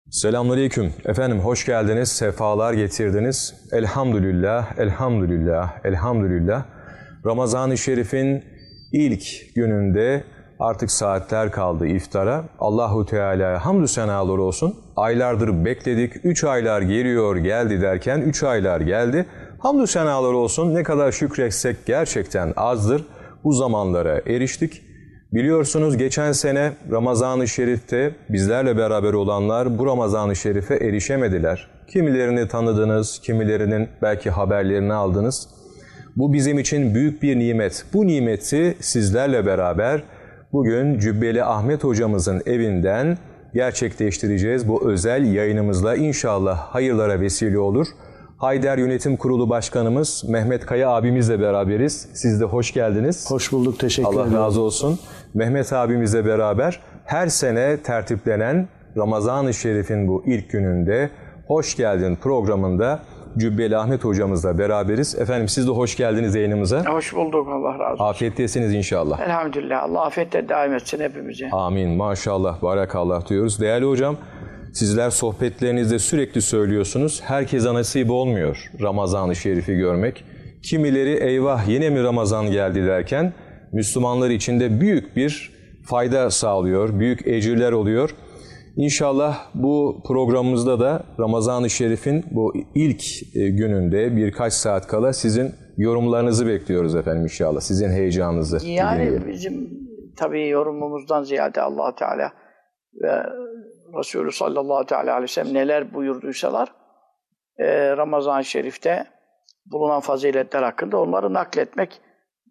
Selamünaleyküm. Efendim hoş geldiniz, sefalar getirdiniz. Elhamdülillah, elhamdülillah, elhamdülillah. Ramazan-ı Şerif'in ilk gününde artık saatler kaldı iftara. Allahu Teala'ya hamdü senalar olsun. Aylardır bekledik. 3 aylar geliyor geldi derken 3 aylar geldi. Hamdü senalar olsun. Ne kadar şükretsek gerçekten azdır. Bu zamanlara eriştik. Biliyorsunuz geçen sene Ramazan-ı Şerif'te bizlerle beraber olanlar bu Ramazan-ı Şerif'e erişemediler. Kimilerini tanıdınız, kimilerinin belki haberlerini aldınız. Bu bizim için büyük bir nimet. Bu nimeti sizlerle beraber bugün Cübbeli Ahmet hocamızın evinden gerçekleştireceğiz. Bu özel yayınımızla inşallah hayırlara vesile olur. Hayder Yönetim Kurulu Başkanımız Mehmet Kaya abimizle beraberiz. Siz de hoş geldiniz. Hoş bulduk, teşekkür ederim. Allah razı olsun. Mehmet abimizle beraber her sene tertiplenen Ramazan-ı Şerif'in bu ilk gününde Hoş Geldin programında Cübbeli Ahmet hocamızla beraberiz. Efendim siz de hoş geldiniz yayınımıza. Hoş bulduk, Allah razı olsun. Afiyettesiniz inşallah. Elhamdülillah, Allah afiyette daim etsin hepimize. Amin, maşallah, barakallah diyoruz. Değerli hocam, sizler sohbetlerinizde sürekli söylüyorsunuz. Herkese nasip olmuyor Ramazan-ı Şerif'i görmek. Kimileri eyvah yine mi Ramazan geldi derken Müslümanlar için de büyük bir fayda sağlıyor, büyük ecirler oluyor. İnşallah bu programımızda da Ramazan-ı Şerif'in bu ilk gününde birkaç saat kala sizin yorumlarınızı bekliyoruz efendim inşallah. Sizin heyecanınızı. Yani bizim tabii yorumumuzdan ziyade Allah Teala ve Resulü sallallahu aleyhi ve sellem neler buyurduysalar Ramazan-ı Şerif'te bulunan faziletler hakkında onları nakletmek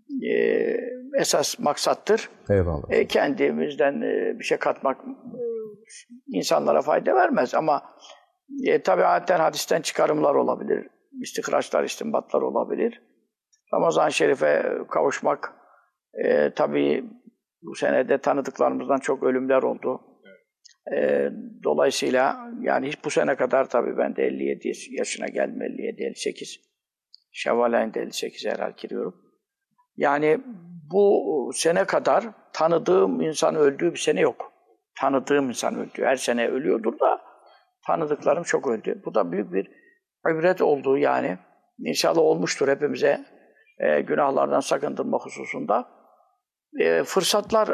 esas maksattır. Eyvallah. Kendimizden bir şey katmak insanlara fayda vermez ama tabii ayetten, hadisten çıkarımlar olabilir, istihraçlar, istinbatlar olabilir. Ramazan-ı Şerif'e kavuşmak tabii bu senede tanıdıklarımızdan çok ölümler oldu. Dolayısıyla yani hiç bu sene kadar tabii ben de 57 yaşına geldim, 57-58. Şevval ayında 58'e herhalde giriyorum. Yani bu sene kadar tanıdığım insan öldüğü bir sene yok. Tanıdığım insan öldü. Her sene ölüyordur da tanıdıklarım çok öldü. Bu da büyük bir ibret oldu yani. İnşallah olmuştur hepimize günahlardan sakındırma hususunda. Fırsatlar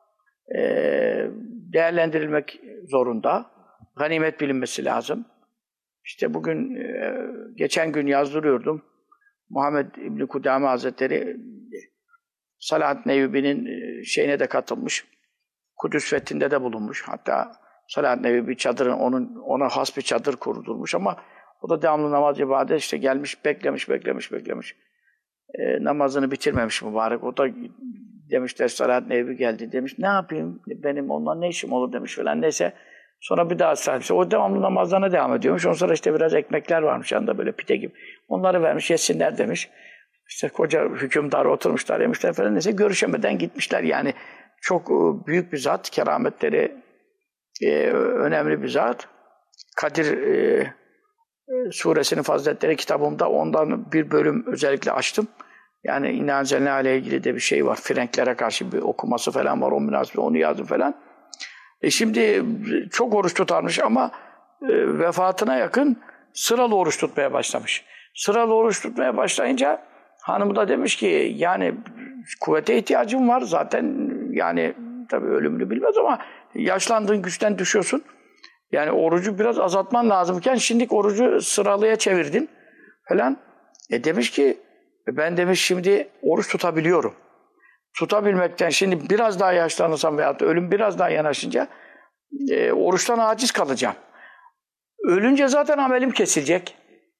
değerlendirilmek zorunda. Ganimet bilinmesi lazım. İşte bugün, geçen gün yazdırıyordum. Muhammed İbn-i Kudame Hazretleri Salahat Neyyubi'nin şeyine de katılmış. Kudüs fethinde de bulunmuş. Hatta Salahat Neyyubi çadırın ona has bir çadır kurdurmuş ama o da devamlı namaz ibadet işte gelmiş beklemiş. Namazını bitirmemiş mübarek. O da demişler Salahat Neyyubi geldi demiş. Ne yapayım? Benim onunla ne işim olur demiş falan. Neyse. Sonra bir daha ısrar etmiş. O devamlı namazlarına devam ediyormuş. Ondan sonra işte biraz ekmekler varmış yanında böyle pide gibi. Onları vermiş yesinler demiş. İşte koca hükümdar oturmuşlar yemişler falan. Neyse görüşemeden gitmişler yani. Çok büyük bir zat. Kerametleri önemli bir zat. Kadir suresinin faziletleri kitabımda ondan bir bölüm özellikle açtım. Yani İnna Enzelnâ ile ilgili de bir şey var. Frenklere karşı bir okuması falan var. O münasebet onu yazdım falan. Şimdi çok oruç tutarmış ama vefatına yakın sıralı oruç tutmaya başlamış. Sıralı oruç tutmaya başlayınca hanımı da demiş ki yani kuvvete ihtiyacım var zaten yani tabii ölümünü bilmez ama yaşlandığın güçten düşüyorsun. Yani orucu biraz azaltman lazımken şimdi orucu sıralıya çevirdin falan. Demiş ki ben demiş şimdi oruç tutabiliyorum. Tutabilmekten şimdi biraz daha yaşlanırsam veyahut da ölüm biraz daha yanaşınca oruçtan aciz kalacağım. Ölünce zaten amelim kesilecek.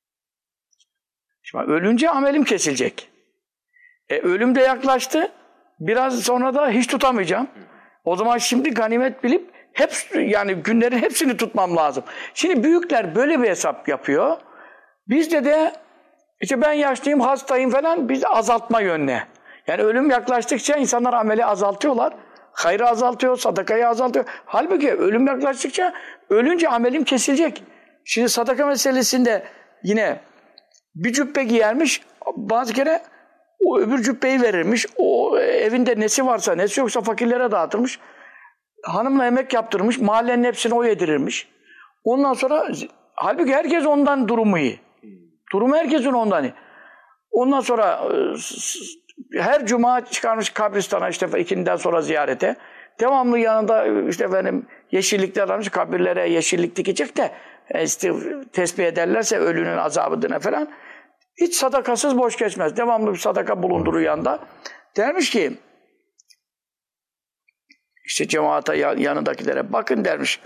Şimdi ölünce amelim kesilecek. Ölüm de yaklaştı. Biraz sonra da hiç tutamayacağım. O zaman şimdi ganimet bilip yani günlerin hepsini tutmam lazım. Şimdi büyükler böyle bir hesap yapıyor. Bizde de işte ben yaşlıyım, hastayım falan biz azaltma yönüne. Yani ölüm yaklaştıkça insanlar ameli azaltıyorlar. Hayrı azaltıyor, sadakayı azaltıyor. Halbuki ölüm yaklaştıkça ölünce amelim kesilecek. Şimdi sadaka meselesinde yine bir cübbe giyermiş, bazı kere o öbür cübbeyi verirmiş. O evinde nesi varsa, nesi yoksa fakirlere dağıtırmış. Hanımla yemek yaptırmış, mahallenin hepsine o yedirirmiş. Ondan sonra halbuki herkes ondan durumu iyi. Durumu herkesin ondan iyi. Ondan sonra her cuma çıkarmış kabristana işte ikinden sonra ziyarete. Devamlı yanında işte benim yeşillikler almış, kabirlere yeşillik dikecek de işte tesbih ederlerse ölünün azabına falan. Hiç sadakasız boş geçmez. Devamlı bir sadaka bulundurur yanında. Dermiş ki işte cemaate yanındakilere bakın dermiş.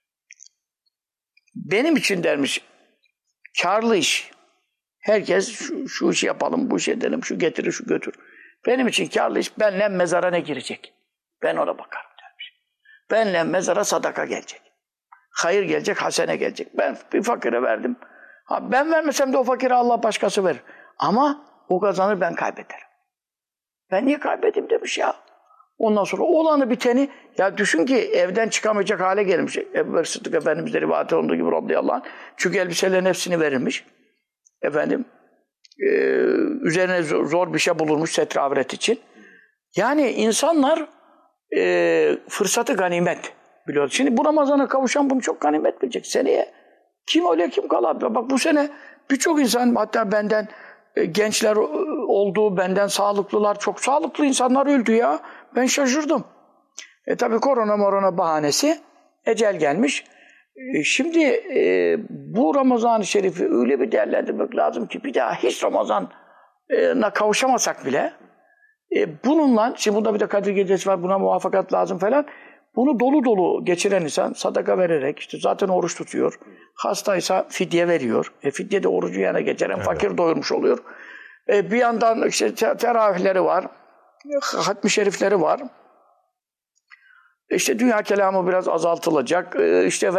Benim için dermiş kârlı iş. Herkes şu işi yapalım, bu işi edelim, şu getirir, şu götür. Benim için kârlı iş benle mezara ne girecek? Ben ona bakarım dermiş. Benle mezara sadaka gelecek. Hayır gelecek, hasene gelecek. Ben bir fakire verdim. Ben vermesem de o fakire Allah başkası verir. Ama o kazanır, ben kaybederim. Ben niye kaybedeyim demiş ya. Ondan sonra olanı biteni, ya düşün ki evden çıkamayacak hale gelmiş. Ebu Bekir Sıddık Efendimiz'de rivayet olduğu gibi radıyallahu anh. Çünkü elbiselerin hepsini verilmiş. Üzerine zor bir şey bulunmuş setre avret için. Yani insanlar fırsatı ganimet biliyor. Şimdi bu Ramazan'a kavuşan bunu çok ganimet bilecek. Seneye kim öyle kim kalabilir? Bak bu sene birçok insan, hatta benden gençler oldu, benden sağlıklılar, çok sağlıklı insanlar öldü ya. Ben şaşırdım. Tabii korona bahanesi, ecel gelmiş. Şimdi bu Ramazan-ı Şerif'i öyle bir değerlendirmek lazım ki bir daha hiç Ramazan'a kavuşamasak bile bununla, şimdi bunda bir de Kadir Gecesi var, buna muvaffakat lazım falan. Bunu dolu dolu geçiren insan sadaka vererek, işte zaten oruç tutuyor. Hastaysa fidye veriyor. Fidye de orucu yana geçeren fakir doyurmuş oluyor. Bir yandan işte teravihleri var. Hatmi şerifleri var. İşte dünya kelamı biraz azaltılacak. İşte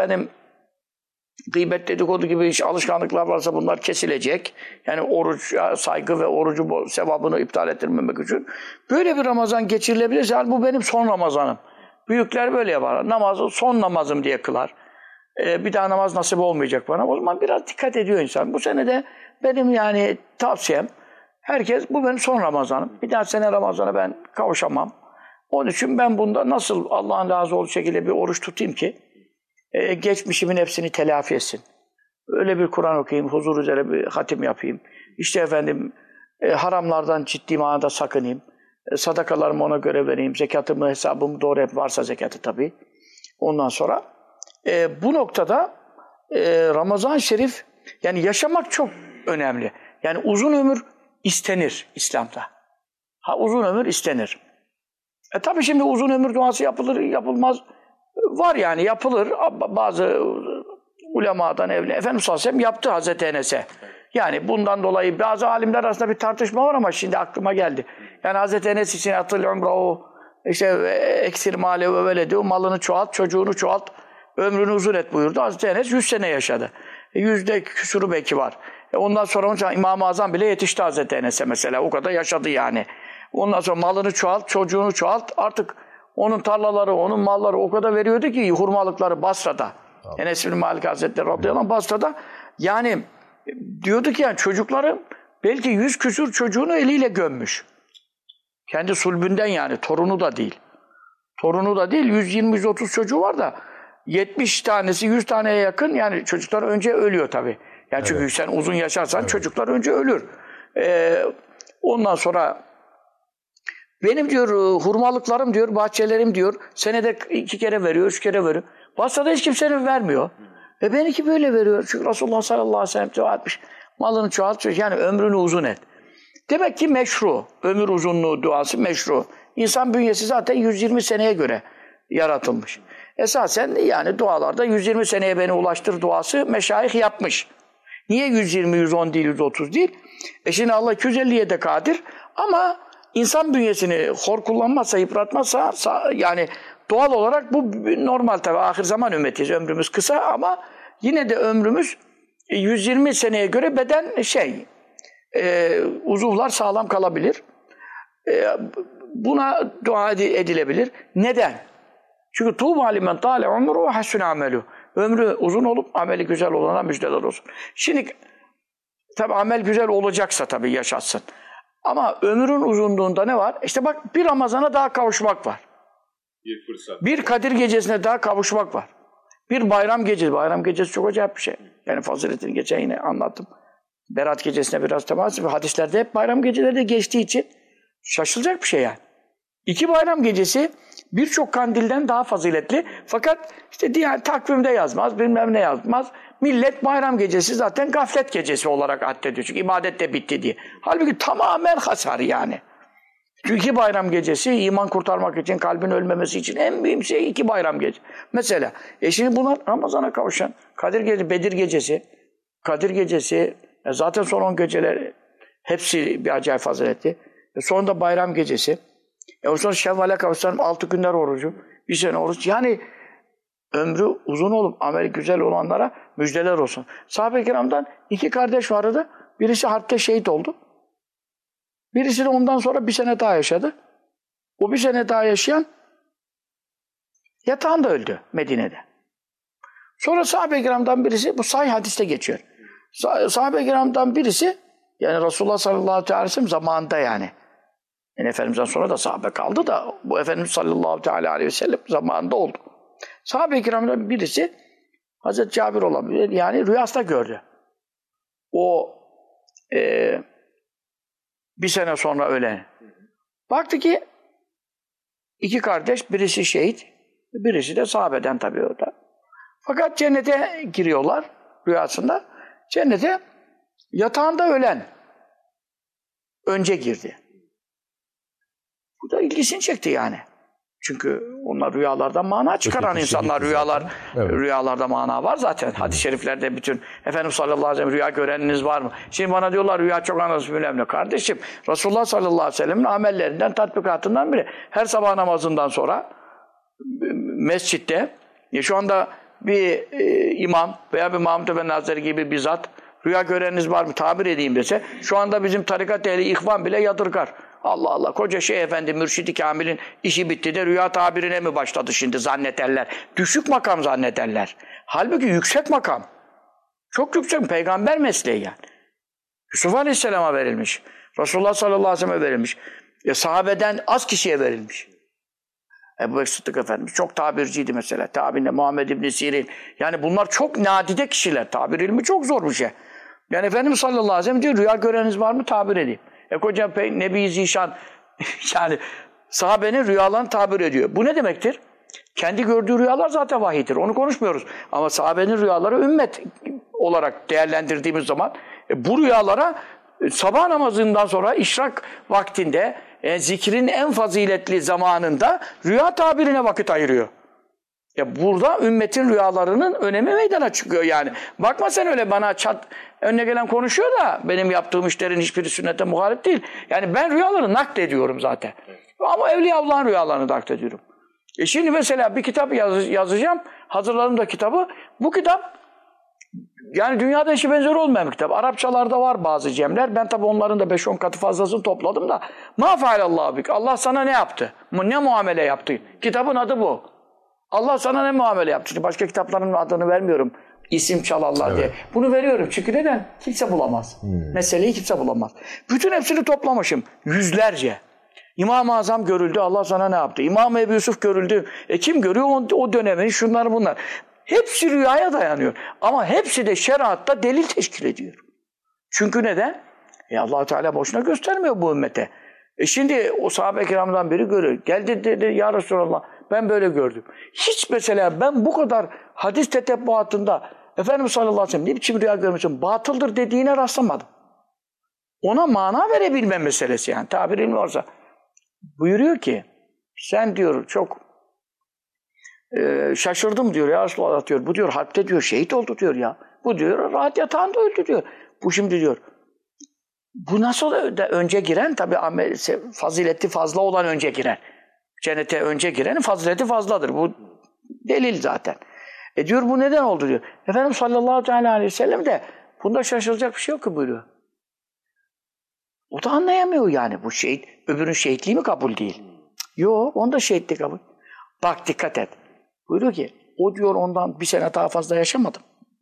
gıybet dedikodu gibi alışkanlıklar varsa bunlar kesilecek. Yani oruca saygı ve orucu sevabını iptal ettirmemek için. Böyle bir Ramazan geçirilebilirse, yani bu benim son Ramazanım. Büyükler böyle yapar. Namazı son namazım diye kılar. Bir daha namaz nasip olmayacak bana. O zaman biraz dikkat ediyor insan. Bu sene de benim yani tavsiyem, herkes bu benim son Ramazanım. Bir daha sene Ramazan'a ben kavuşamam. Onun için ben bunda nasıl Allah'ın razı olduğu şekilde bir oruç tutayım ki geçmişimin hepsini telafi etsin. Öyle bir Kur'an okuyayım, huzur üzere bir hatim yapayım. İşte haramlardan ciddi manada sakınayım. Sadakalarımı ona göre vereyim. Zekatımı, hesabımı doğru, hep varsa zekatı tabii. Ondan sonra bu noktada Ramazan-ı Şerif, yani yaşamak çok önemli. Yani uzun ömür istenir İslam'da. Uzun ömür istenir. Tabii şimdi uzun ömür duası yapılır, yapılmaz. Var yani, yapılır. Bazı ulemadan Efendimiz sallallahu aleyhi ve sellem yaptı Hazreti Enes'e. Yani bundan dolayı bazı alimler arasında bir tartışma var ama şimdi aklıma geldi. Yani Hazreti Enes için atıl umrahu, işte eksir male ve veledi, malını çoğalt, çocuğunu çoğalt, ömrünü uzun et buyurdu. Hazreti Enes 100 sene yaşadı. 100'de küsuru belki var. Ondan sonra İmam-ı Azam bile yetişti Hazreti Enes'e mesela. O kadar yaşadı yani. Ondan sonra malını çoğalt, çocuğunu çoğalt. Artık onun tarlaları, onun malları o kadar veriyordu ki, hurmalıkları Basra'da. Enes bin Malik Hazretleri radıyallahu anh Basra'da. Yani diyordu ki yani çocukları belki 100 küsur çocuğunu eliyle gömmüş. Kendi sulbünden yani, torunu da değil. Torunu da değil, 120-130 çocuğu var da 70 tanesi 100 taneye yakın, yani çocuklar önce ölüyor tabii. Yani çünkü sen uzun yaşarsan çocuklar önce ölür. Ondan sonra benim diyor hurmalıklarım diyor, bahçelerim diyor, senede 2 kere veriyor, 3 kere veriyor. Basra'da hiç kimsenin vermiyor. Benimki böyle veriyor. Çünkü Resulullah sallallahu aleyhi ve sellem dua etmiş. Malını çoğalt, yani ömrünü uzun et. Demek ki meşru. Ömür uzunluğu duası meşru. İnsan bünyesi zaten 120 seneye göre yaratılmış. Esasen yani dualarda 120 seneye beni ulaştır duası meşayih yapmış. Niye 120, 110 değil, 130 değil? Şimdi Allah 250'ye de kadir ama insan bünyesini hor kullanmazsa, yıpratmazsa, yani doğal olarak bu normal tabii. Ahir zaman ümmetiyiz. Ömrümüz kısa ama yine de ömrümüz 120 seneye göre beden uzuvlar sağlam kalabilir. Buna dua edilebilir. Neden? Çünkü tuğba limen tâle umru ve hasune amelu. Ömrü uzun olup ameli güzel olana müjdeler olsun. Şimdi tabii amel güzel olacaksa tabii yaşatsın. Ama ömrün uzunluğunda ne var? İşte bak, bir Ramazan'a daha kavuşmak var. Bir fırsat. Bir Kadir Gecesi'ne daha kavuşmak var. Bir bayram gecesi çok acayip bir şey. Yani faziletini geçen yine anlattım. Berat gecesine biraz temas ediyor. Hadislerde hep bayram geceleri de geçtiği için şaşılacak bir şey yani. 2 bayram gecesi birçok kandilden daha faziletli. Fakat işte diğer takvimde yazmaz, bilmem ne yazmaz. Millet bayram gecesi zaten gaflet gecesi olarak addediyor. Çünkü ibadet de bitti diye. Halbuki tamamen hasar yani. Çünkü 2 bayram gecesi iman kurtarmak için, kalbin ölmemesi için en büyük şey 2 bayram gecesi. Mesela, şimdi bunlar Ramazan'a kavuşan Kadir Gecesi, Bedir Gecesi, Kadir Gecesi, zaten son 10 geceler hepsi bir acayip faziletli. Sonra da bayram gecesi. O sonra Şevval'e kavuşan 6 günler orucu, 1 sene oruç. Yani ömrü uzun olup ameli güzel olanlara müjdeler olsun. Sahabe-i kiramdan 2 kardeş vardı. Birisi harpte şehit oldu. Birisi de ondan sonra 1 sene daha yaşadı. O 1 sene daha yaşayan yatağında öldü Medine'de. Sonra sahabe-i kiramdan birisi, bu sahih hadiste geçiyor. Sahabe-i kiramdan birisi, yani Resulullah sallallahu aleyhi ve sellem zamanında yani. Yani Efendimiz'den sonra da sahabe kaldı da bu Efendimiz sallallahu aleyhi ve sellem zamanında oldu. Sahabe-i kiramdan birisi Hazreti Cabir olabilir. Yani rüyasında gördü. O 1 sene sonra ölen. Baktı ki 2 kardeş, birisi şehit, birisi de sahabeden tabii o da. Fakat cennete giriyorlar rüyasında. Cennete yatağında ölen önce girdi. Bu da ilgisini çekti yani. Çünkü onlar rüyalardan mana çıkaran insanlar. Rüyalarda mana var zaten. Hadis-i şeriflerde bütün Efendimiz sallallahu aleyhi ve sellem rüya göreniniz var mı? Şimdi bana diyorlar rüya çok anlamsız önemli. Kardeşim Resulullah sallallahu aleyhi ve sellem'in amellerinden, tatbikatından biri. Her sabah namazından sonra mescitte şu anda bir imam veya bir Mahmud Efendi Hazretleri gibi bir zat rüya göreniniz var mı tabir edeyim dese şu anda bizim tarikat ehli ihvan bile yadırgar. Allah Allah, koca Şeyh Efendi, Mürşid-i Kamil'in işi bitti de rüya tabirine mi başladı şimdi zannederler. Düşük makam zannederler. Halbuki yüksek makam. Çok yüksek, peygamber mesleği yani. Yusuf Aleyhisselam'a verilmiş. Resulullah sallallahu aleyhi ve sellem'e verilmiş. Sahabeden az kişiye verilmiş. Ebu Bekir Sıddık Efendimiz çok tabirciydi mesela. Tabi'nde Muhammed İbn Sirin. Yani bunlar çok nadide kişiler. Tabir ilmi çok zor bir şey. Yani Efendimiz sallallahu aleyhi ve sellem diyor rüya göreniniz var mı tabir edeyim. Koca Nebi Zişan yani sahabenin rüyalarını tabir ediyor. Bu ne demektir? Kendi gördüğü rüyalar zaten vahiydir. Onu konuşmuyoruz. Ama sahabenin rüyaları ümmet olarak değerlendirdiğimiz zaman bu rüyalara sabah namazından sonra işrak vaktinde zikrin en faziletli zamanında rüya tabirine vakit ayırıyor. Burada ümmetin rüyalarının önemi meydana çıkıyor yani. Bakma sen öyle bana önüne gelen konuşuyor da benim yaptığım işlerin hiçbiri sünnete muhalif değil. Yani ben rüyaları naklediyorum zaten. Ama Evliyaullah'ın rüyalarını naklediyorum. Şimdi mesela bir kitap yazacağım. Hazırladım da kitabı. Bu kitap yani dünyada eşi benzeri olmayan bir kitap. Arapçalarda var bazı cemler. Ben tabii onların da 5-10 katı fazlasını topladım da. Ma fealallahu bik. Allah sana ne yaptı? Ne muamele yaptı? Kitabın adı bu. Allah sana ne muamele yaptı? Çünkü başka kitapların adını vermiyorum. İsim çalarlar diye. Bunu veriyorum. Çünkü neden? Kimse bulamaz. Meseleyi kimse bulamaz. Bütün hepsini toplamışım. Yüzlerce. İmam-ı Azam görüldü. Allah sana ne yaptı? İmam-ı Ebu Yusuf görüldü. Kim görüyor? O dönemin şunlar bunlar. Hepsi rüyaya dayanıyor. Ama hepsi de şeriatta delil teşkil ediyor. Çünkü neden? Allah-u Teala boşuna göstermiyor bu ümmete. Şimdi o sahabe-i kiramdan biri görüyor. Geldi dedi ya Resulallah ben böyle gördüm. Hiç mesela ben bu kadar hadis tetebbuatında Efendimiz sallallahu aleyhi ve sellem ne biçim rüya görmüşsün batıldır dediğine rastlamadım. Ona mana verebilme meselesi yani tabir ilmi olsa. Buyuruyor ki sen diyor çok şaşırdım diyor ya Resulallah diyor. Bu diyor harpte diyor şehit oldu diyor ya. Bu diyor rahat yatağında öldü diyor. Bu şimdi diyor. Bu nasıl önce giren? Tabi fazileti fazla olan önce girer. Cennete önce girenin fazileti fazladır. Bu delil zaten. Diyor bu neden oldu diyor. Efendimiz sallallahu aleyhi ve sellem de bunda şaşılacak bir şey yok ki buyuruyor. O da anlayamıyor yani bu şehit. Öbürünün şehitliği mi kabul değil? Yok onda şehitlik kabul. Bak dikkat et. Buyuruyor ki o diyor ondan 1 sene daha fazla yaşamadım.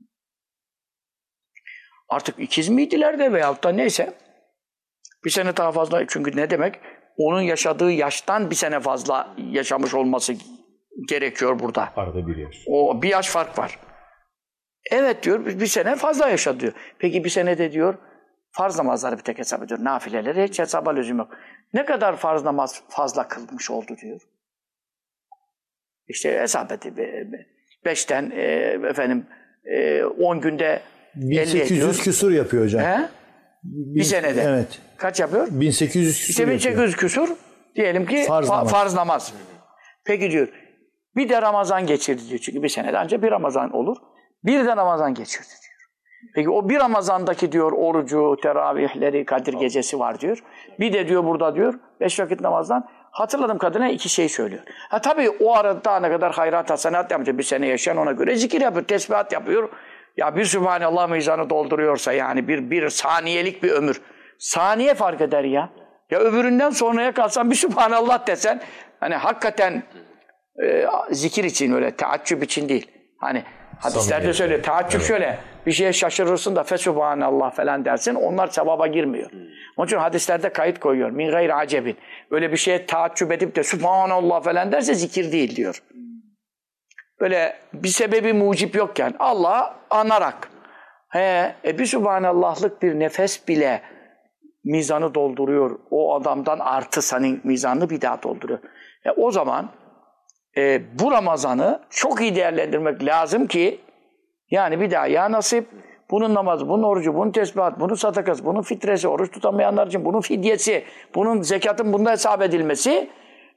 Artık ikiz miydiler de veyahut da neyse 1 sene daha fazla çünkü ne demek? Onun yaşadığı yaştan 1 sene fazla yaşamış olması gerekiyor burada. Arada bir yaş. O bir yaş fark var. Evet diyor, bir sene fazla yaşadı diyor. Peki bir senede diyor, farz namazları bir tek hesap ediyor. Nafileleri hiç hesaba lüzum yok. Ne kadar farz namaz fazla kılmış oldu diyor. İşte hesap etti. 5'ten 10 günde 1800 küsur yapıyor hocam. He? Bir senede. Evet. Kaç yapıyor? 1800 küsur İşte 1800 küsur diyelim ki farz namaz. Peki diyor, bir de Ramazan geçirdi diyor. Çünkü bir senede ancak bir Ramazan olur. Bir de Ramazan geçirdi diyor. Peki o bir Ramazan'daki diyor orucu, teravihleri, Kadir gecesi var diyor. Bir de diyor burada diyor 5 vakit namazdan hatırladığım kadarıyla 2 şey söylüyor. Ha tabii o arada ne kadar hayrat hasenat yapacak, bir sene yaşayan ona göre zikir yapıyor, tesbihat yapıyor. Ya bir Sübhanallah mizanı dolduruyorsa yani bir saniyelik bir ömür. Saniye fark eder ya. Ya öbüründen sonraya kalsan bir Sübhanallah desen hani hakikaten zikir için öyle teaccüp için değil. Hani hadislerde söylüyor. Teaccüp şöyle bir şeye şaşırırsın da fesubhanallah falan dersin. Onlar sevaba girmiyor. Onun için hadislerde kayıt koyuyor. Min gayri acebin. Öyle bir şeye teaccüp edip de subhanallah falan derse zikir değil diyor. Böyle bir sebebi mucip yokken Allah'ı anarak. Bir subhanallahlık bir nefes bile mizanı dolduruyor. O adamdan artı senin mizanını bir daha dolduruyor. O zaman bu Ramazan'ı çok iyi değerlendirmek lazım ki yani bir daha ya nasip bunun namazı, bunun orucu, bunun tesbihat, bunun sadakası, bunun fitresi, oruç tutamayanlar için bunun fidyesi, bunun zekatın bunda hesap edilmesi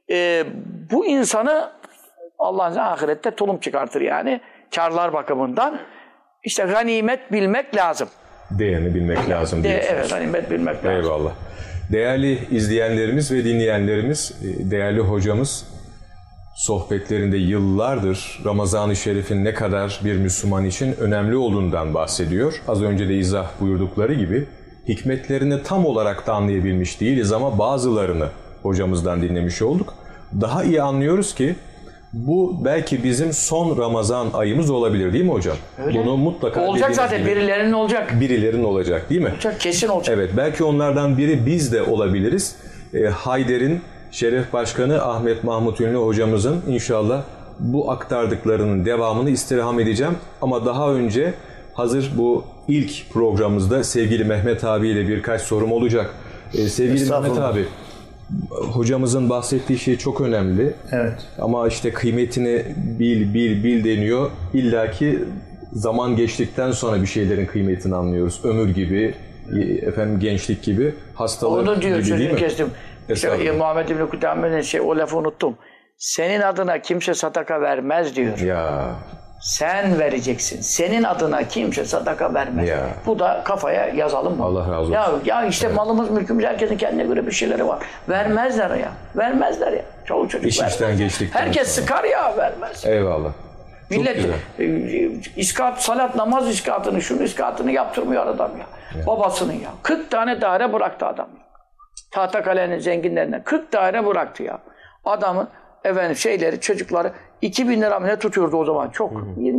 bu insanı Allah'ın ahirette tulum çıkartır yani karlar bakımından. İşte ganimet bilmek lazım. Değerini bilmek lazım diyorsunuz. Evet, ganimet bilmek lazım. Eyvallah. Değerli izleyenlerimiz ve dinleyenlerimiz, değerli hocamız sohbetlerinde yıllardır Ramazan-ı Şerif'in ne kadar bir Müslüman için önemli olduğundan bahsediyor. Az önce de izah buyurdukları gibi hikmetlerini tam olarak da anlayabilmiş değiliz ama bazılarını hocamızdan dinlemiş olduk. Daha iyi anlıyoruz ki bu belki bizim son Ramazan ayımız olabilir değil mi hocam? Öyle. Bunu mutlaka olacak zaten gibi, birilerinin olacak. Birilerinin olacak değil mi? Olacak, kesin olacak. Evet, belki onlardan biri biz de olabiliriz. Hayder'in Şeref Başkanı Ahmet Mahmut Ünlü hocamızın inşallah bu aktardıklarının devamını istirham edeceğim. Ama daha önce hazır bu ilk programımızda sevgili Mehmet abiyle birkaç sorum olacak. Sevgili Mehmet abi, hocamızın bahsettiği şey çok önemli. Evet. Ama işte kıymetini bil deniyor. İlla ki zaman geçtikten sonra bir şeylerin kıymetini anlıyoruz. Ömür gibi, gençlik gibi, hastalık onu diyor, gibi değil mi? Kestim. İşte Muhammed İbn-i Kudame'nin o lafı unuttum. Senin adına kimse sadaka vermez diyor. Ya. Sen vereceksin. Senin adına kimse sadaka vermez. Ya. Bu da kafaya yazalım mı? Allah razı olsun. Ya işte malımız, mülkümüz, herkesin kendine göre bir şeyleri var. Vermezler ya. Vermezler ya. Çoluk çocuk İş işten geçtikten herkes sonra. sıkar ya, vermez. Eyvallah. Millet iskat, salat, namaz iskatını, şunun iskatını yaptırmıyor adam ya. Babasının ya. 40 tane daire bıraktı adam ya. Tahtakale'nin zenginlerinden 40 daire bıraktı ya. Adamın çocukları 2000 lira mı ne tutuyordu o zaman? Çok.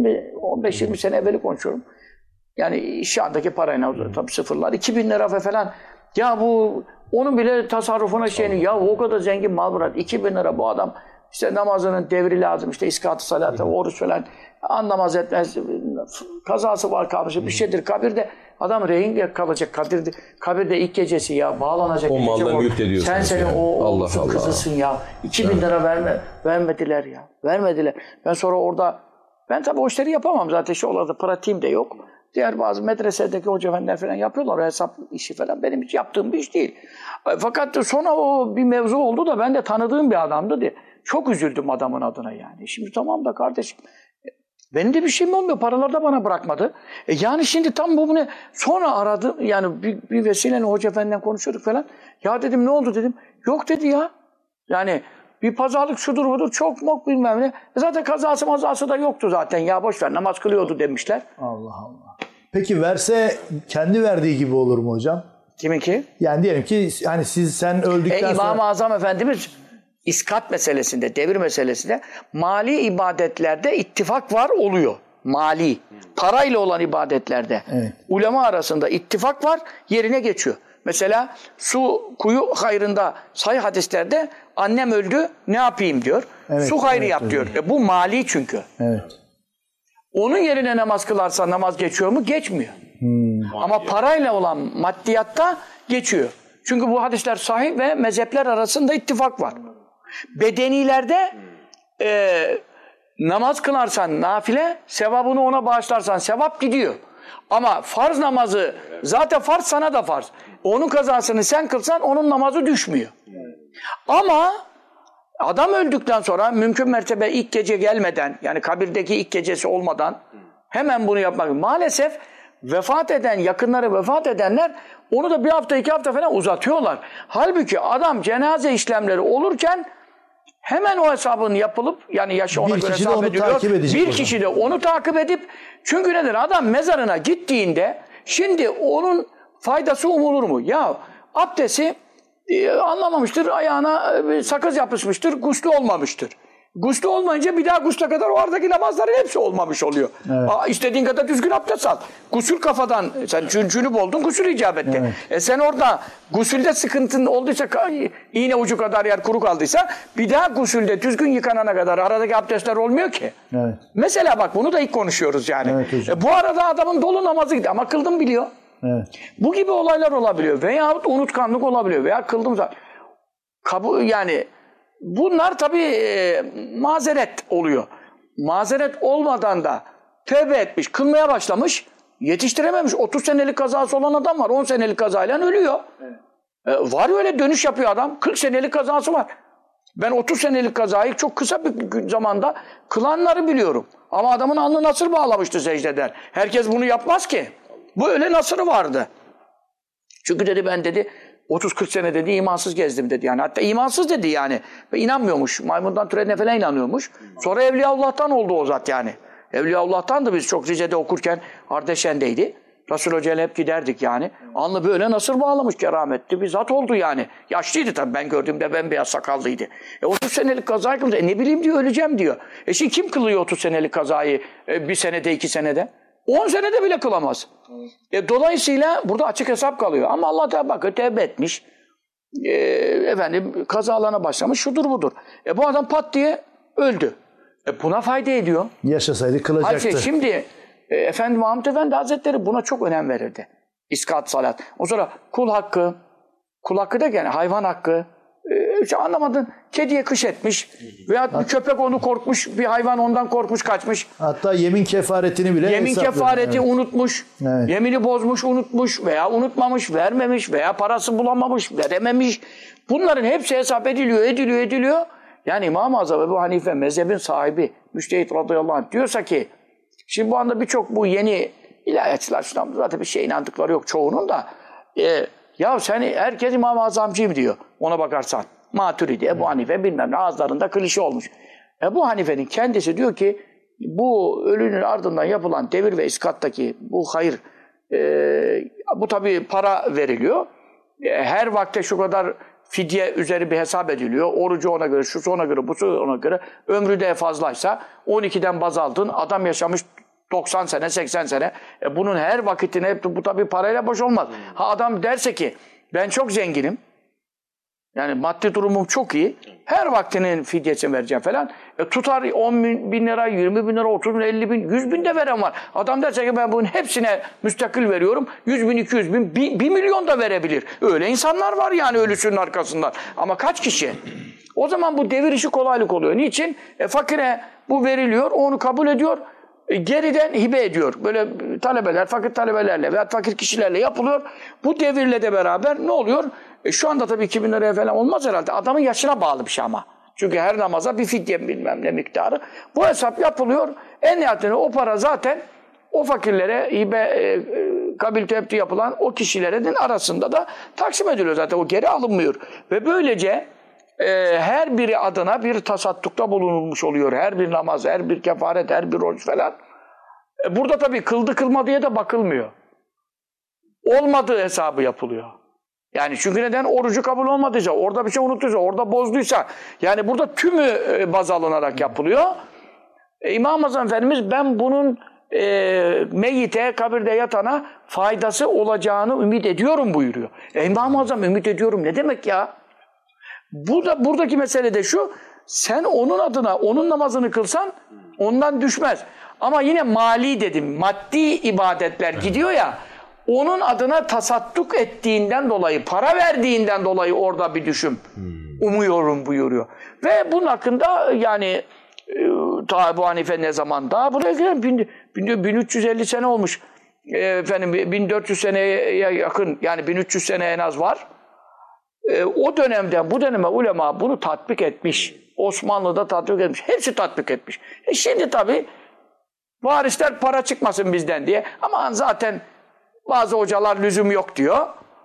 15-20 sene evveli konuşuyorum. Yani şu andaki parayla tabii sıfırlar. 2000 lira falan. Ya bu onun bile tasarrufuna ya o kadar zengin mal bıraktı. 2000 lira bu adam işte namazının devri lazım. İşte iskat-ı salatı, oruç falan anlamaz etmez. Kazası var kalmışı bir şeydir. Kabirde adam rehin kalacak. Kabirde ilk gecesi ya bağlanacak. O malla mülk ediyorsunuz. Sen yani. o Allah kızısın ya. 2000 lira vermediler ya. Vermediler. Ben sonra orada ben tabii o işleri yapamam zaten. Orada pratiğim de yok. Diğer bazı medresedeki hoca efendiler falan yapıyorlar. O hesap işi falan. Benim hiç yaptığım bir iş değil. Fakat sonra o bir mevzu oldu da ben de tanıdığım bir adamdı diye. Çok üzüldüm adamın adına yani. Şimdi tamam da kardeşim benim de bir şeyim olmuyor. Paralar da bana bırakmadı. Yani şimdi tam bu ne? Sonra aradı. Yani bir vesileyle hoca efendiden konuşuyorduk falan. Ya dedim ne oldu dedim. Yok dedi ya. Yani bir pazarlık şudur budur çok mok bilmem ne. Zaten kazası mazası da yoktu zaten. Ya boş ver namaz kılıyordu demişler. Allah Allah. Peki verse kendi verdiği gibi olur mu hocam? Kiminki? Yani diyelim ki hani sen öldükten sonra... İmam-ı Azam Efendimiz iskat meselesinde, devir meselesinde mali ibadetlerde ittifak var oluyor. Mali. Parayla olan ibadetlerde. Evet. Ulema arasında ittifak var, yerine geçiyor. Mesela su kuyu hayrında sahih hadislerde Annem öldü, ne yapayım diyor. Evet, Su hayrı evet, yap hocam. diyor. Bu mali çünkü. Evet. Onun yerine namaz kılarsa namaz geçiyor mu? Geçmiyor. Ama parayla olan maddiyatta geçiyor. Çünkü bu hadisler sahih ve mezhepler arasında ittifak var. Bedenilerde namaz kılarsan nafile, sevabını ona bağışlarsan sevap gidiyor. Ama farz namazı, zaten farz sana da farz. Onun kazasını sen kılsan onun namazı düşmüyor. Ama adam öldükten sonra mümkün mertebe ilk gece gelmeden, yani kabirdeki ilk gecesi olmadan hemen bunu yapmak. Maalesef vefat eden, yakınları vefat edenler onu da bir hafta, 2 hafta falan uzatıyorlar. Halbuki adam cenaze işlemleri olurken hemen o hesabın yapılıp, yani yaşı ona göre hesap ediliyor. Bir kişi de onu takip edip, çünkü nedir? Adam mezarına gittiğinde şimdi onun faydası umulur mu? Ya abdesti anlamamıştır, ayağına sakız yapışmıştır, guslu olmamıştır. Guslu olmayınca bir daha gusle kadar o aradaki namazların hepsi olmamış oluyor. Evet. İstediğin kadar düzgün abdest al. Gusül kafadan, sen cünüp oldun, gusül icap etti. Evet. Sen orada gusülde sıkıntın olduysa, iğne ucu kadar yer kuru kaldıysa, bir daha gusülde düzgün yıkanana kadar aradaki abdestler olmuyor ki. Evet. Mesela bak, bunu da ilk konuşuyoruz yani. Evet, bu arada adamın dolu namazı gidiyor ama kıldım biliyor. Evet. Bu gibi olaylar olabiliyor veyahut unutkanlık olabiliyor veya kıldım zaten. Yani bunlar tabii mazeret oluyor. Mazeret olmadan da tövbe etmiş, kılmaya başlamış, yetiştirememiş. 30 senelik kazası olan adam var, 10 senelik kazayla ölüyor. Evet. Var öyle dönüş yapıyor adam, 40 senelik kazası var. Ben 30 senelik kazayı çok kısa bir zamanda kılanları biliyorum. Ama adamın alnı nasır bağlamıştı secdeden. Herkes bunu yapmaz ki. Bu öyle nasırı vardı. Çünkü dedi ben dedi 30-40 sene dedi imansız gezdim dedi yani. Hatta imansız dedi yani. Ve inanmıyormuş. Maymundan türediğine falan inanıyormuş. Sonra Evliyaullah'tan oldu o zat yani. Evliyaullah'tan da biz çok Rize'de okurken Ardeşen'deydi. Resul Hoca'yla hep giderdik yani. Alnı böyle nasır bağlamış, kerametli bir zat oldu yani. Yaşlıydı tabii, ben gördüğümde bembeyaz sakallıydı. 30 senelik kazayı kıldı. Ne bileyim diyor, öleceğim diyor. Şimdi kim kılıyor 30 senelik kazayı bir senede, 2 senede? 10 senede bile kılamaz. Dolayısıyla burada açık hesap kalıyor. Ama Allah da bakıyor, tevbe etmiş. Kazalarına başlamış, şudur budur. Bu adam pat diye öldü. Buna fayda ediyor. Yaşasaydı kılacaktı. Şimdi Mahmud Efendi Hazretleri buna çok önem verirdi. İskat, salat. O sonra kul hakkı derken hayvan hakkı, anlamadın, kediye kış etmiş veya bir köpek onu korkmuş, bir hayvan ondan korkmuş, kaçmış. Hatta yemin kefaretini bile yemin kefareti unutmuş, yemini bozmuş, unutmuş veya unutmamış, vermemiş veya parası bulamamış, verememiş. Bunların hepsi hesap ediliyor. Yani İmam-ı Azam Ebu Hanife mezhebin sahibi Müştehit radıyallahu anh diyorsa ki, şimdi bu anda birçok bu yeni ilahiyatçılar zaten bir şeye inandıkları yok çoğunun da. Ya herkes İmam-ı Azamcıyım diyor ona bakarsan. Maturidi, Ebu Hanife bilmem ne ağızlarında klişe olmuş. Ebu Hanife'nin kendisi diyor ki bu ölünün ardından yapılan devir ve iskattaki bu hayır, bu tabii para veriliyor. Her vakte şu kadar fidye üzeri bir hesap ediliyor. Orucu ona göre, şusu ona göre, busu ona göre. Ömrü de fazlaysa 12'den baz aldın. Adam yaşamış 90 sene, 80 sene. Bunun her vakitine, bu tabii parayla boş olmaz. Adam derse ki ben çok zenginim. Yani maddi durumum çok iyi. Her vaktinin fidyesini vereceğim falan. Tutar 10 bin lira, 20 bin lira, 30 bin, 50 bin, 100 bin de veren var. Adam derse ki ben bunun hepsine müstakil veriyorum. 100 bin, 200 bin, 1 milyon da verebilir. Öyle insanlar var yani ölüsünün arkasından. Ama kaç kişi? O zaman bu devir işi kolaylık oluyor. Niçin? Fakire bu veriliyor, onu kabul ediyor. Geriden hibe ediyor. Böyle talebeler, fakir talebelerle veya fakir kişilerle yapılıyor. Bu devirle de beraber ne oluyor? Şu anda tabii 2000 liraya falan olmaz herhalde. Adamın yaşına bağlı bir şey ama. Çünkü her namaza bir fidye bilmem ne miktarı. Bu hesap yapılıyor. En nihayetinde o para zaten o fakirlere hibe, kabil tepti yapılan o kişilerin arasında da taksim ediliyor zaten. O geri alınmıyor. Ve böylece her biri adına bir tasattukta bulunulmuş oluyor. Her bir namaz, her bir kefaret, her bir oruç falan. Burada tabii kıldı kılmadıya da bakılmıyor. Olmadığı hesabı yapılıyor. Yani çünkü neden? Orucu kabul olmadıysa, orada bir şey unuttuysa, orada bozduysa. Yani burada tümü baz alınarak yapılıyor. İmam-ı Azam Efendimiz ben bunun meyyite, kabirde yatana faydası olacağını ümit ediyorum buyuruyor. İmam-ı Azam ümit ediyorum ne demek ya? Buradaki mesele de şu, sen onun adına, onun namazını kılsan ondan düşmez. Ama yine mali dedim, maddi ibadetler gidiyor ya, onun adına tasadduk ettiğinden dolayı, para verdiğinden dolayı orada bir düşüm umuyorum buyuruyor. Ve bunun hakkında yani ta Ebu Hanife ne zaman? Daha buraya 1350 sene olmuş. Efendim 1400 seneye yakın, yani 1300 sene en az var. O dönemden bu döneme ulema bunu tatbik etmiş. Osmanlı'da tatbik etmiş. Hepsi tatbik etmiş. Şimdi tabii varisler para çıkmasın bizden diye. Ama zaten bazı hocalar lüzum yok diyor.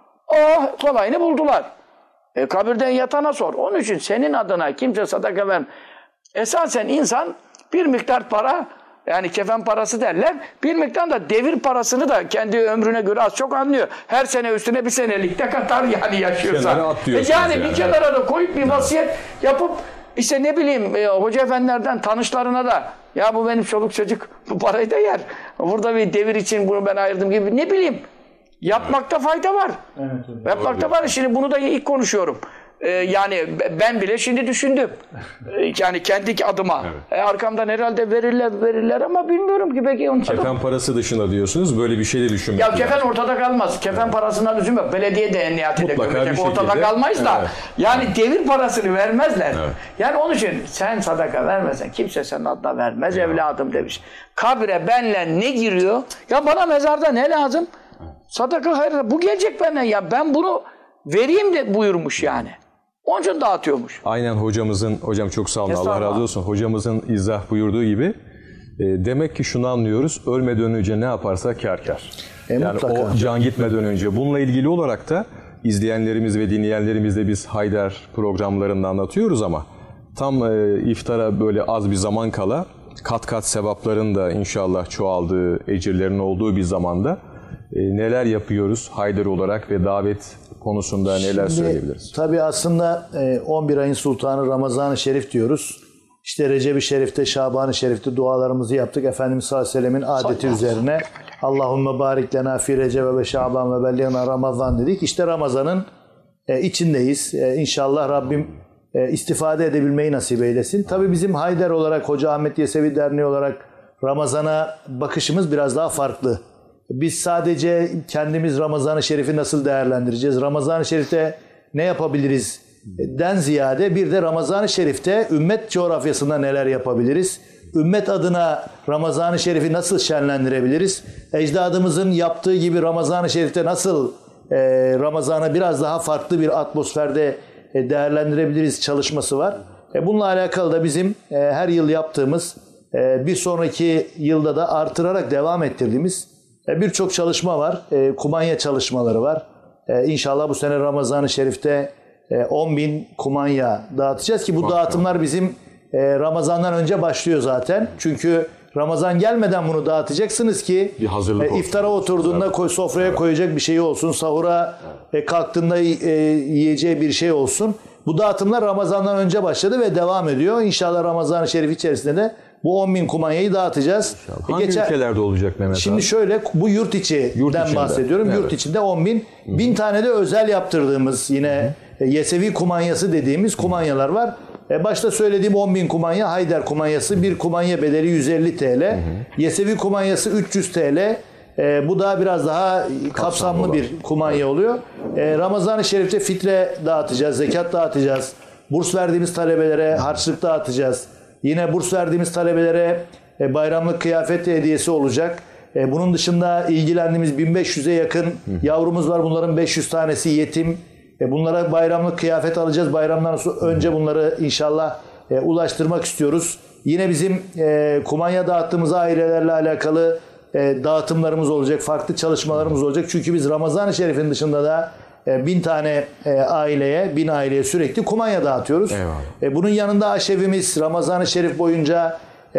Oh, kolayını buldular. Kabirden yatana sor. Onun için senin adına kimse sadaka vermez. Esasen insan bir miktar para, yani kefen parası derler, bir miktar da devir parasını da kendi ömrüne göre az çok anlıyor. Her sene üstüne bir senelikte katar yani yaşıyorsa. Yani bir kenara da koyup bir vasiyet yapıp işte ne bileyim hoca efendilerden tanışlarına da ya bu benim çoluk çocuk bu parayı da yer. Burada bir devir için bunu ben ayırdım gibi ne bileyim. Yapmakta fayda var. Evet, yapmakta var. Şimdi bunu da ilk konuşuyorum. Yani ben bile şimdi düşündüm. Yani kendi adıma. Evet. Arkamdan herhalde verirler ama bilmiyorum ki belki onun kefen parası dışında diyorsunuz. Böyle bir şey de düşünmek. Ya kefen ortada kalmaz. Kefen parasından lüzum yok. Belediye de en nihayetinde gömecek. Ortada kalmayız da. Evet. Yani devir parasını vermezler. Evet. Yani onun için sen sadaka vermezsen kimse senin adına vermez evladım demiş. Kabre benle ne giriyor? Ya bana mezarda ne lazım? Sadaka hayır. Bu gelecek benden ya. Ben bunu vereyim de buyurmuş yani. Onun için dağıtıyormuş. Aynen hocam çok sağ olun, Allah razı olsun. Hocamızın izah buyurduğu gibi demek ki şunu anlıyoruz, ölmeden önce ne yaparsa kâr. Yani mutlaka. O can gitmeden önce. Bununla ilgili olarak da izleyenlerimiz ve dinleyenlerimizle biz Haydar programlarında anlatıyoruz ama tam iftara böyle az bir zaman kala kat kat sevapların da inşallah çoğaldığı, ecirlerin olduğu bir zamanda neler yapıyoruz Haydar olarak ve davet konusunda neler söyleyebiliriz? Tabii aslında 11 ayın sultanı Ramazan-ı Şerif diyoruz. İşte Recep-i Şerif'te, Şaban-ı Şerif'te dualarımızı yaptık. Efendimiz sallallahu aleyhi ve sellemin adeti üzerine. Allahümme barik lena fi Recep ve Şaban ve belliğna Ramazan dedik. İşte Ramazan'ın içindeyiz. İnşallah Rabbim istifade edebilmeyi nasip eylesin. Tabii bizim Haydar olarak, Hoca Ahmet Yesevi Derneği olarak Ramazan'a bakışımız biraz daha farklı. Biz sadece kendimiz Ramazan-ı Şerif'i nasıl değerlendireceğiz? Ramazan-ı Şerif'te ne yapabiliriz? Den ziyade bir de Ramazan-ı Şerif'te ümmet coğrafyasında neler yapabiliriz? Ümmet adına Ramazan-ı Şerif'i nasıl şenlendirebiliriz? Ecdadımızın yaptığı gibi Ramazan-ı Şerif'te nasıl Ramazan'ı biraz daha farklı bir atmosferde değerlendirebiliriz çalışması var. Bununla alakalı da bizim her yıl yaptığımız, bir sonraki yılda da artırarak devam ettirdiğimiz birçok çalışma var. Kumanya çalışmaları var. İnşallah bu sene Ramazan-ı Şerif'te 10.000 kumanya dağıtacağız ki bu dağıtımlar bizim Ramazan'dan önce başlıyor zaten. Çünkü Ramazan gelmeden bunu dağıtacaksınız ki iftara oturduğunda sofraya koyacak bir şey olsun. Sahura kalktığında yiyeceği bir şey olsun. Bu dağıtımlar Ramazan'dan önce başladı ve devam ediyor. İnşallah Ramazan-ı Şerif içerisinde de bu 10.000 kumanyayı dağıtacağız. Hangi ülkelerde olacak Mehmet abi? Şimdi şöyle, bu yurt içinden bahsediyorum. Evet. Yurt içinde 10.000. 1000 tane de özel yaptırdığımız yine Yesevi kumanyası dediğimiz kumanyalar var. Başta söylediğim 10.000 kumanya Haydar kumanyası. Bir kumanya bedeli 150 TL. Yesevi kumanyası 300 TL. Bu da biraz daha kapsamlı bir kumanya oluyor. Ramazan-ı Şerif'te fitre dağıtacağız, zekat dağıtacağız. Burs verdiğimiz talebelere harçlık dağıtacağız. Yine burs verdiğimiz talebelere bayramlık kıyafet hediyesi olacak. Bunun dışında ilgilendiğimiz 1500'e yakın yavrumuz var. Bunların 500 tanesi yetim. Bunlara bayramlık kıyafet alacağız. Bayramdan önce bunları inşallah ulaştırmak istiyoruz. Yine bizim kumanya dağıttığımız ailelerle alakalı dağıtımlarımız olacak. Farklı çalışmalarımız olacak. Çünkü biz Ramazan-ı Şerif'in dışında da 1000 tane aileye, 1000 aileye sürekli kumanya dağıtıyoruz. Bunun yanında aşevimiz Ramazan-ı Şerif boyunca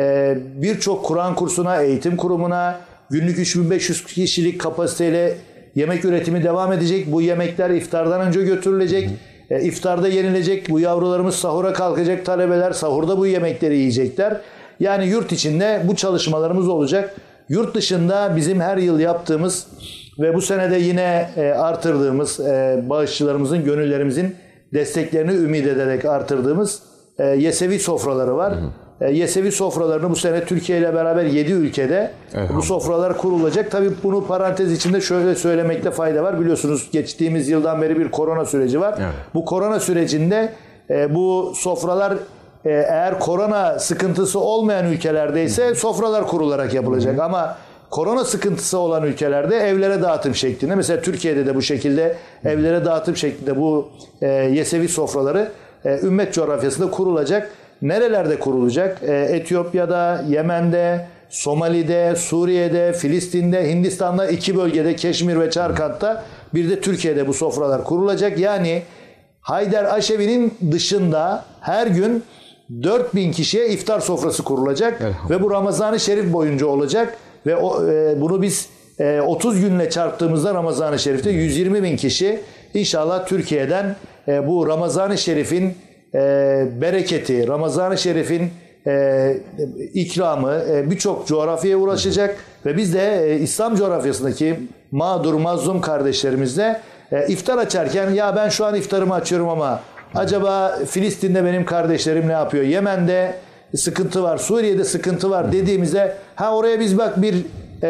birçok Kur'an kursuna, eğitim kurumuna, günlük 3500 kişilik kapasiteyle yemek üretimi devam edecek. Bu yemekler iftardan önce götürülecek. İftarda yenilecek. Bu yavrularımız sahura kalkacak. Talebeler sahurda bu yemekleri yiyecekler. Yani yurt içinde bu çalışmalarımız olacak. Yurt dışında bizim her yıl yaptığımız ve bu senede yine artırdığımız bağışçılarımızın, gönüllerimizin desteklerini ümit ederek artırdığımız Yesevi sofraları var. Yesevi sofralarını bu sene Türkiye ile beraber 7 ülkede bu sofralar kurulacak. Tabii bunu parantez içinde şöyle söylemekte fayda var. Biliyorsunuz geçtiğimiz yıldan beri bir korona süreci var. Evet. Bu korona sürecinde bu sofralar eğer korona sıkıntısı olmayan ülkelerdeyse sofralar kurularak yapılacak. Ama korona sıkıntısı olan ülkelerde evlere dağıtım şeklinde. Mesela Türkiye'de de bu şekilde evlere dağıtım şeklinde bu Yesevi sofraları ümmet coğrafyasında kurulacak. Nerelerde kurulacak? Etiyopya'da, Yemen'de, Somali'de, Suriye'de, Filistin'de, Hindistan'da 2 bölgede, Keşmir ve Çarkant'ta, bir de Türkiye'de bu sofralar kurulacak. Yani Haydar Aşevi'nin dışında her gün 4000 kişiye iftar sofrası kurulacak ve bu Ramazan-ı Şerif boyunca olacak ve bunu biz 30 günle çarptığımızda Ramazan-ı Şerif'te 120.000 kişi inşallah Türkiye'den bu Ramazan-ı Şerif'in bereketi, Ramazan-ı Şerif'in ikramı birçok coğrafyaya ulaşacak ve biz de İslam coğrafyasındaki mağdur, mazlum kardeşlerimizle iftar açarken ya ben şu an iftarımı açıyorum ama acaba Filistin'de benim kardeşlerim ne yapıyor? Yemen'de sıkıntı var, Suriye'de sıkıntı var dediğimizde oraya biz bak bir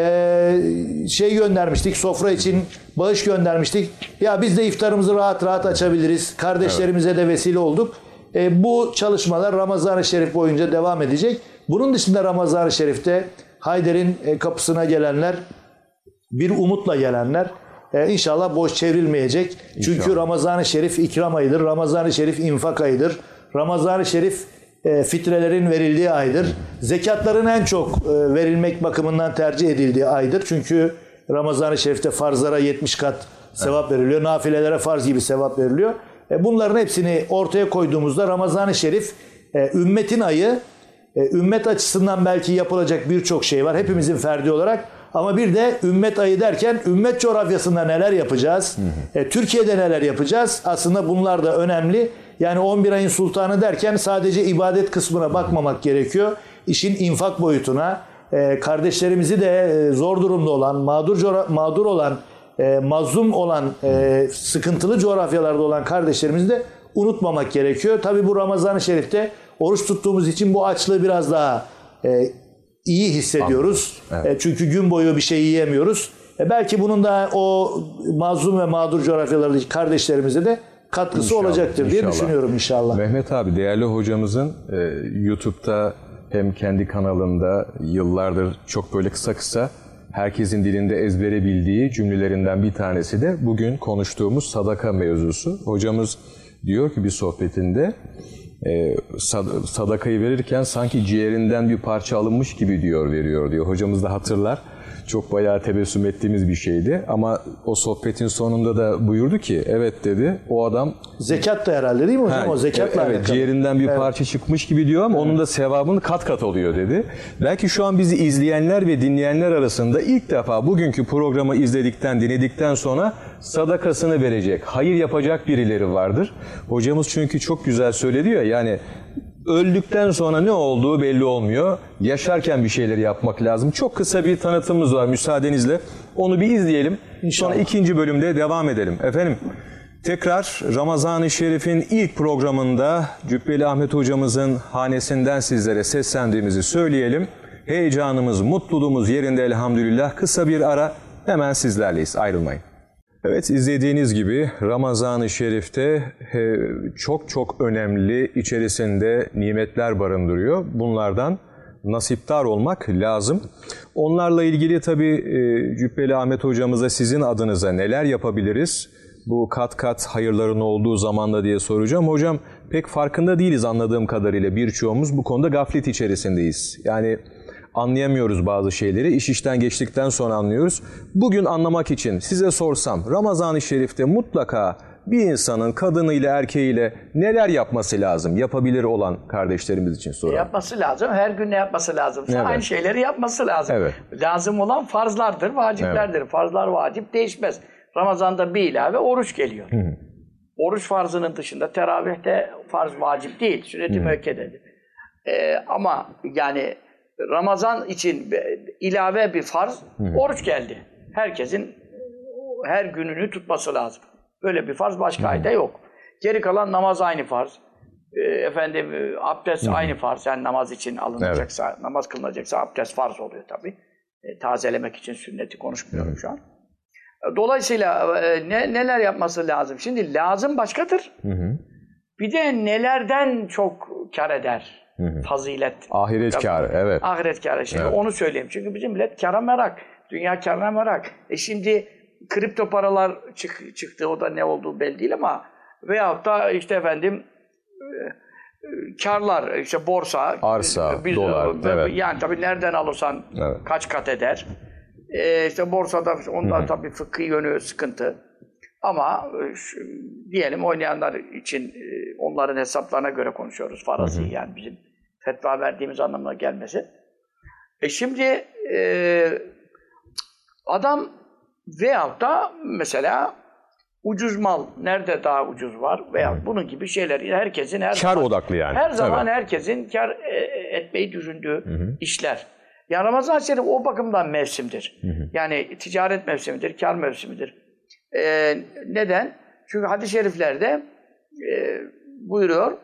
şey göndermiştik, sofra için bağış göndermiştik. Ya biz de iftarımızı rahat rahat açabiliriz. Kardeşlerimize de vesile olduk. Bu çalışmalar Ramazan-ı Şerif boyunca devam edecek. Bunun dışında Ramazan-ı Şerif'te Haydar'ın kapısına gelenler, bir umutla gelenler inşallah boş çevrilmeyecek. İnşallah. Çünkü Ramazan-ı Şerif ikram ayıdır. Ramazan-ı Şerif infak ayıdır. Ramazan-ı Şerif fitrelerin verildiği aydır. Zekatların en çok verilmek bakımından tercih edildiği aydır. Çünkü Ramazan-ı Şerif'te farzlara 70 kat sevap veriliyor. Nafilelere farz gibi sevap veriliyor. Bunların hepsini ortaya koyduğumuzda Ramazan-ı Şerif ümmetin ayı, ümmet açısından belki yapılacak birçok şey var. Hepimizin ferdi olarak. Ama bir de ümmet ayı derken ümmet coğrafyasında neler yapacağız? Türkiye'de neler yapacağız? Aslında bunlar da önemli. Yani 11 ayın sultanı derken sadece ibadet kısmına bakmamak gerekiyor. İşin infak boyutuna, kardeşlerimizi de zor durumda olan, mağdur olan, mazlum olan, sıkıntılı coğrafyalarda olan kardeşlerimizi de unutmamak gerekiyor. Tabii bu Ramazan-ı Şerif'te oruç tuttuğumuz için bu açlığı biraz daha iyi hissediyoruz. Evet. Çünkü gün boyu bir şey yiyemiyoruz. Belki bunun da o mazlum ve mağdur coğrafyalardaki kardeşlerimize de katkısı İnşallah, olacaktır diye düşünüyorum inşallah. Mehmet abi, değerli hocamızın YouTube'da hem kendi kanalında yıllardır çok böyle kısa kısa herkesin dilinde ezbere bildiği cümlelerinden bir tanesi de bugün konuştuğumuz sadaka mevzusu. Hocamız diyor ki bir sohbetinde sadakayı verirken sanki ciğerinden bir parça alınmış gibi veriyor diyor. Hocamız da hatırlar. Çok bayağı tebessüm ettiğimiz bir şeydi. Ama o sohbetin sonunda da buyurdu ki evet dedi, o adam... Zekat da herhalde değil mi hocam? O zekatla evet, ciğerinden bir parça çıkmış gibi diyor ama onun da sevabının kat kat oluyor dedi. Belki şu an bizi izleyenler ve dinleyenler arasında ilk defa bugünkü programı izledikten, dinledikten sonra sadakasını verecek, hayır yapacak birileri vardır. Hocamız çünkü çok güzel söyledi ya, yani öldükten sonra ne olduğu belli olmuyor. Yaşarken bir şeyleri yapmak lazım. Çok kısa bir tanıtımımız var müsaadenizle. Onu bir izleyelim. İnşallah. Sonra ikinci bölümde devam edelim. Efendim, tekrar Ramazan-ı Şerif'in ilk programında Cübbeli Ahmet hocamızın hanesinden sizlere seslendiğimizi söyleyelim. Heyecanımız, mutluluğumuz yerinde elhamdülillah. Kısa bir ara, hemen sizlerleyiz. Ayrılmayın. Evet, izlediğiniz gibi Ramazan-ı Şerif'te çok çok önemli, içerisinde nimetler barındırıyor. Bunlardan nasipdar olmak lazım. Onlarla ilgili tabii Cübbeli Ahmet hocamıza sizin adınıza neler yapabiliriz? Bu kat kat hayırların olduğu zamanda diye soracağım. Hocam, pek farkında değiliz anladığım kadarıyla, birçoğumuz bu konuda gaflet içerisindeyiz. Yani anlayamıyoruz bazı şeyleri. İş işten geçtikten sonra anlıyoruz. Bugün anlamak için size sorsam, Ramazan-ı Şerif'te mutlaka bir insanın kadınıyla erkeğiyle neler yapması lazım? Yapabilir olan kardeşlerimiz için soralım. Yapması lazım. Her gün ne yapması lazım? Evet. Aynı şeyleri yapması lazım. Evet. Lazım olan farzlardır, vaciplerdir. Evet. Farzlar vacip değişmez. Ramazan'da bir ilave oruç geliyor. Oruç farzının dışında teravihte farz vacip değil. Sünnet-i müekkededir. Ama yani Ramazan için ilave bir farz, oruç geldi. Herkesin her gününü tutması lazım. Böyle bir farz başka ayda yok. Geri kalan namaz aynı farz. Abdest aynı farz. Yani namaz için alınacaksa, namaz kılınacaksa abdest farz oluyor tabii. Tazelemek için sünneti konuşmuyorum şu an. Dolayısıyla neler yapması lazım? Şimdi lazım başkadır. Bir de nelerden çok kar eder? Fazilet. Ahiret kârı, evet. Ahiret kârı. Şimdi onu söyleyeyim. Çünkü bizim millet kâra merak. Dünya kârına merak. Şimdi kripto paralar çıktı. O da ne olduğu belli değil ama veyahut da işte kârlar, işte borsa, arsa, dolar, yani tabii nereden alırsan kaç kat eder. İşte borsada onda tabii fıkhi yönü sıkıntı. Ama diyelim oynayanlar için onların hesaplarına göre konuşuyoruz. Farazi yani bizim fetva verdiğimiz anlamına gelmesin. Şimdi adam veyahut da mesela ucuz mal nerede daha ucuz var veya bunun gibi şeyler herkesin kar odaklı yani. Her zaman herkesin kar etmeyi düşündüğü işler. Yani Ramazan-ı Şerif o bakımdan mevsimdir. Yani ticaret mevsimidir, kar mevsimidir. Neden? Çünkü hadis-i şeriflerde buyuruyor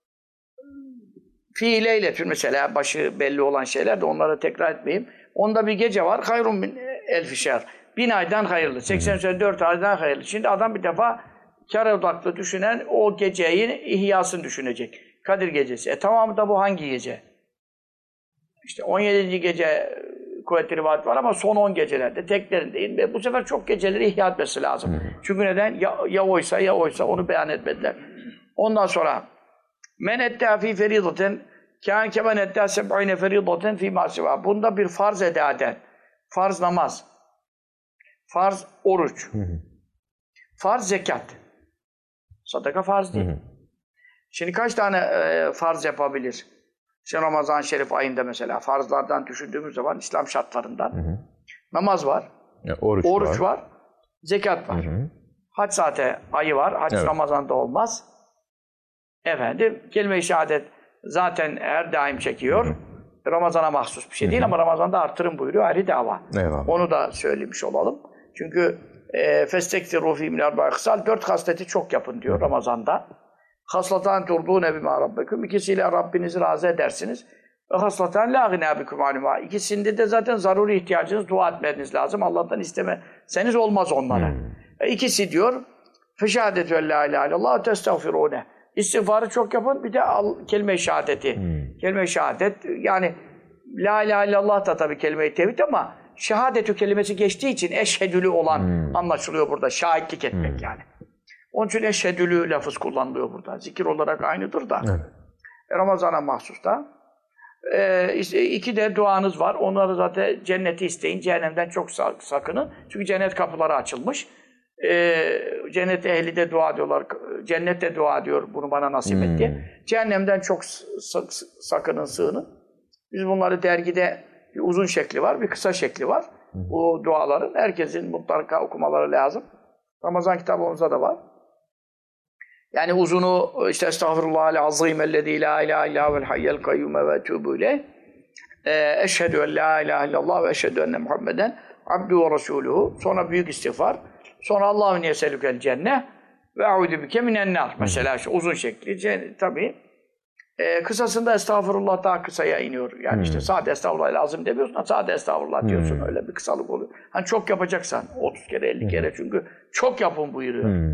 fi leyletün mesela başı belli olan şeyler de onları tekrar etmeyeyim. Onda bir gece var. Hayrun min elfi şehr. 1000 aydan hayırlı. 84 aydan hayırlı. Şimdi adam bir defa kar odaklı düşünen o geceyi ihyasını düşünecek. Kadir gecesi. Tamamı da bu hangi gece? İşte 17. gece kuvvet-i rivayet var ama son 10 gecelerde teklerindeyim ve bu sefer çok geceleri ihya etmesi lazım. Çünkü neden? Ya oysa onu beyan etmediler. Ondan sonra men ettâ fî ferîdaten kâin kemen ettâ seb'ine ferîdaten fî mâsivâ. Bunda bir farz eda eden. Farz namaz. Farz oruç. Farz zekat. Sadaka farz değil. Şimdi kaç tane farz yapabilir? İşte Ramazan-ı Şerif ayında mesela farzlardan düşündüğümüz zaman İslam şartlarından namaz var, oruç var, zekat var. Hac saate ayı var, hac Ramazan'da olmaz. Kelime-i şehadet zaten her daim çekiyor. Ramazan'a mahsus bir şey değil ama Ramazan'da artırım buyuruyor, ayrı dava. Onu da söylemiş olalım. Çünkü فَاسْتَكْتِرُوا ف۪ي مِنَ اَرْبَعِ خِسَالٍ 4 hasleti çok yapın diyor Ramazan'da. Haslatan turdûne bimâ rabbekum. İkisiyle Rabbinizi razı edersiniz. Ve haslatan lâ gınâ bikum animâ. İkisinde de zaten zaruri ihtiyacınız dua etmeniz lazım. Allah'tan istemeseniz olmaz onlara. İkisi diyor feşâdetü en lâ ilâhe illallah testağfirûne. İstiğfarı çok yapın. Bir de kelime-i şehadeti. Kelime-i şehadet yani lâ ilâhe illallah da tabii kelime-i tevhid ama şehadetü kelimesi geçtiği için eşhedülü olan anlaşılıyor burada. Şahitlik etmek yani. Onun için eşhedülü lafız kullanılıyor burada. Zikir olarak aynıdır da. Ramazan'a mahsus da. İki de duanız var. Onları zaten cenneti isteyin. Cehennemden çok sakının. Çünkü cennet kapıları açılmış. Cennet ehli de dua diyorlar. Cennet de dua diyor bunu bana nasip et diye. Cehennemden çok sakının, sığının. Biz bunları dergide bir uzun şekli var, bir kısa şekli var. Bu duaların herkesin mutlaka okumaları lazım. Ramazan kitabımızda da var. Yani uzunu işte estağfirullahal azim ellezî la ilahe illâ vel hayyel kayyume ve etûbü ileyh. Eşhedü en la ilahe illallah ve eşhedü enne Muhammeden abdü ve resûlühü. Sonra büyük istiğfar. Sonra Allahümme yeselükel cenneh ve eûdü bike minennâr. Mesela şu uzun şekli. Tabii. Kısasında estağfurullah daha kısaya iniyor. Yani işte sade estağfurullah lazım demiyorsun. Sade estağfurullah diyorsun. Öyle bir kısalık oluyor. Hani çok yapacaksan 30 kere 50 kere çünkü çok yapın buyuruyor.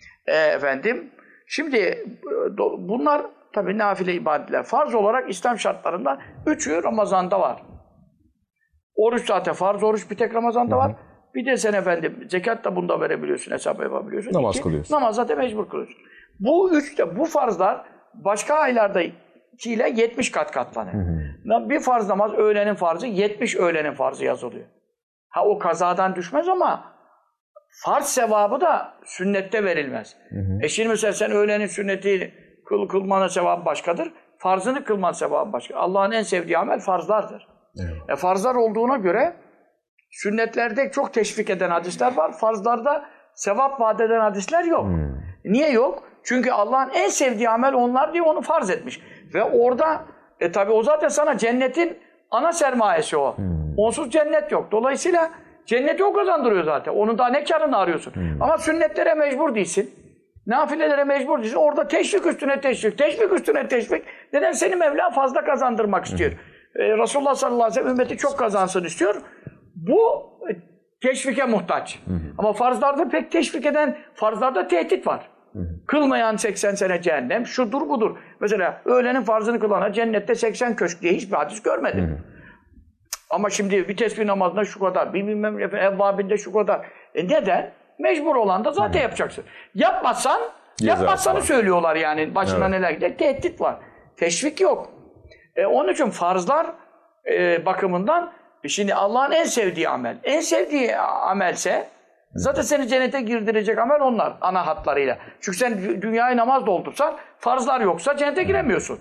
Şimdi bunlar tabii nafile ibadetler. Farz olarak İslam şartlarında 3'ü Ramazan'da var. Oruç zaten farz oruç bir tek Ramazan'da var. Bir de sen zekat da bunda verebiliyorsun, hesap yapabiliyorsun. Namaz kılıyorsun. Namaz zaten mecbur kılıyorsun. Bu farzlar başka aylardakiyle 70 kat katlanıyor. Bir farz namaz, öğlenin farzı, 70 öğlenin farzı yazılıyor. O kazadan düşmez ama farz sevabı da sünnette verilmez. Şimdi mesela sen öğlenin sünneti kılmanın sevabı başkadır. Farzını kılmanın sevabı başka. Allah'ın en sevdiği amel farzlardır. Farzlar olduğuna göre sünnetlerde çok teşvik eden hadisler var. Farzlarda sevap vaat eden hadisler yok. Niye yok? Çünkü Allah'ın en sevdiği amel onlar diye onu farz etmiş. Ve orada tabi o zaten sana cennetin ana sermayesi o. Onsuz cennet yok. Dolayısıyla cenneti o kazandırıyor zaten. Onun daha ne karını arıyorsun? Ama sünnetlere mecbur değilsin. Nafilelere mecbur değilsin. Orada teşvik üstüne teşvik, teşvik üstüne teşvik. Neden? Seni Mevla fazla kazandırmak istiyor. Resulullah sallallahu aleyhi ve sellem ümmeti çok kazansın istiyor. Bu teşvike muhtaç. Ama farzlarda pek teşvik eden, farzlarda tehdit var. Kılmayan 80 sene cehennem, şudur budur. Mesela öğlenin farzını kılana cennette 80 köşk diye hiçbir hadis görmedim. Ama şimdi bir tesbih namazında şu kadar, bilmem evvabinde şu kadar. Neden? Mecbur olan da zaten yapacaksın. Yapmazsanı söylüyorlar yani. Başına neler gider? Tehdit var. Teşvik yok. Onun için farzlar bakımından şimdi Allah'ın en sevdiği amel. En sevdiği amelse zaten seni cennete girdirecek amel onlar ana hatlarıyla. Çünkü sen dünyayı namaz doldursan farzlar yoksa cennete giremiyorsun.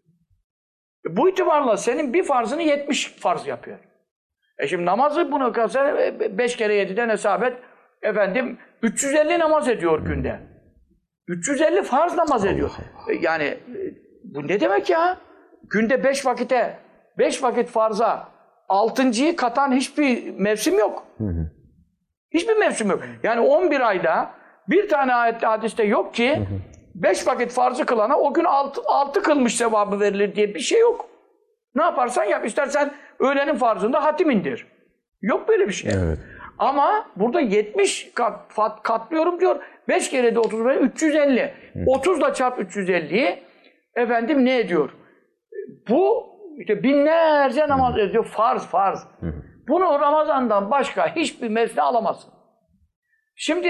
Bu itibarla senin bir farzını 70 farz yapıyor. Şimdi namazı bunu kalsa 5 kere 7'den hesap et. 350 namaz ediyor günde. 350 farz namaz ediyor. Yani bu ne demek ya? Günde 5 vakit farza 6.'yı katan hiçbir mevsim yok. Hiçbir mevsim yok. Yani 11 ayda bir tane ayette hadiste yok ki 5 vakit farzı kılana o gün 6 kılmış sevabı verilir diye bir şey yok. Ne yaparsan yap. İstersen öğlenin farzında hatim indir. Yok böyle bir şey. Evet. Ama burada 70 katlıyorum diyor. 5 kere de 30 350. 30 da çarp 350'yi ne ediyor? Bu işte binlerce namaz ediyor. Farz. Bunu Ramazan'dan başka hiçbir mevsimde alamazsın. Şimdi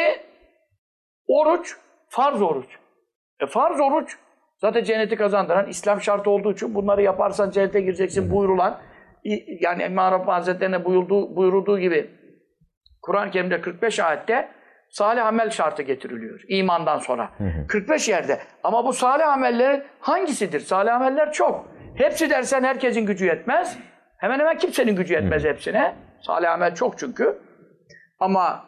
oruç, farz oruç. Farz oruç zaten cenneti kazandıran İslam şartı olduğu için bunları yaparsan cennete gireceksin buyurulan, yani İmam Rabbani Hazretleri'ne buyurulduğu gibi Kur'an-ı Kerim'de 45 ayette salih amel şartı getiriliyor imandan sonra. 45 yerde. Ama bu salih ameller hangisidir? Salih ameller çok. Hepsi dersen herkesin gücü yetmez. Hemen hemen kimsenin gücü yetmez hepsine. Salih amel çok çünkü. Ama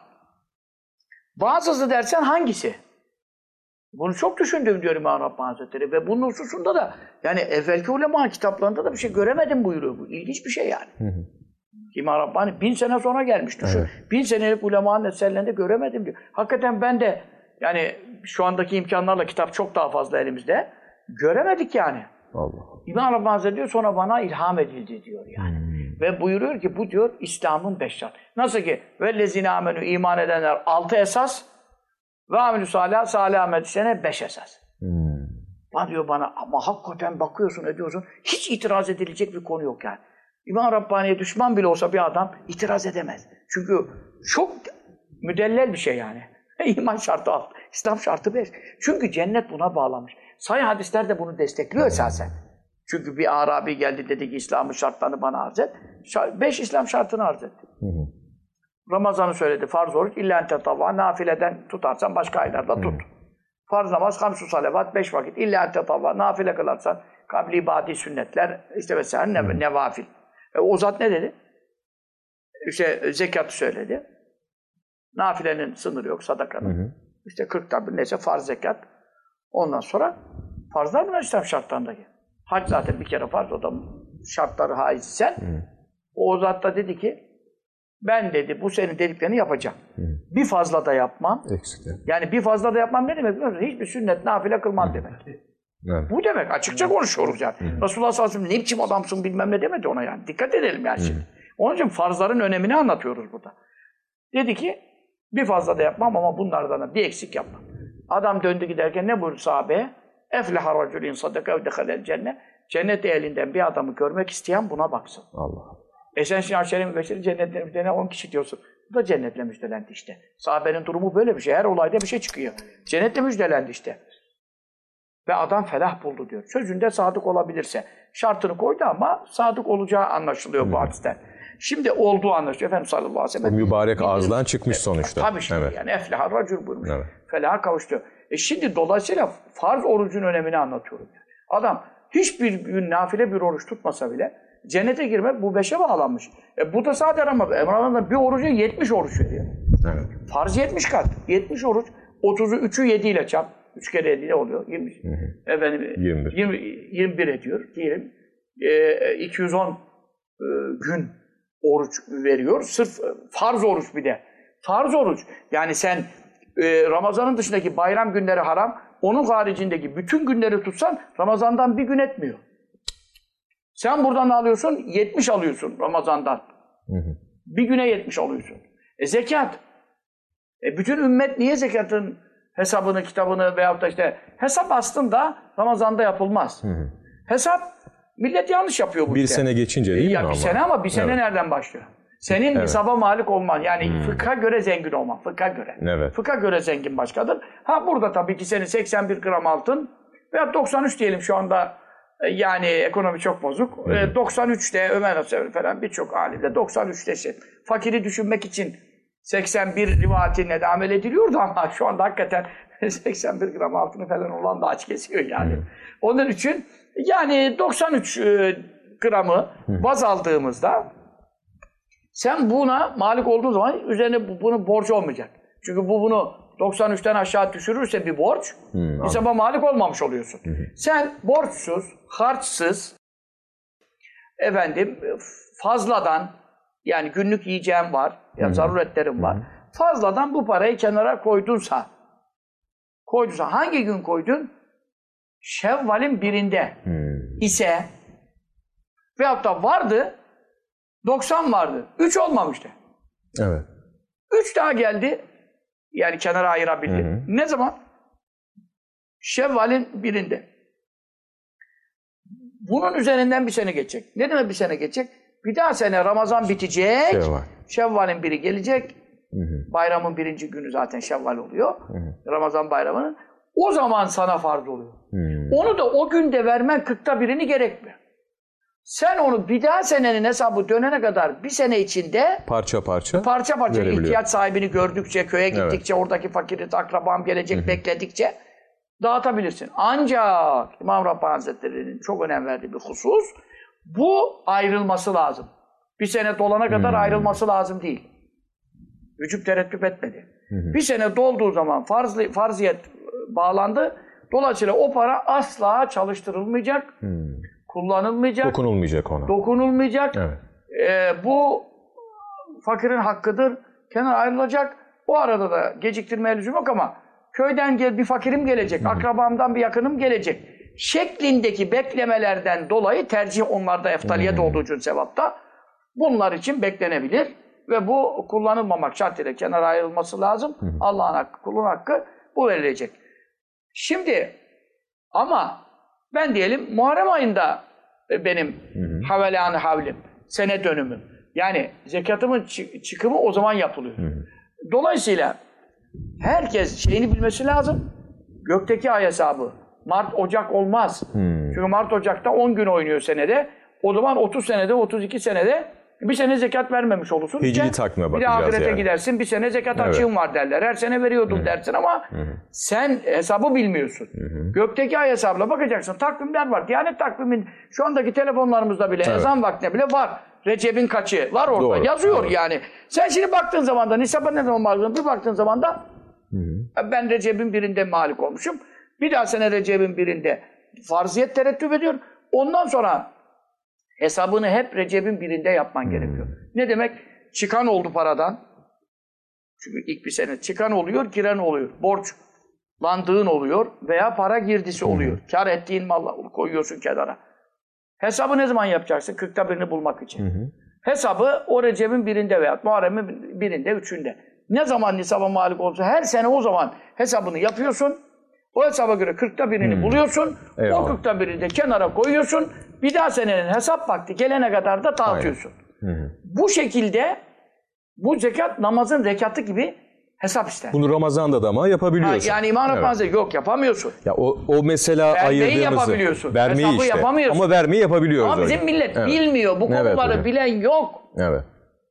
bazısı dersen hangisi? Bunu çok düşündüm diyor İmam Rabbani Hazretleri. Ve bunun hususunda da yani evvelki ulema kitaplarında da bir şey göremedim buyuruyor. Bu ilginç bir şey yani. İmam Rabbani 1000 sene sonra gelmiş düşün. Evet. 1000 senelik ulemanın eserlerinde göremedim diyor. Hakikaten ben de yani şu andaki imkanlarla kitap çok daha fazla elimizde. Göremedik yani. Allah. İmam Rabbani Hazretleri diyor sonra bana ilham edildi diyor yani. Ve buyuruyor ki bu diyor İslam'ın 5 şart. Nasıl ki vellezine amenü iman edenler 6 esas ve amelü salih amel işlerine 5 esas. Diyor bana ama hakikaten bakıyorsun ediyorsun hiç itiraz edilecek bir konu yok yani. İmam Rabbani'ye düşman bile olsa bir adam itiraz edemez. Çünkü çok müdellel bir şey yani. İman şartı 6, İslam şartı 5. Çünkü cennet buna bağlamış. Sahih hadisler de bunu destekliyor esasen. Çünkü bir Arabi geldi dedi ki İslam'ın şartlarını bana arz et. 5 İslam şartını arz etti. Ramazan'ı söyledi. Farz oruç illa entetavva. Nafileden tutarsan başka aylarda tut. Farz namaz, hamsu salavat, 5 vakit. İlla entetavva. Nafile kılarsan kabli badi sünnetler işte vesaire nevafil. O zat ne dedi? İşte zekatı söyledi. Nafilenin sınırı yok, sadakanın. İşte 40'ta bir neyse farz zekat. Ondan sonra farzlar bunlar İslam şartlarındaki. Hac zaten bir kere farz, o da şartları haiz sen. O zat da dedi ki ben dedi bu senin dediklerini yapacağım. Bir fazla da yapmam. Eksikler. Yani bir fazla da yapmam ne demek biliyor musun? Hiçbir sünnet nafile kılmam demek. Evet. Bu demek. Açıkça konuşuyoruz yani. Resulullah sallallahu aleyhi ve sellem ne biçim adamsın bilmem ne demedi ona yani. Dikkat edelim yani şimdi. Onun için farzların önemini anlatıyoruz burada. Dedi ki bir fazla da yapmam ama bunlardan da bir eksik yapmam. Adam döndü giderken ne buyurdu sahabeye? Efleha racülün sadaka ve dehalel cennet. Cennet ehlinden bir adamı görmek isteyen buna baksın. Allah. Sen şimdi Aşere-i Mübeşşer'i cennetle müjdelen 10 kişi diyorsun. Bu da cennetle müjdelendi işte. Sahabenin durumu böyle bir şey. Her olayda bir şey çıkıyor. Cennetle müjdelendi işte. Ve adam felah buldu diyor. Sözünde sadık olabilirse. Şartını koydu ama sadık olacağı anlaşılıyor bu hadisten. Şimdi olduğu anlaşılıyor. Efendimiz sallallahu aleyhi ve sellem. O mübarek ağızdan çıkmış sonuçta. Tabii şimdi evet. Yani eflehar racül buyurmuş. Evet. Felaha kavuştu. Şimdi dolayısıyla farz orucun önemini anlatıyorum. Adam hiçbir gün nafile bir oruç tutmasa bile cennete girmek bu 5'e bağlanmış. Bu da sadece Ramazan'da bir orucu 70 oruç veriyor. Evet. Farz 70 kat. 70 oruç. 30'u 3'ü 7 ile çarp. 3 kere 7 ne oluyor? 20. Efendim 21 ediyor. Diyelim 210 gün oruç veriyor. Sırf farz oruç bir de. Farz oruç. Yani sen Ramazan'ın dışındaki bayram günleri haram. Onun haricindeki bütün günleri tutsan Ramazan'dan bir gün etmiyor. Sen buradan alıyorsun, 70 alıyorsun Ramazan'dan. Bir güne 70 alıyorsun. Zekat. Bütün ümmet niye zekatın hesabını, kitabını veyahut da işte hesap aslında Ramazan'da yapılmaz. Hesap millet yanlış yapıyor bu Bir işte. sene geçince değil mi? Ya bir sene ama bir sene nereden başlıyor? Senin hesaba malik olman yani fıkha göre zengin olman. Fıkha göre. Evet. Fıkha göre zengin başkadır. Ha burada tabii ki senin 81 gram altın veya 93 diyelim şu anda yani ekonomi çok bozuk. 93'te Ömer Hasan falan birçok alimde 93'te şey. Fakiri düşünmek için 81 rivayetine de amel ediliyordu ama şu anda hakikaten 81 gram altını falan olan da aç kesiyor yani. Onun için yani 93 gramı baz aldığımızda sen buna malik olduğun zaman üzerine bunun borcu olmayacak. Çünkü bunu 93'ten aşağı düşürürse bir borç, hesaba malik olmamış oluyorsun. Sen borçsuz, harçsız, fazladan, yani günlük yiyeceğin var, ya zaruretlerin var. Fazladan bu parayı kenara koydunsa hangi gün koydun? Şevval'in birinde ise veyahut da vardı, 90 vardı. 3 olmamıştı. Evet. 3 daha geldi. Yani kenara ayırabildi. Ne zaman? Şevval'in birinde. Bunun üzerinden bir sene geçecek. Ne demek bir sene geçecek? Bir daha sene Ramazan bitecek. Şevval'in biri gelecek. Bayramın birinci günü zaten Şevval oluyor. Ramazan bayramının. O zaman sana farz oluyor. Onu da o günde vermen 40'ta birini gerekmiyor. Sen onu bir daha senenin hesabı dönene kadar bir sene içinde parça ihtiyaç sahibini gördükçe, köye gittikçe, oradaki fakiri, akrabam gelecek bekledikçe dağıtabilirsin. Ancak İmam Rabbani Hazretleri'nin çok önem verdiği bir husus, bu ayrılması lazım. Bir sene dolana kadar ayrılması lazım değil. Vücub tereddüt etmedi. Bir sene dolduğu zaman farziyet bağlandı. Dolayısıyla o para asla çalıştırılmayacak. Kullanılmayacak. Dokunulmayacak. Evet. Bu fakirin hakkıdır. Kenar ayrılacak. O arada da geciktirmeye lüzum yok ama köyden bir fakirim gelecek, akrabamdan bir yakınım gelecek şeklindeki beklemelerden dolayı tercih onlarda eftaliyet olduğu için sevapta bunlar için beklenebilir ve bu kullanılmamak şartıyla kenara ayrılması lazım. Allah'ın hakkı, kulun hakkı bu verilecek. Şimdi ama ben diyelim Muharrem ayında benim havelan havlim, sene dönümüm. Yani zekatımın çıkımı o zaman yapılıyor. Dolayısıyla herkes şeyini bilmesi lazım. Gökteki ay hesabı. Mart, Ocak olmaz. Çünkü Mart, Ocak'ta 10 gün oynuyor senede. O zaman 30 senede, 32 senede bir sene zekat vermemiş olursun. Hicri takvime bakacağız yani. Bir de ahirete yani. Gidersin, bir sene zekat açığın var derler. Her sene veriyordum dersin ama sen hesabı bilmiyorsun. Gökteki ay hesabına bakacaksın. Takvimler var. Diyanet takvimin şu andaki telefonlarımızda bile, ezan vaktine bile var. Recep'in kaçı var orada. Doğru. Yazıyor yani. Sen şimdi baktığın zaman da nisaba ne zaman baktığın bir baktığın zaman da ben Recep'in birinde malik olmuşum. Bir daha sene Recep'in birinde farziyet terettüp ediyor. Ondan sonra hesabını hep Recep'in birinde yapman gerekiyor. Ne demek? Çıkan oldu paradan. Çünkü ilk bir sene çıkan oluyor, giren oluyor. Borçlandığın oluyor veya para girdisi oluyor. Kar ettiğin malı koyuyorsun kenara. Hesabı ne zaman yapacaksın? 40'ta birini bulmak için. Hesabı o Recep'in birinde veya Muharrem'in birinde, üçünde. Ne zaman nisaba malik olursa her sene o zaman hesabını yapıyorsun. O hesaba göre 40'ta birini buluyorsun. Eyvallah. O 40'ta birini de kenara koyuyorsun. Bir daha senenin hesap vakti gelene kadar da dağıtıyorsun. Bu şekilde bu zekat namazın rekatı gibi hesap ister. Bunu Ramazan'da da ama yapabiliyorsun. Yani İmam Rabbani yok yapamıyorsun. Ya o mesela Vermeyi yapabiliyorsun. Vermeyi hesabı yapamıyorsun. Ama vermeyi yapabiliyoruz. Ama bizim millet bilmiyor. Bu konuları hocam. bilen yok. Evet.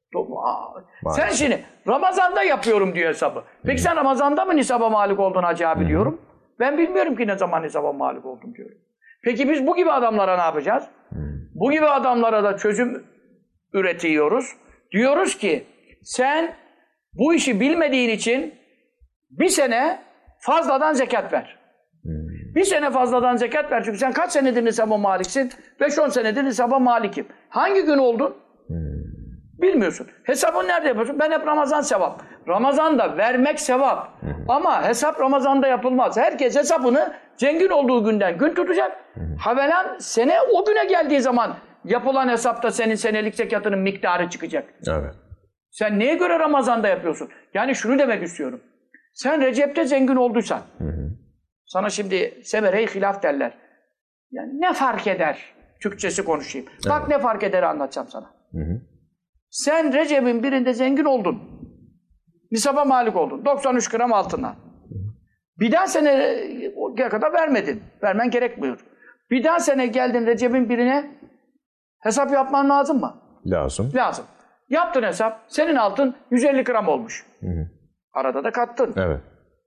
Sen şimdi Ramazan'da yapıyorum diyor hesabı. Peki sen Ramazan'da mı nisaba malik oldun Hacı abi diyorum. Ben bilmiyorum ki ne zaman nisaba malik oldum diyorum. Peki biz bu gibi adamlara ne yapacağız? Bu gibi adamlara da çözüm üretiyoruz. Diyoruz ki sen bu işi bilmediğin için bir sene fazladan zekat ver. Bir sene fazladan zekat ver. Çünkü sen kaç senedir nisaba maliksin? 5-10 senedir nisaba malikim. Hangi gün oldun? Bilmiyorsun. Hesabını nerede yapıyorsun? Ben hep Ramazan sevap. Ramazan'da vermek sevap. Ama hesap Ramazan'da yapılmaz. Herkes hesabını zengin olduğu günden gün tutacak. Havelan sene o güne geldiği zaman yapılan hesapta senin senelik zekatının miktarı çıkacak. Evet. Sen neye göre Ramazan'da yapıyorsun? Yani şunu demek istiyorum. Sen Recep'te zengin olduysan, sana şimdi semere-i hilaf derler. Yani ne fark eder? Türkçesi konuşayım. Evet. Bak ne fark eder anlatacağım sana. Sen Recep'in birinde zengin oldun. Nisaba malik oldun. 93 gram altına. Bir daha seneye kadar vermedin. Vermen gerekmiyor. Bir daha sene geldin Recep'in birine hesap yapman lazım mı? Lazım. Lazım. Yaptın hesap. Senin altın 150 gram olmuş. Arada da kattın. Evet.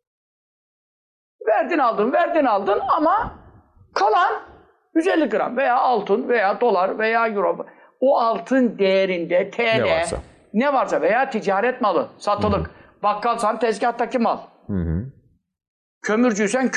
Verdin aldın ama kalan 150 gram veya altın veya dolar veya euro. O altın değerinde TL ne varsa veya ticaret malı, satılık. Bakkalsan tezgahtaki mal. Kömürcüysen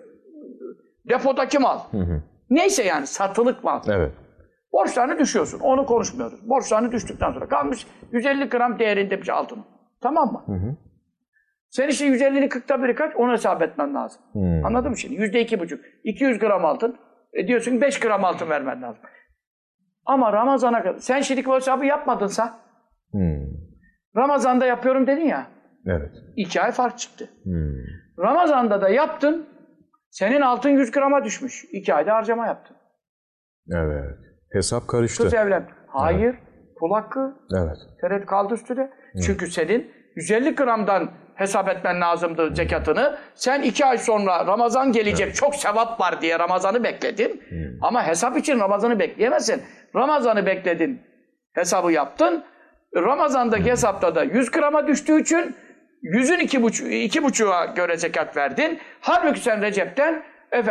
depodaki mal. Neyse yani satılık mal. Evet. Borçlarını düşüyorsun. Onu konuşmuyoruz. Borçlarını düştükten sonra kalmış 150 gram değerinde bir şey altın. Tamam mı? Sen işte 150'nin 40'ta biri kaç? Onu hesap etmen lazım. Anladın mı şimdi? %2,5. 200 gram altın. Diyorsun 5 gram altın vermen lazım. Ama Ramazan'a kadar. Sen şimdi bu hesabı yapmadınsa Ramazan'da yapıyorum dedin ya. Evet. 2 ay fark çıktı. Ramazan'da da yaptın. Senin altın 100 grama düşmüş. 2 ayda harcama yaptın. Evet. Hesap karıştı. Kız evlen. Hayır. Kul hakkı. Evet. Tereddüt kaldı üstüne. Çünkü senin 150 gramdan hesap etmen lazımdı zekatını. Sen 2 ay sonra Ramazan gelecek, çok sevap var diye Ramazan'ı bekledin. Ama hesap için Ramazan'ı bekleyemezsin. Ramazan'ı bekledin, hesabı yaptın. Ramazan'daki hesapta da 100 grama düştüğü için 100'ün 2,5'a göre zekat verdin. Halbuki sen Recep'ten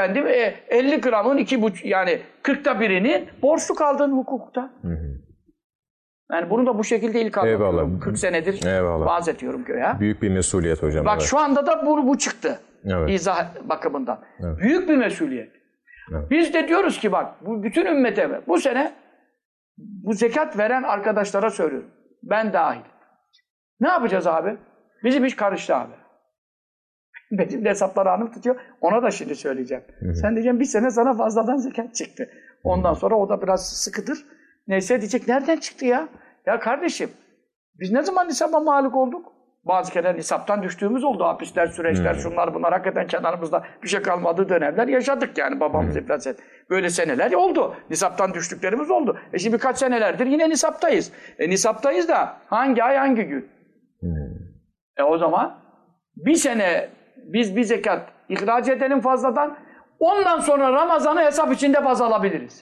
50 gramın 2,5 yani 40'ta birini borçlu kaldın hukukta. Yani bunu da bu şekilde ilk anlatıyorum. Eyvallah. 40 senedir vaaz ediyorum köye. Büyük bir mesuliyet hocam. Bak şu anda da bu çıktı. Evet. İzah bakımından. Evet. Büyük bir mesuliyet. Evet. Biz de diyoruz ki bak bu bütün ümmete bu sene bu zekat veren arkadaşlara söylüyorum. Ben dahil. Ne yapacağız abi? Bizim iş karıştı abi. Benim de hesapları hanım tutuyor. Ona da şimdi söyleyeceğim. Sen diyeceğim bir sene sana fazladan zekat çıktı. Ondan sonra o da biraz sıkıdır. Neyse diyecek nereden çıktı ya? Ya kardeşim biz ne zaman nisaba malik olduk? Bazı kere nisaptan düştüğümüz oldu. Hapisler, süreçler, şunlar bunlar. Hakikaten kenarımızda bir şey kalmadığı dönemler yaşadık yani babamız iflas etti. Böyle seneler oldu. Nisaptan düştüklerimiz oldu. Şimdi birkaç senelerdir yine nisaptayız. Nisaptayız da hangi ay hangi gün? O zaman bir sene biz bir zekat ihraç edelim fazladan. Ondan sonra Ramazan'ı hesap içinde baz alabiliriz.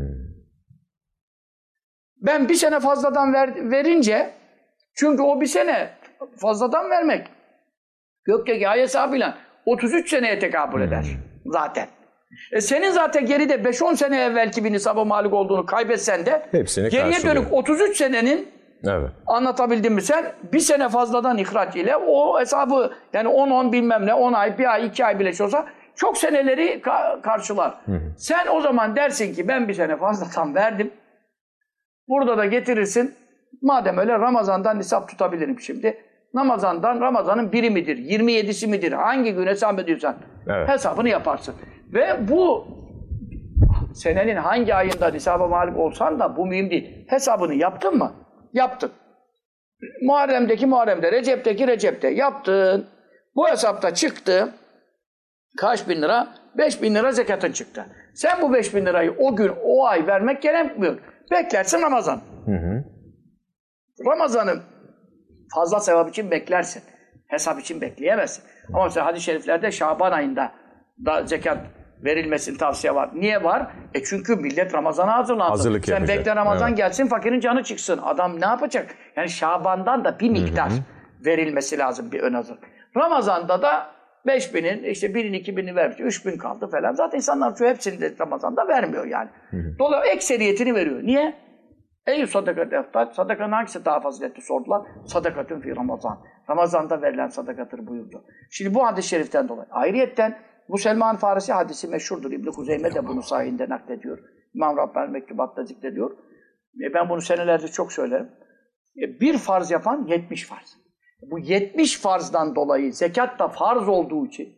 Ben bir sene fazladan verince çünkü o bir sene fazladan vermek gökteki ay hesabıyla 33 seneye tekabül eder zaten. Senin zaten geride 5-10 sene evvelki bir nisaba malik olduğunu kaybetsen de hepsini geriye dönük 33 senenin anlatabildim mi sen? Bir sene fazladan ihraç ile o hesabı yani 10 bilmem ne 10 ay, 1 ay, 2 ay bile olsa çok seneleri karşılar. Sen o zaman dersin ki ben bir sene fazladan verdim. Burada da getirirsin. Madem öyle Ramazan'dan nisap tutabilirim şimdi. Ramazan'ın biri midir? 27'si midir? Hangi gün hesap ediyorsan hesabını yaparsın. Ve bu senenin hangi ayında nisaba malik olsan da bu mühim değil. Hesabını yaptın mı? Yaptın. Muharrem'de, Recep'te yaptın. Bu hesapta çıktı. Kaç bin lira? 5.000 lira zekatın çıktı. Sen bu 5.000 lirayı o gün, o ay vermek gerekmiyor. Beklersin Ramazan. Ramazan'ı fazla sevap için beklersin. Hesap için bekleyemezsin. Ama mesela hadis-i şeriflerde Şaban ayında da zekat verilmesinin tavsiye var. Niye var? Çünkü millet Ramazan'a hazırlandı. Sen bekle Ramazan gelsin, fakirin canı çıksın. Adam ne yapacak? Yani Şaban'dan da bir miktar verilmesi lazım bir ön hazır. Ramazan'da da 5.000'in işte 1'in 2.000'i vermiş. 3.000 kaldı falan. Zaten insanlar şu hepsini de Ramazan'da vermiyor yani. Dolayısıyla ekseriyetini veriyor. Niye? Ey sadakat eftat, sadakanın hangisi daha faziletli sordular. Sadakatün fi Ramazan. Ramazan'da verilen sadakattır buyurdu. Şimdi bu hadis-i şeriften dolayı. Ayrıyetten bu Selman Farisi hadisi meşhurdur. İbn-i Kuzeyme de bunu sahihinde naklediyor. İmam Rabbani Mektubat'ta zikrediyor. Ben bunu senelerdir çok söylerim. bir farz yapan 70 farz. Bu 70 farzdan dolayı zekat da farz olduğu için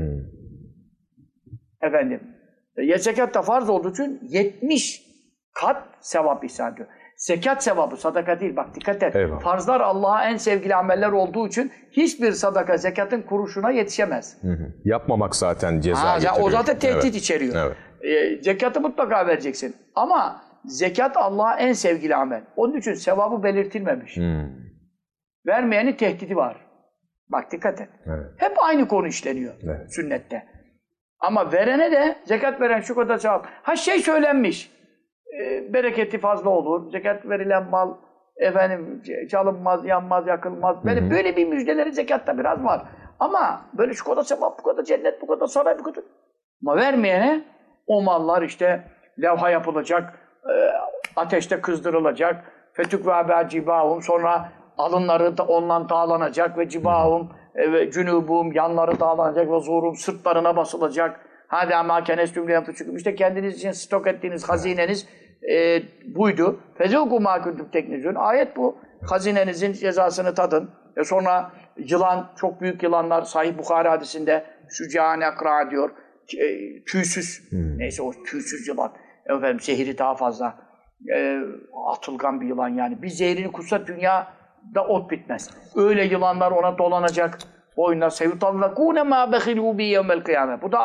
zekat da farz olduğu için 70 kat sevap ihsan ediyor. Zekat sevabı, sadaka değil. Bak dikkat et. Eyvallah. Farzlar Allah'a en sevgili ameller olduğu için hiçbir sadaka zekatın kuruşuna yetişemez. Yapmamak zaten ceza getiriyor. O zaten tehdit içeriyor. Evet. Zekatı mutlaka vereceksin. Ama zekat Allah'a en sevgili amel. Onun için sevabı belirtilmemiş. Vermeyenin tehdidi var. Bak dikkat et. Evet. Hep aynı konu işleniyor sünnette. Ama verene de zekat veren şu kadar sevap. Söylenmiş. Bereketi fazla olur. Zekat verilen mal çalınmaz, yanmaz, yakılmaz. Böyle bir müjdeleri zekatta biraz var. Ama böyle şu kadar sevap, bu kadar cennet, bu kadar saray, bu kadar. Ama vermeyene o mallar işte levha yapılacak, ateşte kızdırılacak. Fetük ve haber cibahum, sonra alınları da ondan dağlanacak ve cibahum ve cünubum, yanları dağlanacak ve zuhurum, sırtlarına basılacak. Hadi ama kenestüm yapıcık. İşte kendiniz için stok ettiğiniz hazineniz buydu. Fezûkû mâ kuntum teknizûn. Ayet bu. Hazinenizin cezasını tadın. Sonra yılan, çok büyük yılanlar Sahih Bukhari hadisinde Şücâne Akra diyor. Tüysüz. Neyse o tüysüz yılan. Zehri daha fazla. Atılgan bir yılan yani. Bir zehrini kutsa dünyada ot bitmez. Öyle yılanlar ona dolanacak. Boyunlar sevutallakûne mâ behilû bi yevmel kıyâme. Bu da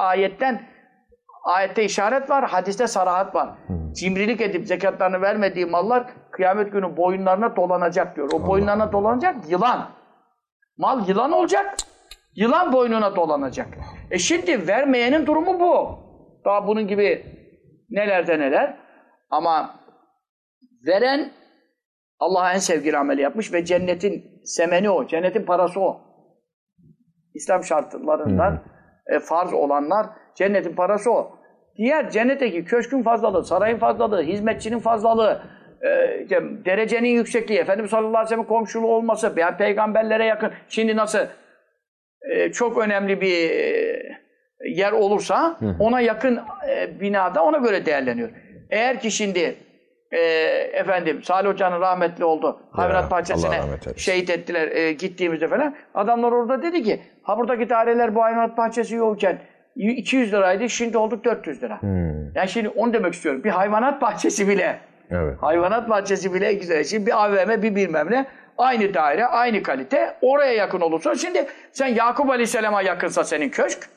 ayette işaret var, hadiste sarahat var. Cimrilik edip zekatlarını vermediği mallar kıyamet günü boyunlarına dolanacak diyor. O boyunlarına dolanacak yılan. Mal yılan olacak, yılan boynuna dolanacak. Şimdi vermeyenin durumu bu. Daha bunun gibi nelerde neler. Ama veren Allah'a en sevgili ameli yapmış ve cennetin semeni o, cennetin parası o. İslam şartlarından farz olanlar, cennetin parası o. Diğer cennetteki köşkün fazlalığı, sarayın fazlalığı, hizmetçinin fazlalığı, derecenin yüksekliği, Efendimiz sallallahu aleyhi ve sellem komşuluğu olması, yani peygamberlere yakın. Şimdi nasıl çok önemli bir yer olursa ona yakın binada ona göre değerleniyor. Eğer ki şimdi Salih Hoca'nın rahmetli oldu. Hayvanat bahçesine şehit ettiler gittiğimizde falan. Adamlar orada dedi ki buradaki daireler bu hayvanat bahçesi yokken 200 liraydı, şimdi olduk 400 lira. Yani şimdi onu demek istiyorum. Bir hayvanat bahçesi bile hayvanat bahçesi bile güzel. Şimdi bir AVM, bir bilmem ne. Aynı daire, aynı kalite. Oraya yakın olursa, şimdi sen Yakup Aleyhisselam'a yakınsa senin köşk.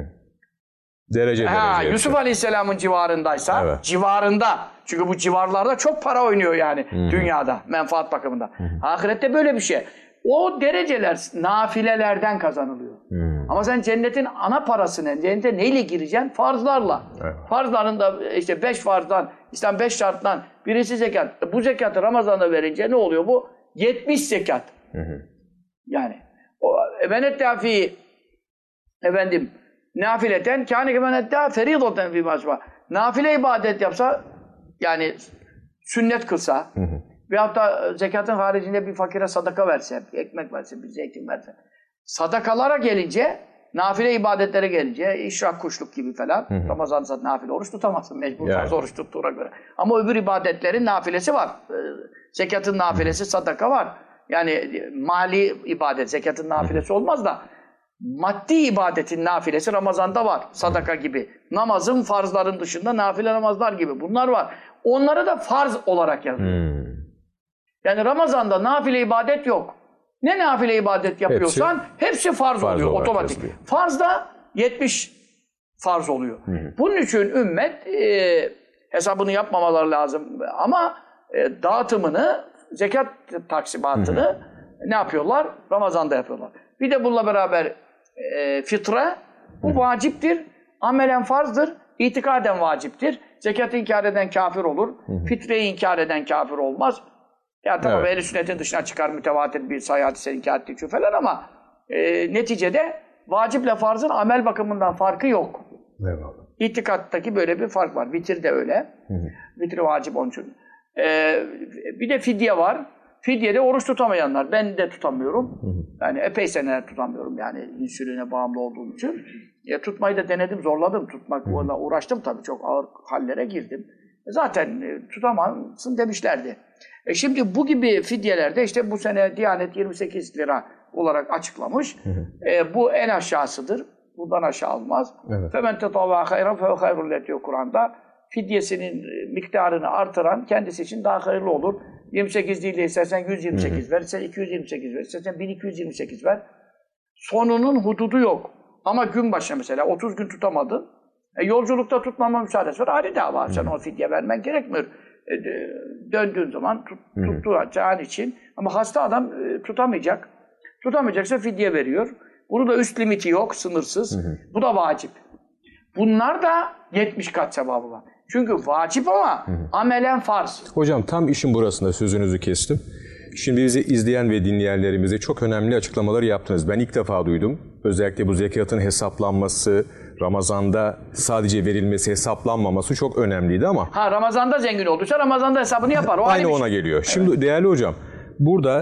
Derece. Yusuf Aleyhisselam'ın civarındaysa, civarında. Çünkü bu civarlarda çok para oynuyor yani dünyada, menfaat bakımında. Ahirette böyle bir şey. O dereceler nafilelerden kazanılıyor. Ama sen cennetin ana parasını, cennete neyle gireceksin? Farzlarla. Farzların da işte 5 farzdan, İslam 5 şarttan birisi zekat. Bu zekatı Ramazan'da verince ne oluyor bu? 70 zekat. Yani men ettâfî nafileten kâne men ettâ ferîdaten fî mâsvâ. Nafile ibadet yapsa, yani sünnet kılsa veyahut da zekatın haricinde bir fakire sadaka verse, bir ekmek verse, bir zeytin verse. Sadakalara gelince, nafile ibadetlere gelince, işrak, kuşluk gibi falan. Ramazan'da nafile oruç tutamazsın. Mecbur oruç tuttuğuna göre. Ama öbür ibadetlerin nafilesi var. Zekatın nafilesi, sadaka var. Yani mali ibadet, zekatın nafilesi olmaz da maddi ibadetin nafilesi Ramazan'da var. Sadaka gibi. Namazın farzların dışında nafile namazlar gibi. Bunlar var. Onları da farz olarak yazıyor. Yani Ramazan'da nafile ibadet yok. Ne nafile ibadet yapıyorsan hepsi farz oluyor otomatik. Yazılıyor. Farz da 70 farz oluyor. Bunun için ümmet hesabını yapmamaları lazım. Ama dağıtımını, zekat taksimatını ne yapıyorlar? Ramazan'da yapıyorlar. Bir de bununla beraber fitre, bu vaciptir. Amelen farzdır. İtikaden vaciptir. Zekatı inkar eden kafir olur. Fitreyi inkar eden kafir olmaz. Ya tamam, ehl-i sünnetin dışına çıkar mütevatir bir sayı hadise inkar ettiği için falan ama neticede vaciple farzın amel bakımından farkı yok. Eyvallah. İtikattaki böyle bir fark var. Vitir de öyle. Vitir vacip onun için. Bir de fidye var. Fidyede oruç tutamayanlar. Ben de tutamıyorum. Yani epey seneler tutamıyorum. Yani insüline bağımlı olduğum için. Tutmayı da denedim, zorladım. Tutmakla uğraştım tabii. Çok ağır hallere girdim. Zaten tutamazsın demişlerdi. Şimdi bu gibi fidyelerde işte bu sene Diyanet 28 lira olarak açıklamış. Bu en aşağısıdır. Bundan aşağı olmaz. فَمَنْ تَطَوَّعَ خَيْرًا فَهُ خَيْرٌ لَهُ diyor Kur'an'da. Fidyesinin miktarını artıran kendisi için daha hayırlı olur. 28 değil de istersen 128 ver, istersen 228 ver, istersen 1228 ver. Sonunun hududu yok. Ama gün başına mesela 30 gün tutamadın. Yolculukta tutmama müsaadesi var. Ayrı dava. Sen o fidye vermen gerekmiyor. Döndüğün zaman tutturacağın için. Ama hasta adam tutamayacak. Tutamayacaksa fidye veriyor. Bunun da üst limiti yok, sınırsız. Bu da vacip. Bunlar da 70 kat sevabı var. Çünkü vacip ama amelen farz. Hocam tam işin burasında sözünüzü kestim. Şimdi bizi izleyen ve dinleyenlerimize çok önemli açıklamaları yaptınız. Ben ilk defa duydum. Özellikle bu zekatın hesaplanması, Ramazan'da sadece verilmesi, hesaplanmaması çok önemliydi ama... Ramazan'da zengin olduysa Ramazan'da hesabını yapar. O aynı ona geliyor. Evet. Şimdi değerli hocam, burada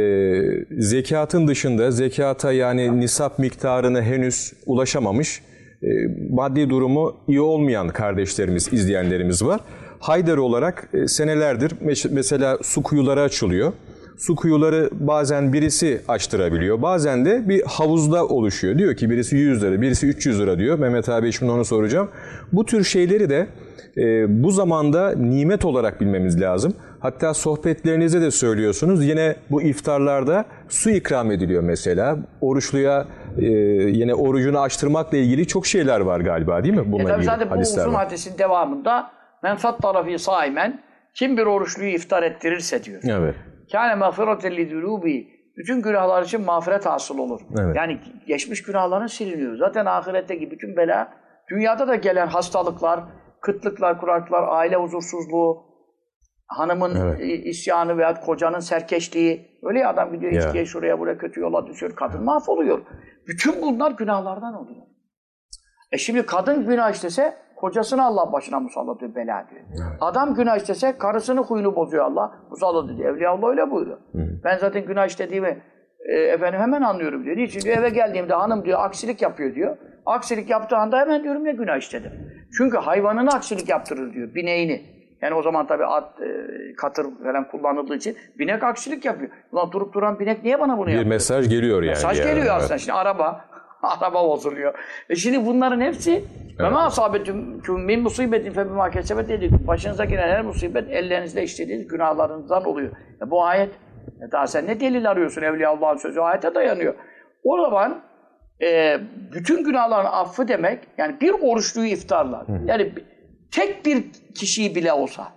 zekatın dışında zekata yani nisap miktarına henüz ulaşamamış, maddi durumu iyi olmayan kardeşlerimiz, izleyenlerimiz var. Haydar olarak senelerdir mesela su kuyuları açılıyor. Su kuyuları bazen birisi açtırabiliyor. Bazen de bir havuzda oluşuyor. Diyor ki birisi 100 lira, birisi 300 lira diyor. Mehmet abi şimdi onu soracağım. Bu tür şeyleri de bu zamanda nimet olarak bilmemiz lazım. Hatta sohbetlerinizde de söylüyorsunuz. Yine bu iftarlarda su ikram ediliyor mesela. Oruçluya yine orucunu açtırmakla ilgili çok şeyler var galiba değil mi? Tabii zaten bu uzun hadisin devamında men fattara fi saimen kim bir oruçluyu iftar ettirirse diyor. Evet. Kâne mağfireten lidûlûbi bütün günahlar için mağfiret hasıl olur. Evet. Yani geçmiş günahların siliniyor. Zaten ahiretteki bütün bela, dünyada da gelen hastalıklar, kıtlıklar, kuraklıklar, aile huzursuzluğu, hanımın isyanı veya kocanın serkeşliği. Öyle ya adam gidiyor içkiye şuraya buraya kötü yola düşüyor. Kadın mahvoluyor. Bütün bunlar günahlardan oluyor. Şimdi kadın günah işlese kocasını Allah başına musallat ediyor, bela diyor. Evet. Adam günah işlese karısını huyunu bozuyor Allah. Musallat ediyor. Evliyaullah öyle buyuruyor. Ben zaten günah işlediğimi efendim hemen anlıyorum diyor. Niçin diyor? Eve geldiğimde hanım diyor aksilik yapıyor diyor. Aksilik yaptığı anda hemen diyorum ya günah işledim. Çünkü hayvanını aksilik yaptırır diyor. Bineğini. Yani o zaman tabii at, katır falan kullanıldığı için binek aksilik yapıyor. Ulan durup duran binek niye bana bunu yapıyor? Bir mesaj geliyor yani. Mesaj geliyor aslında. Evet. Şimdi araba bozuluyor. Şimdi bunların hepsi وَمَا أَصَابَتُمْ مِنْ مُصِيبَةٍ فَبِمَا كَسَبَتْ يَدِكُمْ başınıza gelen her musibet ellerinizde işlediğiniz günahlarınızdan oluyor. Bu ayet, daha sen ne delil arıyorsun? Evliyaullah'ın sözü ayete dayanıyor. O zaman bütün günahların affı demek, yani bir oruçluyu iftarlar. Yani tek bir kişiyi bile olsa,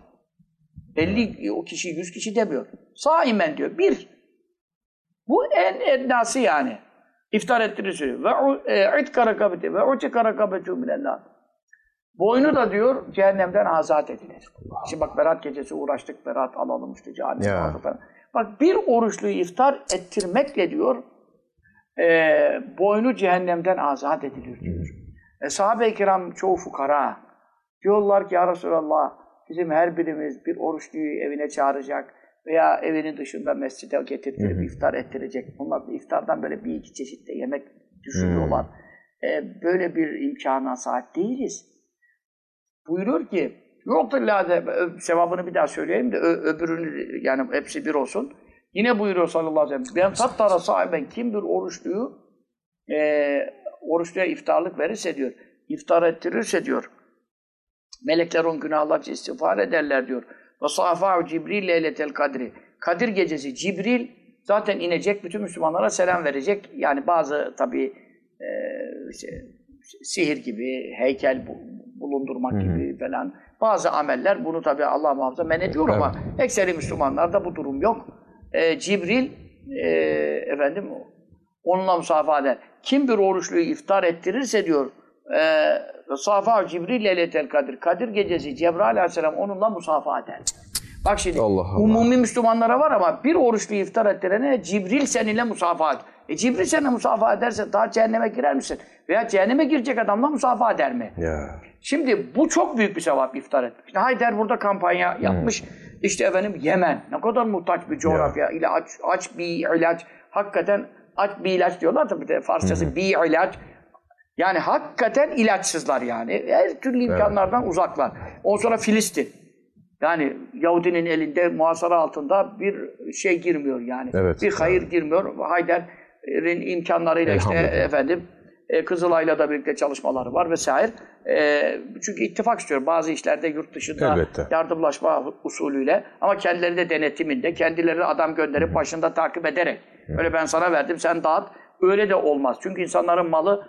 50 o kişi, 100 kişi demiyor. Saimen diyor, bir. Bu en ednası yani. İftar ettirir. Ve itqa rakabeti ve utika rakabetu minellah. Boynu da diyor cehennemden azat edilir. Şimdi bak berat gecesi uğraştık, berat alalım işte cehennem falan. Bak bir oruçluyu iftar ettirmekle diyor boynu cehennemden azat edilir diyor. Sahabe-i kiram çoğu fukara. Diyorlar ki ya Resulallah bizim her birimiz bir oruçluyu evine çağıracak veya evinin dışında mescide getirtirip iftar ettirecek. Onlar da iftardan böyle bir iki çeşit de yemek düşünüyorlar. Böyle bir imkana sahip değiliz. Buyuruyor ki yu'tillâde sevabını bir daha söyleyeyim de öbürünü yani hepsi bir olsun. Yine buyuruyor sallallahu aleyhi ve sellem ben fattara sahiben kim bir oruçluya iftarlık verirse diyor, iftar ettirirse diyor, melekler onun günahlar için istiğfar ederler diyor. Ve safa'u Cibril leyletel kadri. Kadir gecesi Cibril zaten inecek, bütün Müslümanlara selam verecek. Yani bazı tabii sihir gibi, heykel bulundurmak gibi falan. Bazı ameller bunu tabii Allah muhafaza men ediyor ama ekseri Müslümanlarda bu durum yok. Cibril onunla musafaha eder. Kim bir oruçluyu iftar ettirirse diyor Safa Cibril leyletel kadir. Kadir gecesi Cebrail aleyhisselam onunla musafaha eder. Bak şimdi umumi Müslümanlara var ama bir oruçluyu iftar ettirene Cibril seninle musafaha eder. Cibril seninle musafaha ederse daha cehenneme girer misin? Veya cehenneme girecek adamla musafaha eder mi? Şimdi bu çok büyük bir sevap iftar etmek. İşte Haydar burada kampanya yapmış. İşte Yemen ne kadar muhtaç bir coğrafya. Aç bir ilaç. Hakikaten aç bir ilaç diyorlar da bir de Farsçası bir ilaç. Yani hakikaten ilaçsızlar yani. Her türlü imkanlardan uzaklar. Ondan sonra Filistin. Yani Yahudinin elinde muhasara altında bir şey girmiyor yani. Evet, bir hayır girmiyor. Hayder'in imkanlarıyla işte efendim Kızılay'la da birlikte çalışmaları var vesaire. Çünkü ittifak istiyor. Bazı işlerde yurt dışında yardımlaşma usulüyle ama kendileri de denetiminde, kendileri adam gönderip başında takip ederek. Öyle ben sana verdim, sen dağıt. Öyle de olmaz. Çünkü insanların malı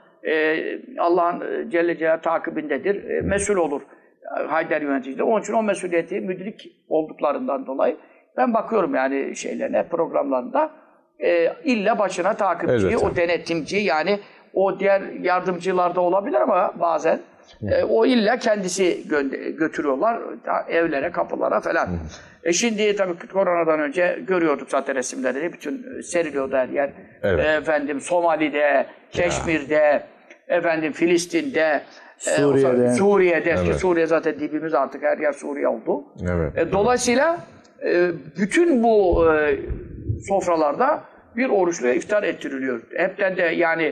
Allah'ın Celle Celaluhu takibindedir. Mesul olur Hayder yöneticileri. Onun için o mesuliyeti müdrik olduklarından dolayı ben bakıyorum yani şeylerine, programlarında illa başına takipçiyi, o denetimci yani o diğer yardımcılarda olabilir ama bazen o illa kendisi götürüyorlar evlere, kapılara falan. Şimdi tabii koronadan önce görüyorduk zaten resimleri. Bütün seriliyordu her yer. Efendim Somali'de, Keşmir'de, efendim Filistin'de, Suriye'de. Eski Suriye zaten dibimiz artık her yer Suriye oldu. Dolayısıyla bütün bu sofralarda bir oruçluya iftar ettiriliyor. Hepten de yani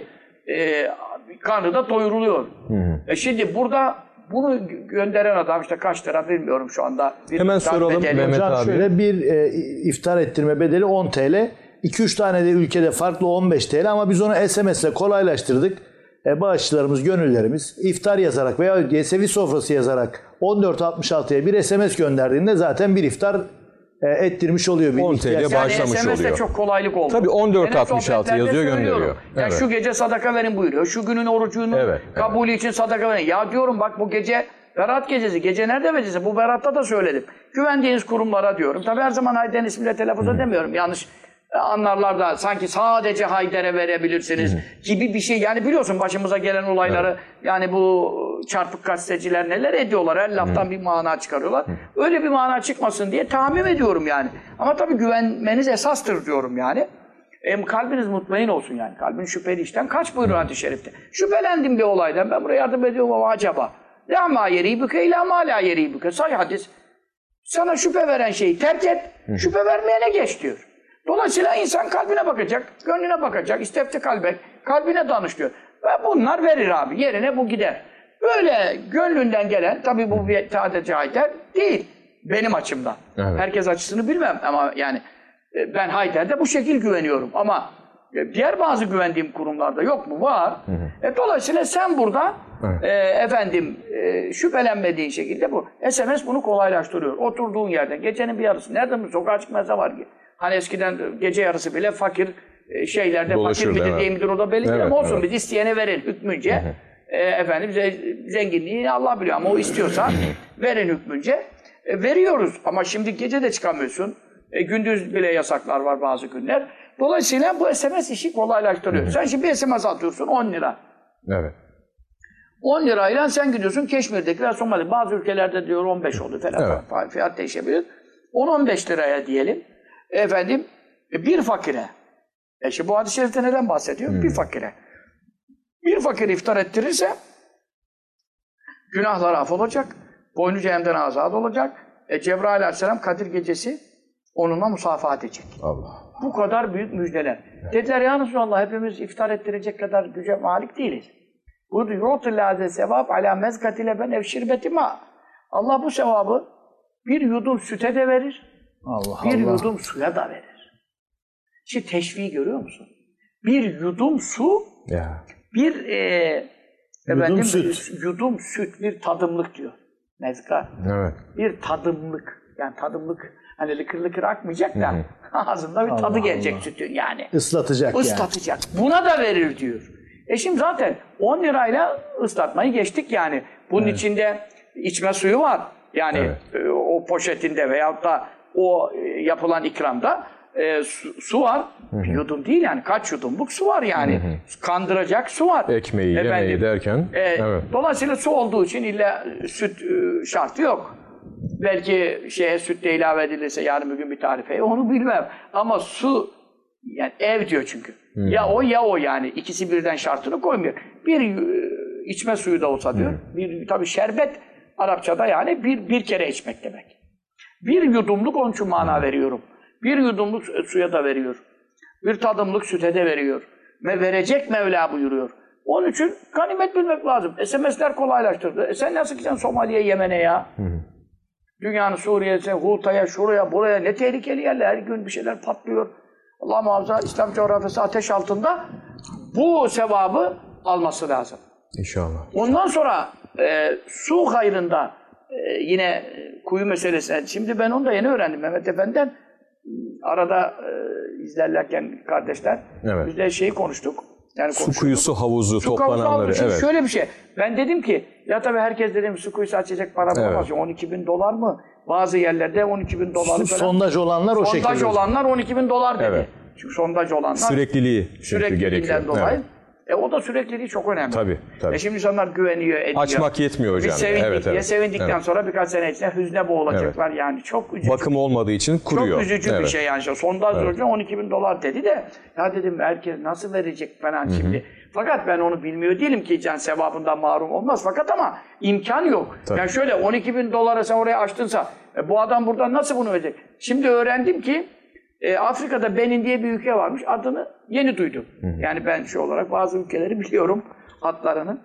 karnı da doyuruluyor. Şimdi burada bunu gönderen adam işte kaç lira bilmiyorum şu anda. Hemen soralım Mehmet abi. Şöyle bir iftar ettirme bedeli 10 TL. 2-3 tane de ülkede farklı 15 TL ama biz onu SMS'le kolaylaştırdık. Bağışçılarımız, gönüllerimiz iftar yazarak veya yesevi sofrası yazarak 1466'ya bir SMS gönderdiğinde zaten bir iftar ettirmiş oluyor. 10 TL bağışlamış SMS'de oluyor. çok kolaylık oldu. Tabii 1466 yazıyor, gönderiyor. Ya şu gece sadaka verin buyuruyor. Şu günün orucunun kabulü için sadaka verin. Ya diyorum bak bu gece Berat gecesi. Gece nerede gecesi? Bu Berat'ta da söyledim. Güvendiğiniz kurumlara diyorum. Tabii her zaman Hayder'in ismiyle telaffuz edemiyorum. Yanlış anlarlar da sanki sadece Hayder'e verebilirsiniz gibi bir şey. Yani biliyorsun başımıza gelen olayları yani bu çarpık gazeteciler neler ediyorlar. Her laftan bir mana çıkarıyorlar. Öyle bir mana çıkmasın diye tahmin ediyorum yani. Ama tabii güvenmeniz esastır diyorum yani. Kalbiniz mutmain olsun yani. Kalbin şüpheli işten kaç buyuruyor hadis-i şerifte. Şüphelendim bir olaydan. Ben buraya yardım ediyorum ama acaba. La ma yeribüke ila ma la yeribüke. Sahih hadis. Sana şüphe veren şeyi terk et. Şüphe vermeyene geç diyor. Dolayısıyla insan kalbine bakacak, gönlüne bakacak, istefte kalbine danış diyor. Ve bunlar verir abi, yerine bu gider. Böyle gönlünden gelen, tabii bu bir sadece Hayder değil, benim açımdan. Herkes açısını bilmem ama yani ben Hayder'de bu şekil güveniyorum. Ama diğer bazı güvendiğim kurumlarda yok mu? Var. Dolayısıyla sen burada şüphelenmediğin şekilde bu. SMS bunu kolaylaştırıyor. Oturduğun yerden, gecenin bir yarısı, nerede mi? Sokağa çıkmasa var ki. Hani eskiden gece yarısı bile fakir şeylerde fakir midir değil midir o da belli değil ama olsun biz isteyene verin hükmünce. Zenginliğini Allah biliyor ama o istiyorsa verin hükmünce. Veriyoruz ama şimdi gece de çıkamıyorsun. Gündüz bile yasaklar var bazı günler. Dolayısıyla bu SMS işi kolaylaştırıyor. Sen şimdi bir SMS atıyorsun 10 lira. 10 lirayla sen gidiyorsun Keşmir'dekiler Somali. Bazı ülkelerde diyor 15 oldu falan. Fiyat değişebilir. 10-15 liraya diyelim. Bir fakire. Şimdi bu hadis-i şerifte neden bahsediyor? Bir fakire. Bir fakir iftar ettirirse günahları affolacak. Boynu cehennemden azad olacak. Cebrail aleyhisselam Kadir gecesi onunla musafaha edecek. Bu kadar büyük müjdeler. Dediler ya Resulallah hepimiz iftar ettirecek kadar güce malik değiliz. Bu yu'tillâze sevâb alâ mezkatile ben evşirbetima. Allah bu sevabı bir yudum süte de verir. Bir yudum suya da verir. Şimdi teşviği görüyor musun? Bir yudum su, bir yudum süt, bir tadımlık diyor. Mezka. Bir tadımlık. Yani tadımlık, hani lıkır lıkır akmayacak da ağzında bir tadı gelecek sütün yani. Islatacak. Buna da verir diyor. Şimdi zaten 10 lirayla ıslatmayı geçtik yani. Bunun içinde içme suyu var. Yani o poşetinde veyahut da o yapılan ikramda su var. Bir yudum değil yani. Kaç yudumluk su var yani. Kandıracak su var. Ekmeği, yemeği derken. Dolayısıyla su olduğu için illa süt şartı yok. Belki sütle ilave edilirse yarın bir gün bir tarifeye onu bilmem. Ama su yani ev diyor çünkü. Ya o yani. İkisi birden şartını koymuyor. Bir içme suyu da olsa diyor. Tabii şerbet Arapçada yani bir kere içmek demek. Bir yudumluk onun için mana veriyorum. Bir yudumluk suya da veriyor. Bir tadımlık süte de veriyor. Ve verecek Mevla buyuruyor. Onun için ganimet bilmek lazım. SMS'ler kolaylaştırdı. Sen nasıl gideceksin Somali'ye, Yemen'e ya? Dünyanın Suriye'si, Hulta'ya, şuraya, buraya ne tehlikeli yerler. Her gün bir şeyler patlıyor. Allah muhafaza İslam coğrafyası ateş altında. Bu sevabı alması lazım. İnşallah. Ondan sonra su hayrında yine kuyu meselesi. Şimdi ben onu da yeni öğrendim Mehmet Efendi'den. Arada izlerlerken kardeşler Evet. biz de şeyi konuştuk. Yani Su kuyusu havuzu toplananları. Şimdi Evet. şöyle bir şey. Ben dedim ki ya tabii herkes dedim su kuyusu açacak para bulamaz. Evet. 12.000 dolar mı? Bazı yerlerde 12.000 dolar falan. Sondaj olanlar o şekilde. Sondaj olanlar 12.000 dolar dedi. Evet. Çünkü sondaj olanlar Sürekliliği gerekiyor. dolayı. Evet. O da sürekliliği çok önemli. Tabii. Şimdi insanlar güveniyor, ediyor. Açmak yetmiyor hocam. Biz sevindik diye Evet. sevindikten Evet. sonra birkaç sene içinde hüzne boğulacaklar yani. Çok üzücü. Bakım olmadığı için kuruyor. Çok üzücü bir şey yani. Sondaj önce 12.000 dolar dedi de ya dedim herkes nasıl verecek falan şimdi. Fakat ben onu bilmiyor değilim ki can sevabından mahrum olmaz. Fakat ama imkan yok. Tabii. Yani şöyle 12.000 dolara sen oraya açtınsa bu adam buradan nasıl bunu ödeyecek? Şimdi öğrendim ki Afrika'da Benin diye bir ülke varmış. Adını yeni duydum. Yani ben şu olarak bazı ülkeleri biliyorum adlarını.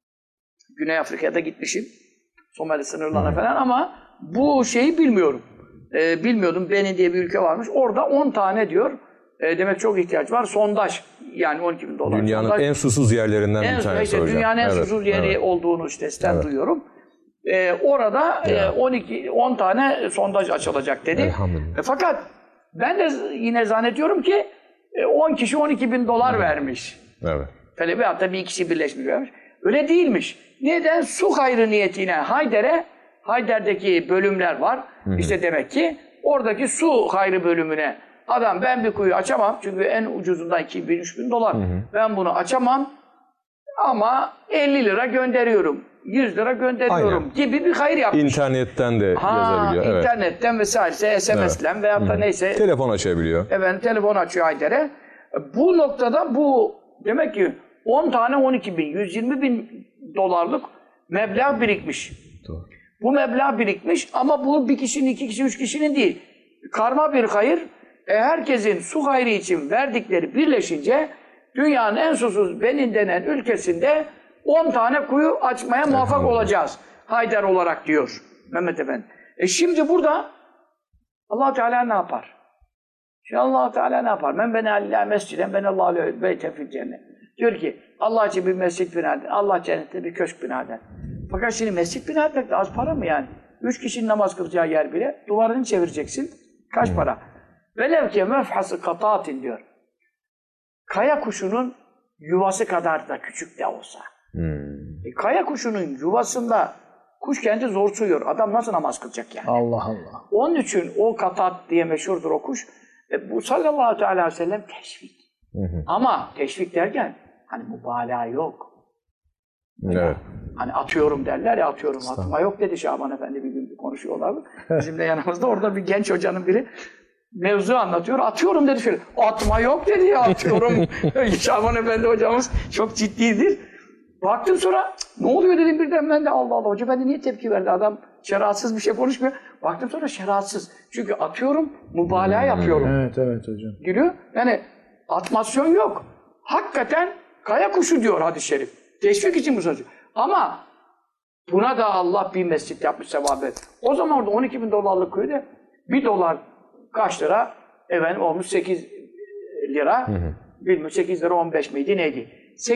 Güney Afrika'da gitmişim. Somali sınırlarına falan ama bu şeyi bilmiyorum. Bilmiyordum. Benin diye bir ülke varmış. Orada 10 tane diyor. Demek çok ihtiyaç var. Sondaj. Yani 12.000 dolar. Dünyanın sondaj. en susuz yerlerinden bir tanesi İşte hocam. dünyanın en Evet, susuz yeri evet. olduğunu işte sizden duyuyorum. Orada 10 tane sondaj açılacak dedi. Elhamdülillah. Fakat ben de yine zannediyorum ki 10 kişi 12.000 dolar vermiş. Evet. Talebe hatta bir kişi birleşmiş vermiş. Öyle değilmiş. Neden? Su hayrı niyetine Hayder'deki bölümler var. İşte demek ki oradaki su hayrı bölümüne adam ben bir kuyu açamam. Çünkü en ucuzundan 2.000-3.000 dolar. Ben bunu açamam ama 50 lira gönderiyorum. 100 lira gönderiyorum gibi bir hayır yapmış. İnternetten de yazabiliyor. Evet. İnternetten vesaire SMS'len veyahut da neyse. Telefon açabiliyor. Telefon açıyor Hayder'e. Bu noktada bu demek ki 10 tane 12.000, 120.000 dolarlık meblağ birikmiş. Doğru. Bu meblağ birikmiş ama bu bir kişinin, 2 kişi, 3 kişinin değil. Karma bir hayır. Herkesin su hayrı için verdikleri birleşince dünyanın en susuz Benin denen ülkesinde 10 tane kuyu açmaya muvaffak olacağız. Hayder olarak diyor Mehmet Efendi. Şimdi burada Allah Teala ne yapar? Şimdi Allah Teala ne yapar? Men beni alâ mesciden ben Allah'u beyte fil cennet. Diyor ki Allah için bir mescid bina eder. Allah cennette bir köşk bina eder. Fakat şimdi mescid bina etmek de az para mı yani? 3 kişinin namaz kılacağı yer bile duvarını çevireceksin. Kaç para? Velev ki mefhası kataatin diyor. Kaya kuşunun yuvası kadar da küçük de olsa. Kaya kuşunun yuvasında kuş kendi zor suyuyor. Adam nasıl namaz kılacak yani? Allah Allah. Onun için o katat diye meşhurdur o kuş. Bu sallallahu aleyhi ve sellem teşvik. Ama teşvik derken hani mübalağa yok. Evet. Hani atıyorum derler ya atıyorum. Atma yok dedi Şaban Efendi bir gün konuşuyorlardı. Bizim de yanımızda orada bir genç hocanın biri mevzu anlatıyor. Atıyorum dedi şöyle. Atma yok dedi ya atıyorum. Şaban Efendi hocamız çok ciddidir. Baktım sonra ne oluyor dedim birden ben de Allah Allah hoca ben de niye tepki verdi adam şeriatsız bir şey konuşmuyor. Baktım sonra şeriatsız. Çünkü atıyorum mübalağa yapıyorum. Evet hocam. Gülüyor. Yani atmasyon yok. Hakikaten kaya kuşu diyor hadis-i şerif. Teşvik için bu sözü. Ama buna da Allah bir mescit yapmış sevabet. O zaman orada 12.000 dolarlık kuyuda 1 dolar kaç lira? Efendim olmuş 8 lira. Bilmiyorum 8 lira 15 miydi neydi?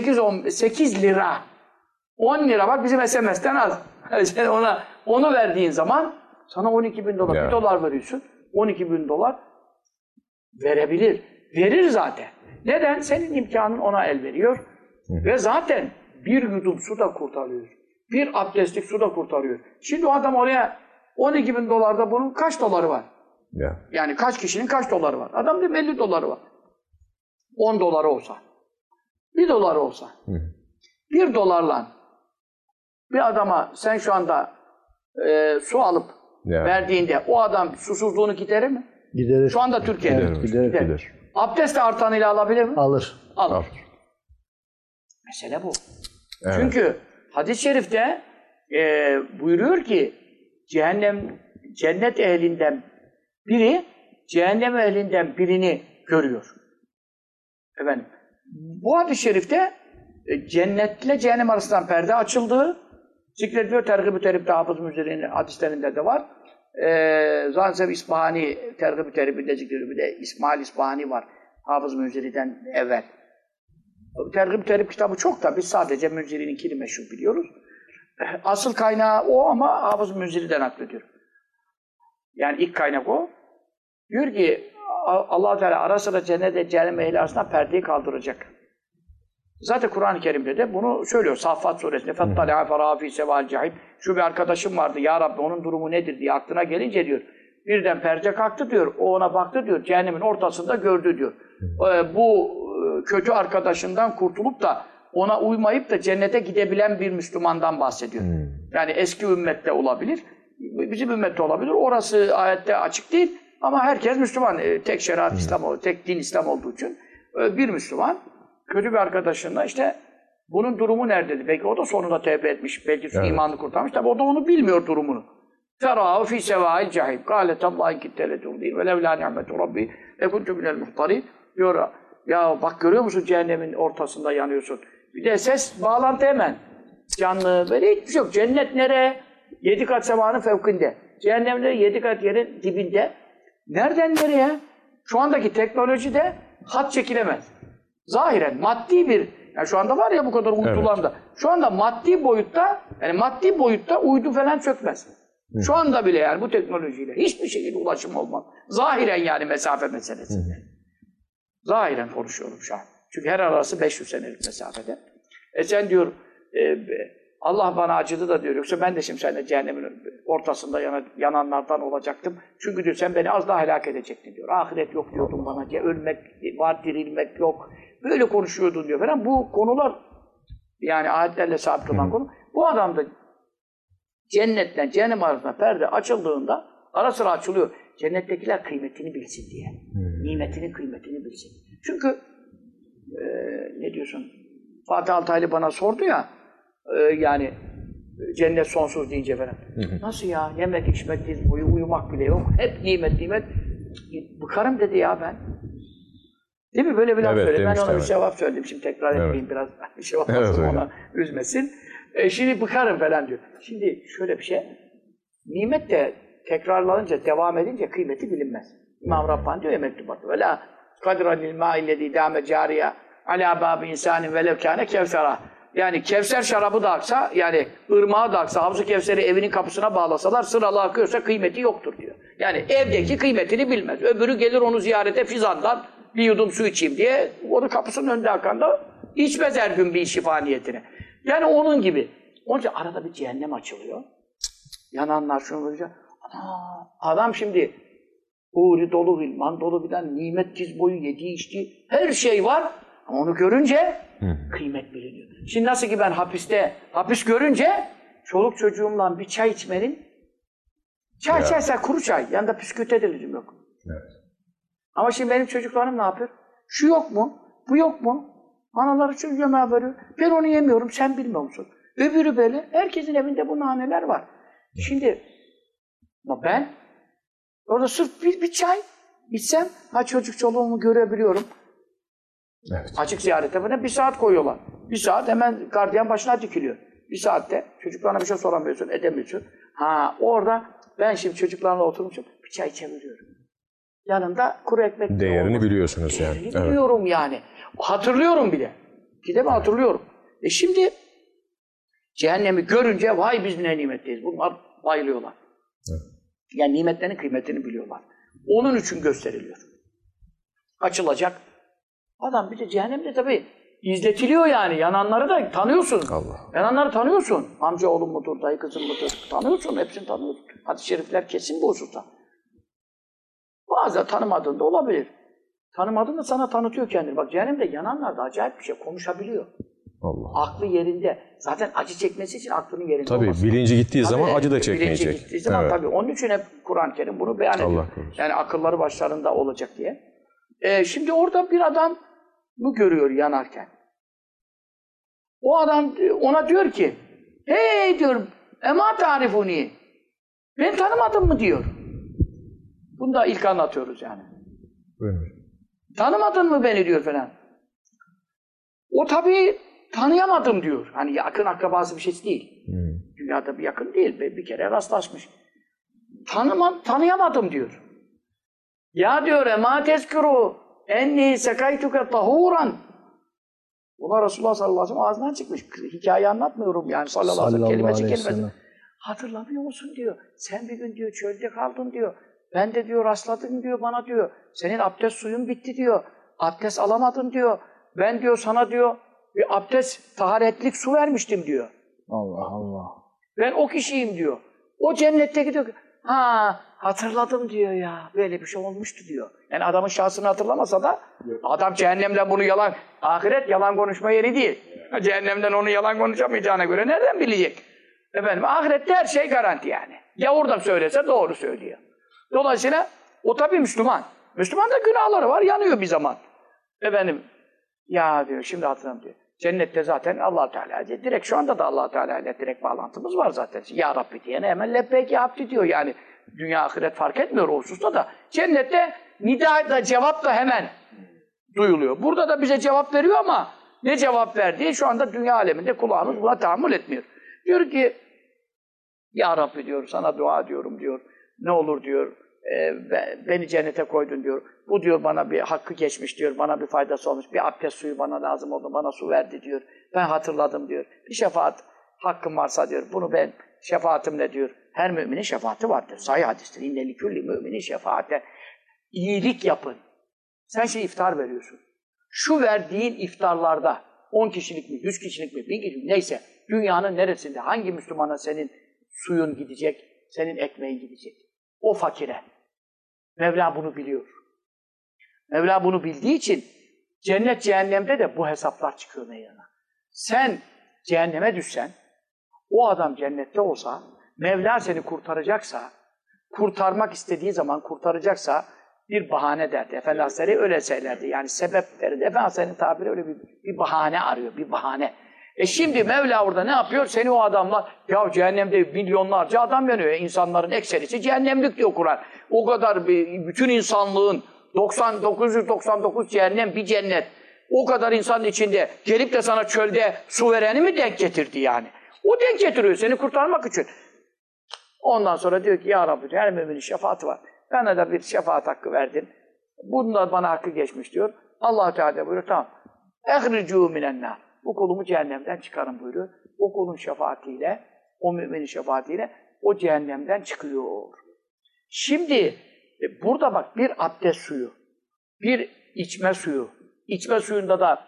8 lira. 10 lira bak bizim SMS'ten az. Sen onu verdiğin zaman sana 12.000 dolar. 1 dolar veriyorsun. 12.000 dolar verebilir. Verir zaten. Neden? Senin imkanın ona el veriyor. Ve zaten bir yudum su da kurtarıyor. Bir abdestlik su da kurtarıyor. Şimdi o adam oraya 12.000 dolarda bunun kaç doları var? Yani kaç kişinin kaç doları var? Adam diyor 50 doları var. 10 doları olsa. 1 doları olsa. 1 dolarla bir adama sen şu anda su alıp verdiğinde o adam susuzluğunu giderir mi? Giderir. Şu anda Türkiye'de. Giderir. Abdest de artanıyla alabilir mi? Alır. Alır. Mesele bu. Evet. Çünkü hadis-i şerifte buyuruyor ki cennet ehlinden biri cehennem ehlinden birini görüyor. Efendim, bu hadis-i şerifte cennetle cehennem arasından perde açıldığı zikrediliyor. Tergib-ü Terhib'de Hafız Müziri'nin hadislerinde de var. Zaten İsbahani Tergib-i Terhib'inde zikrediyor. Bir de İsmail İsbahani var. Hafız Münziri'den evvel. Tergib-i Terhib kitabı çok da biz sadece Münziri'ninkini meşhur biliyoruz. Asıl kaynağı o ama Hafız Münziri'den naklediyor. Yani ilk kaynak o. Diyor ki Allah-u Teala ara sıra cennet-i cehennem ehli arasında perdeyi kaldıracak. Zaten Kur'an-ı Kerim'de de bunu söylüyor. Saffat suresinde فَاتَّلَعَ فَرَافِي سَوَى الْجَحِيمِ Şu bir arkadaşım vardı. Ya Rabbi onun durumu nedir diye aklına gelince diyor. Birden perde kalktı diyor. O ona baktı diyor. Cehennemin ortasında gördü diyor. Bu kötü arkadaşından kurtulup da ona uymayıp da cennete gidebilen bir Müslümandan bahsediyor. Yani eski ümmette olabilir. Bizim ümmette olabilir. Orası ayette açık değil. Ama herkes Müslüman. Tek şeriat İslam, tek din İslam olduğu için bir Müslüman kötü bir arkadaşınla işte bunun durumu nerededir? Belki o da sonunda tevbe etmiş. Belki imanını kurtarmış. Tabi o da onu bilmiyor durumunu. Ferâhu fî sevâil cahîm. Kâletallâhi kitteletûn değil. Ve levlâ ni'metu rabbi ekuntu minel muhtari. Diyor ya bak görüyor musun cehennemin ortasında yanıyorsun. Bir de ses bağlantı hemen. Canlı böyle hiçbir şey yok. Cennet nereye? 7 kat semanın fevkinde. Cehennemde 7 kat yerin dibinde. Nereden nereye? Şu andaki teknolojide hat çekilemez. Zahiren maddi bir, yani şu anda var ya bu kadar uydular da. Şu anda maddi boyutta uydu falan çökmez. Şu anda bile yani bu teknolojiyle hiçbir şekilde ulaşım olmaz. Zahiren yani mesafe meselesinde. Zahiren konuşuyorum şu an. Çünkü her arası 500 senelik mesafede. Sen diyor Allah bana acıdı da diyor. Yoksa ben de şimdi seninle cehennemin ortasında yananlardan olacaktım. Çünkü diyor sen beni az daha helak edecektin diyor. Ahiret yok diyordun bana diye. Ölmek var, dirilmek yok. Böyle konuşuyordun diyor falan. Bu konular yani ayetlerle sabit olan konu. Bu adam da cennetle cehennem arasında perde açıldığında ara sıra açılıyor. Cennettekiler kıymetini bilsin diye. Nimetinin kıymetini bilsin. Çünkü ne diyorsun? Fatih Altaylı bana sordu ya yani cennet sonsuz deyince falan. Nasıl ya? Yemek, içmek, diz boyu, uyumak bile yok. Hep nimet, nimet. Bıkarım dedi ya ben. Değil mi? Böyle bir laf söyledi. Ben ona bir cevap söyledim. Şimdi tekrar etmeyeyim biraz. Bir şey olmasın ona üzmesin. Şimdi bıkarım falan diyor. Şimdi şöyle bir şey. Nimet de tekrarlanınca, devam edince kıymeti bilinmez. İmam Rabbani diyor ya mektubatı. Ve la kadra lil ma'illezî dâme câriye alâ bâbi insânin velev kâne kevsera. Yani Kevser şarabı da aksa, yani ırmağı da aksa, Havz-ı Kevser'i evinin kapısına bağlasalar, sıralı akıyorsa kıymeti yoktur diyor. Yani evdeki kıymetini bilmez. Öbürü gelir onu ziyarete fizandan bir yudum su içeyim diye, onun kapısının önünde akan da içmez her gün bir şifa niyetine. Yani onun gibi. Onun için arada bir cehennem açılıyor. Yananlar şunu böyle. Adam şimdi huri dolu, ilman dolu bilen, nimet diz boyu yediği içtiği her şey var. Ama onu görünce kıymet biliniyor. Şimdi nasıl ki ben hapis görünce çoluk çocuğumla bir çay içmenin çay içersen kuru çay, yanında püskürte de lüzum yok. Evet. Ama şimdi benim çocuklarım ne yapıyor? Şu yok mu? Bu yok mu? Anaları çocuğu yemeğe veriyor. Ben onu yemiyorum, sen bilmiyor musun? Öbürü böyle. Herkesin evinde bu naneler var. Şimdi ben orada sırf bir çay içsem çocuk çoluğumu görebiliyorum. Evet. Açık ziyarete böyle 1 saat koyuyorlar. 1 saat hemen gardiyan başına dikiliyor. 1 saatte çocuklarına bir şey soramıyorsun, edemiyorsun. Orada ben şimdi çocuklarla oturmuşum, bir çay çeviriyorum. Yanında kuru ekmek. Değerini biliyorsunuz yani. Değerini biliyorum yani. Hatırlıyorum bile. Gidemi hatırlıyorum. Şimdi cehennemi görünce vay biz ne nimetteyiz. Bunlar bayılıyorlar. Evet. Yani nimetlerin kıymetini biliyorlar. Onun için gösteriliyor. Açılacak. Adam bir de cehennemde tabii izletiliyor yani. Yananları da tanıyorsun. Yananları tanıyorsun. Amca oğlum mudur, dayı kızım mudur? Tanıyorsun, hepsini tanıyorsun. Hadis-i şerifler kesin bu hususta. Bazen tanımadığında olabilir. Tanımadığında sana tanıtıyor kendini. Bak cehennemde yananlar da acayip bir şey. Konuşabiliyor. Aklı yerinde. Zaten acı çekmesi için aklının yerinde olması. Tabii bilinci gittiği zaman acı da çekmeyecek. Bilinci gittiği zaman tabii. Onun için hep Kur'an-ı Kerim bunu beyan ediyor. Yani akılları başlarında olacak diye. Şimdi orada bir adam bu görüyor yanarken. O adam ona diyor ki hey diyor ema tarifuni ben tanımadın mı diyor. Bunu da ilk anlatıyoruz yani. Evet. Tanımadın mı beni diyor falan. O tabii tanıyamadım diyor. Hani yakın akrabası bir şey değil. Dünyada bir yakın değil. Bir kere rastlaşmış. Tanıyamadım diyor. Ya diyor ema tezkuru enni sekaytuke tahuran. Buna Resulullah sallallahu aleyhi ve sellem ağzından çıkmış. Hikaye anlatmıyorum yani sallallahu aleyhi ve sellem. Kelimesi kelimesi. Hatırlamıyor musun diyor. Sen bir gün diyor çölde kaldın diyor. Ben de diyor rastladım diyor bana diyor. Senin abdest suyun bitti diyor. Abdest alamadın diyor. Ben diyor sana diyor bir abdest taharetlik su vermiştim diyor. Allah Allah. Ben o kişiyim diyor. O cennetteki diyor. Ha hatırladım diyor ya. Böyle bir şey olmuştu diyor. Yani adamın şahsını hatırlamasa da adam cehennemden bunu yalan. Ahiret yalan konuşma yeri değil. Cehennemden onu yalan konuşamayacağına göre nereden bilecek? Efendim ahirette her şey garanti yani. Ya orada söylese doğru söylüyor. Dolayısıyla o tabii Müslüman. Müslüman da günahları var, yanıyor bir zaman. Efendim ya diyor şimdi hatırlamıyorum diyor. Cennette zaten Allah Teala diye direkt şu anda da Allah Teala ile direkt bağlantımız var zaten. Ya Rabbi diyene hemen lebbeyk abdi diyor yani. Dünya ahiret fark etmiyor o hususta da. Cennette nida da cevap da hemen duyuluyor. Burada da bize cevap veriyor ama ne cevap verdiği şu anda dünya aleminde kulağımız buna tahammül etmiyor. Diyor ki ya Rabbi diyor sana dua ediyorum diyor. Ne olur diyor beni cennete koydun diyor. Bu diyor bana bir hakkı geçmiş diyor. Bana bir faydası olmuş. Bir abdest suyu bana lazım oldu. Bana su verdi diyor. Ben hatırladım diyor. Bir şefaat hakkım varsa diyor. Bunu ben şefaatimle diyor. Her müminin şefaati vardır. Sahih hadistir. İnneli külli müminin şefaate. İyilik yapın. Sen iftar veriyorsun. Şu verdiğin iftarlarda 10 kişilik mi, 100 kişilik mi, 1000 kişilik mi neyse dünyanın neresinde hangi Müslümana senin suyun gidecek, senin ekmeğin gidecek? O fakire. Mevla bunu biliyor. Mevla bunu bildiği için cennet cehennemde de bu hesaplar çıkıyor meydana. Sen cehenneme düşsen, o adam cennette olsa, Mevla seni kurtaracaksa, kurtarmak istediği zaman kurtaracaksa bir bahane derdi. Efendi Hazretleri öyle söylerdi. Yani sebep verirdi. Efendi Hazretleri'nin tabiri öyle bir bahane arıyor, bir bahane. Şimdi Mevla orada ne yapıyor? Seni o adamla, ya cehennemde milyonlarca adam yanıyor. İnsanların ekserisi cehennemlik diyor Kur'an. O kadar bütün insanlığın 999 cehennem bir cennet. O kadar insanın içinde gelip de sana çölde su vereni mi denk getirdi yani? O denk getiriyor seni kurtarmak için. Ondan sonra diyor ki ya Rabbi her müminin şefaati var. Bana da bir şefaat hakkı verdin. Bunda bana hakkı geçmiş diyor. Allah Teala buyuruyor tamam. Ehricû minennâr. Bu kulumu cehennemden çıkarın buyuruyor. O kulun şefaatiyle, o müminin şefaatiyle o cehennemden çıkıyor. Şimdi burada bak bir abdest suyu, bir içme suyu. İçme suyunda da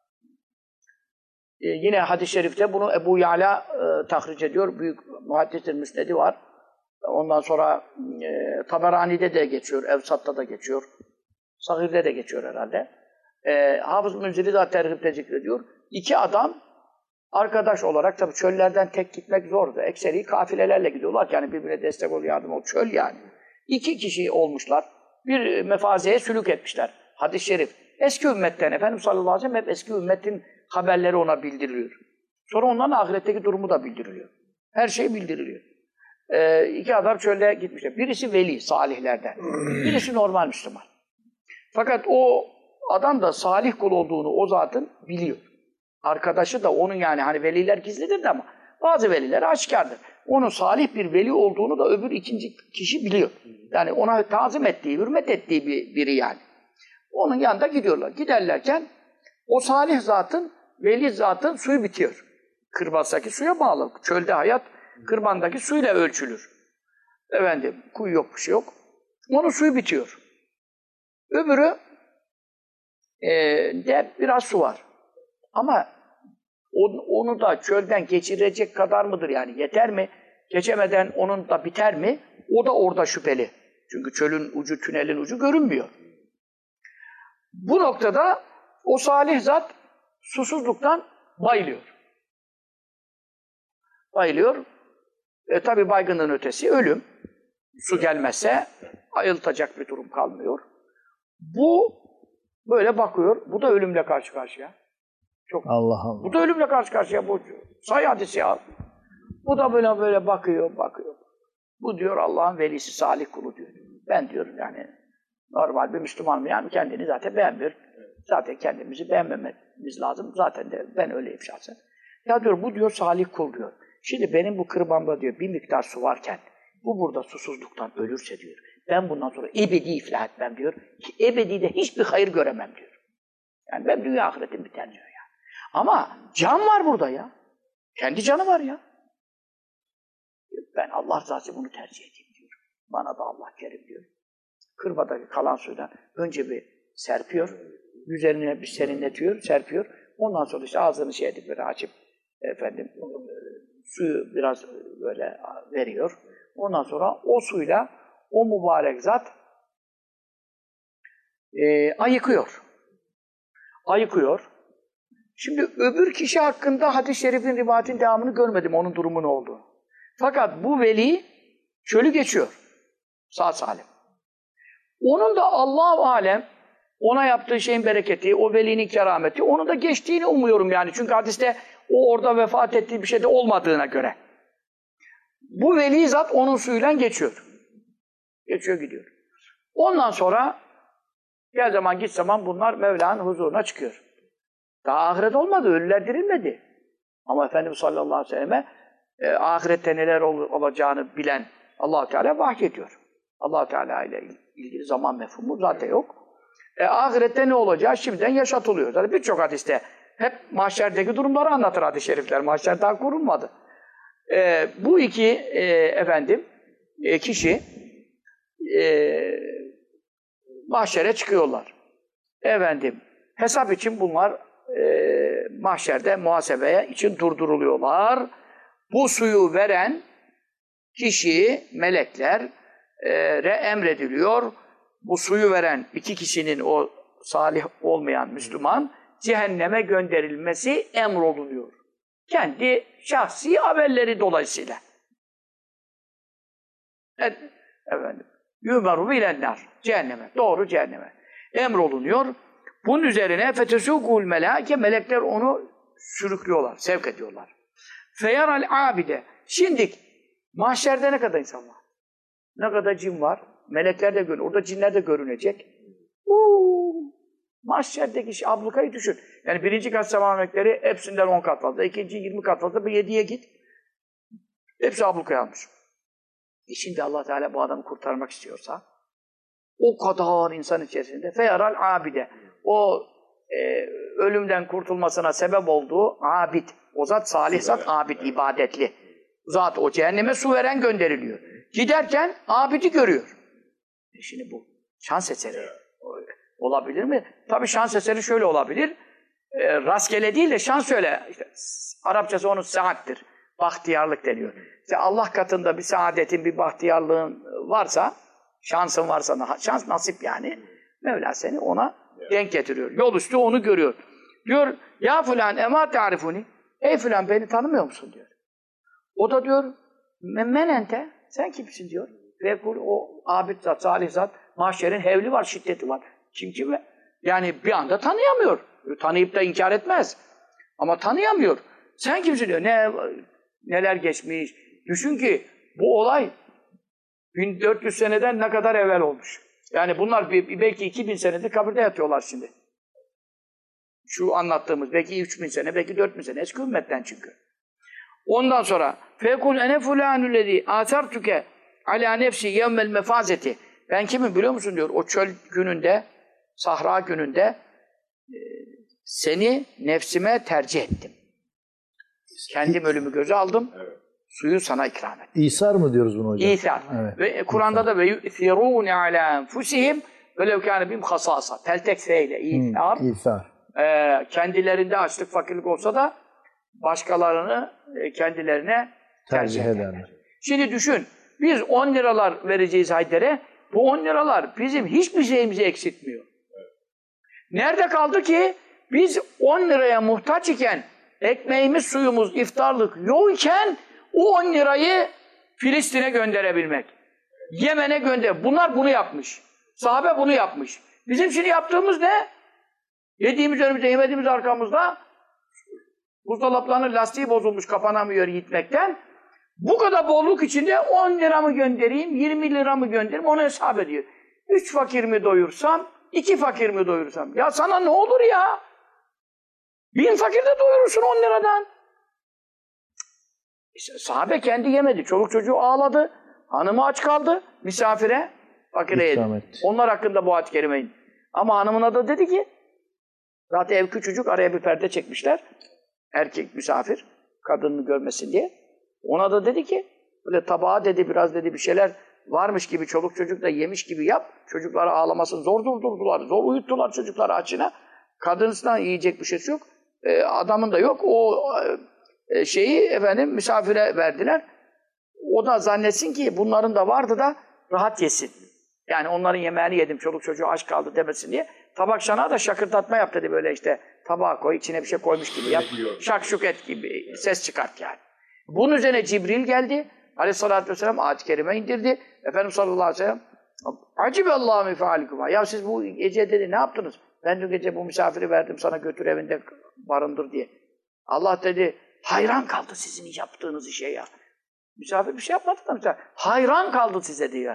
yine hadis-i şerifte bunu Ebu Ya'la tahric ediyor. Büyük muhaddis-i müsnedi var. Ondan sonra Taberani'de de geçiyor, Evsat'ta da geçiyor. Sahih'de de geçiyor herhalde. Hafız Münziri de terhipte zikrediyor. İki adam arkadaş olarak tabii çöllerden tek gitmek zordu. Ekseri kafilelerle gidiyorlar yani birbirine destek ol, yardım ol. Çöl yani. İki kişi olmuşlar. Bir mefazeye sülük etmişler. Hadis-i şerif. Eski ümmetten Efendimiz sallallahu aleyhi ve sellem hep eski ümmetin haberleri ona bildiriliyor. Sonra onların ahiretteki durumu da bildiriliyor. Her şey bildiriliyor. İki adam çölde gitmişler. Birisi veli, salihlerden. Birisi normal Müslüman. Fakat o adam da salih kul olduğunu o zatın biliyor. Arkadaşı da onun yani hani veliler gizlidir de ama bazı veliler aşikardır. Onun salih bir veli olduğunu da öbür ikinci kişi biliyor. Yani ona tazim ettiği, hürmet ettiği biri yani. Onun yanında gidiyorlar. Giderlerken o salih zatın, veli zatın suyu bitiyor. Kırbastaki suya bağlı. Çölde hayat kırbandaki suyla ölçülür. Efendim, kuyu yok, bir şey yok. Onun suyu bitiyor. Öbürü de biraz su var. Ama onu da çölden geçirecek kadar mıdır yani? Yeter mi? Geçemeden onun da biter mi? O da orada şüpheli. Çünkü çölün ucu, tünelin ucu görünmüyor. Bu noktada o salih zat susuzluktan bayılıyor. Bayılıyor. Tabi baygınlığın ötesi ölüm. Su gelmezse ayıltacak bir durum kalmıyor. Bu böyle bakıyor. Bu da ölümle karşı karşıya. Çok. Allah Allah. Bu da ölümle karşı karşıya. Bu sahih hadisi al. Bu da böyle bakıyor. Bu diyor Allah'ın velisi, salih kulu diyor. Ben diyor yani normal bir Müslümanım yani kendini zaten beğenmiyor. Zaten kendimizi beğenmememiz lazım. Zaten de ben öyleyim şahsen. Ya diyor bu diyor salih kul diyor. Şimdi benim bu kırbamda diyor bir miktar su varken Bu burada susuzluktan ölürse diyor. Ben bundan sonra ebedi iflah etmem diyor. Ki ebedi de hiçbir hayır göremem diyor. Yani ben dünya ahiretim biter diyor ya. Ama can var burada ya. Kendi canı var ya. Ben Allah rızası bunu tercih edeyim diyor. Bana da Allah kerim diyor. Kırbadaki kalan suydan önce bir serpiyor. Üzerine bir serinletiyor, serpiyor. Ondan sonra işte ağzını edip böyle açıp suyu biraz böyle veriyor. Ondan sonra o suyla o mübarek zat ayıkıyor. Ayıkıyor. Şimdi öbür kişi hakkında hadis-i şerifin rivayetin devamını görmedim, onun durumu ne oldu. Fakat bu veli çölü geçiyor. Sağ salim. Onun da Allah-u alem ona yaptığı şeyin bereketi, o velinin kerameti, onun da geçtiğini umuyorum yani. Çünkü hadiste o orada vefat ettiği bir şey de olmadığına göre. Bu veli zat onun suyuyla geçiyor. Geçiyor gidiyor. Ondan sonra gel zaman git zaman bunlar Mevla'nın huzuruna çıkıyor. Daha ahiret olmadı, ölüler dirilmedi. Ama Efendimiz sallallahu aleyhi ve selleme ahirette neler olacağını bilen Allah-u Teala vahyediyor. Allah-u Teala ile ilgili zaman mefhumu zaten yok. Ahirette ne olacağı şimdiden yaşatılıyor. Zaten birçok hadiste hep mahşerdeki durumları anlatır hadis-i şerifler. Mahşer daha kurulmadı. Bu iki kişi mahşere çıkıyorlar. Hesap için bunlar mahşerde muhasebeye için durduruluyorlar. Bu suyu veren kişi, meleklere emrediliyor. Bu suyu veren iki kişinin o salih olmayan Müslüman cehenneme gönderilmesi emrolunuyor. Kendi şahsi amelleri dolayısıyla. Yümeru bilenler. Cehenneme. Doğru cehenneme. Emrolunuyor. Bunun üzerine fetesûkûl melâke, melekler onu sürüklüyorlar, sevk ediyorlar. Feyaral abide. Şimdi mahşerde ne kadar insan var? Ne kadar cin var? Melekler de görünüyor. Orada cinler de görünecek. Mahşerdeki ablukayı düşün. Yani birinci kat sema melekleri hepsinden 10 kat fazla. İkinci 20 kat fazla. Bir 7'ye git. Hepsi ablukaya almış. Şimdi Allah Teala bu adamı kurtarmak istiyorsa o kadar insan içerisinde feyaral abide. O ölümden kurtulmasına sebep olduğu abid. O zat salih zat, abid, ibadetli. Zat o cehenneme su veren gönderiliyor. Giderken abidi görüyor. Şimdi bu şans eseri olabilir mi? Tabii şans eseri şöyle olabilir. Rastgele değil de şans şöyle. İşte, Arapçası onun saattir. Bahtiyarlık deniyor. İşte Allah katında bir saadetin, bir bahtiyarlığın varsa, şansın varsa, şans nasip yani. Mevla seni ona denk getiriyor. Yol üstü onu görüyor. Diyor, ya filan ema tarifuni. Ey filan beni tanımıyor musun diyor. O da diyor, men ente, sen kimsin diyor. Ve o abid zat, salih zat, mahşerin hevli var, şiddeti var. Kim? Yani bir anda tanıyamıyor. Tanıyıp da inkar etmez. Ama tanıyamıyor. Sen kimsin diyor. Neler geçmiş. Düşün ki bu olay 1400 seneden ne kadar evvel olmuş. Yani bunlar belki 2000 senedir kabirde yatıyorlar şimdi. Şu anlattığımız belki 3000 sene, belki 4000 sene. Eski ümmetten çünkü. Ondan sonra fekul ene fulanüllezî âsertüke alâ nefsi yevmel mefazeti. Ben kimim biliyor musun diyor. O çöl gününde, sahra gününde seni nefsime tercih ettim. Kendim ölümü göze aldım. Evet. Suyu sana ikram ettim. İsar mı diyoruz bunu hocam? İsar. Evet. Ve Kur'an'da da ve yu'thirûne alâ enfusihim velev kâne bim hasâsa. Peltek feyle. İsar. İsar. Kendilerinde açlık, fakirlik olsa da başkalarını kendilerine tercih ederler. Şimdi düşün. Biz 10 liralar vereceğiz Haydar'e. Bu 10 liralar bizim hiçbir şeyimizi eksiltmiyor. Nerede kaldı ki biz 10 liraya muhtaç iken ekmeğimiz, suyumuz, iftarlık yok iken o 10 lirayı Filistin'e gönderebilmek. Yemen'e gönder. Bunlar bunu yapmış. Sahabe bunu yapmış. Bizim şimdi yaptığımız ne? Yediğimiz önümüzde, yemediğimiz arkamızda buzdolaplarının lastiği bozulmuş, kapanamıyor gitmekten. Bu kadar bolluk içinde 10 lira mı göndereyim, 20 lira mı göndereyim onu hesap ediyor. 3 fakir mi doyursam, 2 fakir mi doyursam? Ya sana ne olur ya? 1000 fakir de doyurursun 10 liradan. İşte sahabe kendi yemedi. Çoluk çocuğu ağladı. Hanımı aç kaldı misafire. Fakire yedi. Onlar hakkında bu ayet-i kerime indi. Ama hanımına da dedi ki zaten ev küçücük, araya bir perde çekmişler. Erkek misafir, kadını görmesin diye. Ona da dedi ki böyle tabağa dedi biraz dedi bir şeyler varmış gibi çoluk çocuk da yemiş gibi yap. Çocukları ağlamasın. Zor durdurdular. Zor uyuttular çocukları açına. Kadınısından yiyecek bir şeysi yok. Adamın da yok. O şeyi efendim misafire verdiler. O da zannetsin ki bunların da vardı da rahat yesin. Yani onların yemeğini yedim, çoluk çocuğu aç kaldı demesin diye. Tabak şanağı da şakırdatma yap dedi böyle işte. Tabağa koy, içine bir şey koymuş gibi yap. Şakşuk et gibi ses çıkart yani. Bunun üzerine Cibril geldi. Aleyhissalatü vesselam ayet-i kerime indirdi. Efendimiz sallallahu aleyhi ve sellem Aciballâhu min fealikuma. Ya siz bu gece dedi ne yaptınız? Ben dün gece bu misafiri verdim sana götür evinde barındır diye. Allah dedi hayran kaldı sizin yaptığınız işe ya. Misafir bir şey yapmadı da misafir. Hayran kaldı size diyor.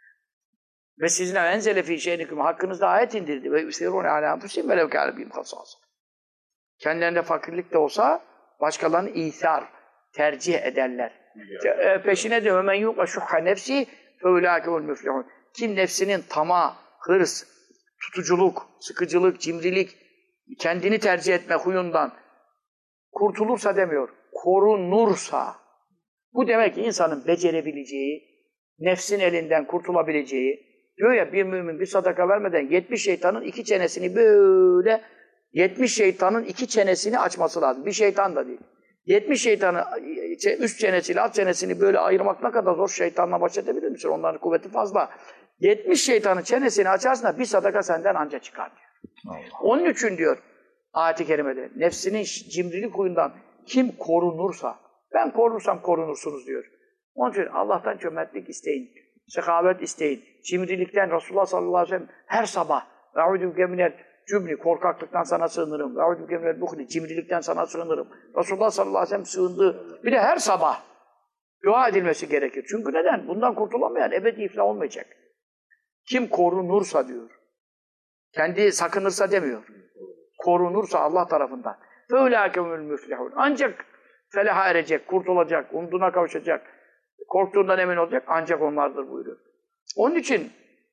Ve sizin enzele fî şeynikum hakkınızda ayet indirdi. Ve üsirûne alâ enfusihim ve lev kâne bihim hasâs. Kendilerinde fakirlik de olsa başkalarını ithar, tercih ederler. Peşine de men yuqa şuhha nefsi fe ulâkehul müflihûn. Kim nefsinin tamah, hırs, tutuculuk, sıkıcılık, cimrilik, kendini tercih etme huyundan kurtulursa demiyor, korunursa. Bu demek ki insanın becerebileceği, nefsin elinden kurtulabileceği, diyor ya bir mümin bir sadaka vermeden 70 şeytanın iki çenesini böyle 70 şeytanın iki çenesini açması lazım. Bir şeytan da değil. 70 şeytanı üst çenesiyle alt çenesini böyle ayırmak ne kadar zor, şeytanla baş edebilir misin? Onların kuvveti fazla. 70 şeytanın çenesini açarsın da bir sadaka senden anca çıkar diyor. Allah. Onun için diyor ayet-i kerimede nefsinin cimrilik huyundan kim korunursa, ben korunursam korunursunuz diyor. Onun için Allah'tan cömertlik isteyin, sekavet isteyin. Cimrilikten Resulullah sallallahu aleyhi ve sellem her sabah "Eûzü bike minel cübni" korkaklıktan sana sığınırım. "Eûzü bike minel buhli" cimrilikten sana sığınırım. Resulullah sallallahu aleyhi ve sellem sığındığı bir de her sabah dua edilmesi gerekir. Çünkü neden? Bundan kurtulamayan ebedi iflah olmayacak. Kim korunursa diyor. Kendi sakınırsa demiyor. Korunursa Allah tarafından. فَاُولَٰكَمُ الْمُفْلِحُونَ ancak felaha erecek, kurtulacak, umduna kavuşacak, korktuğundan emin olacak, ancak onlardır buyuruyor. Onun için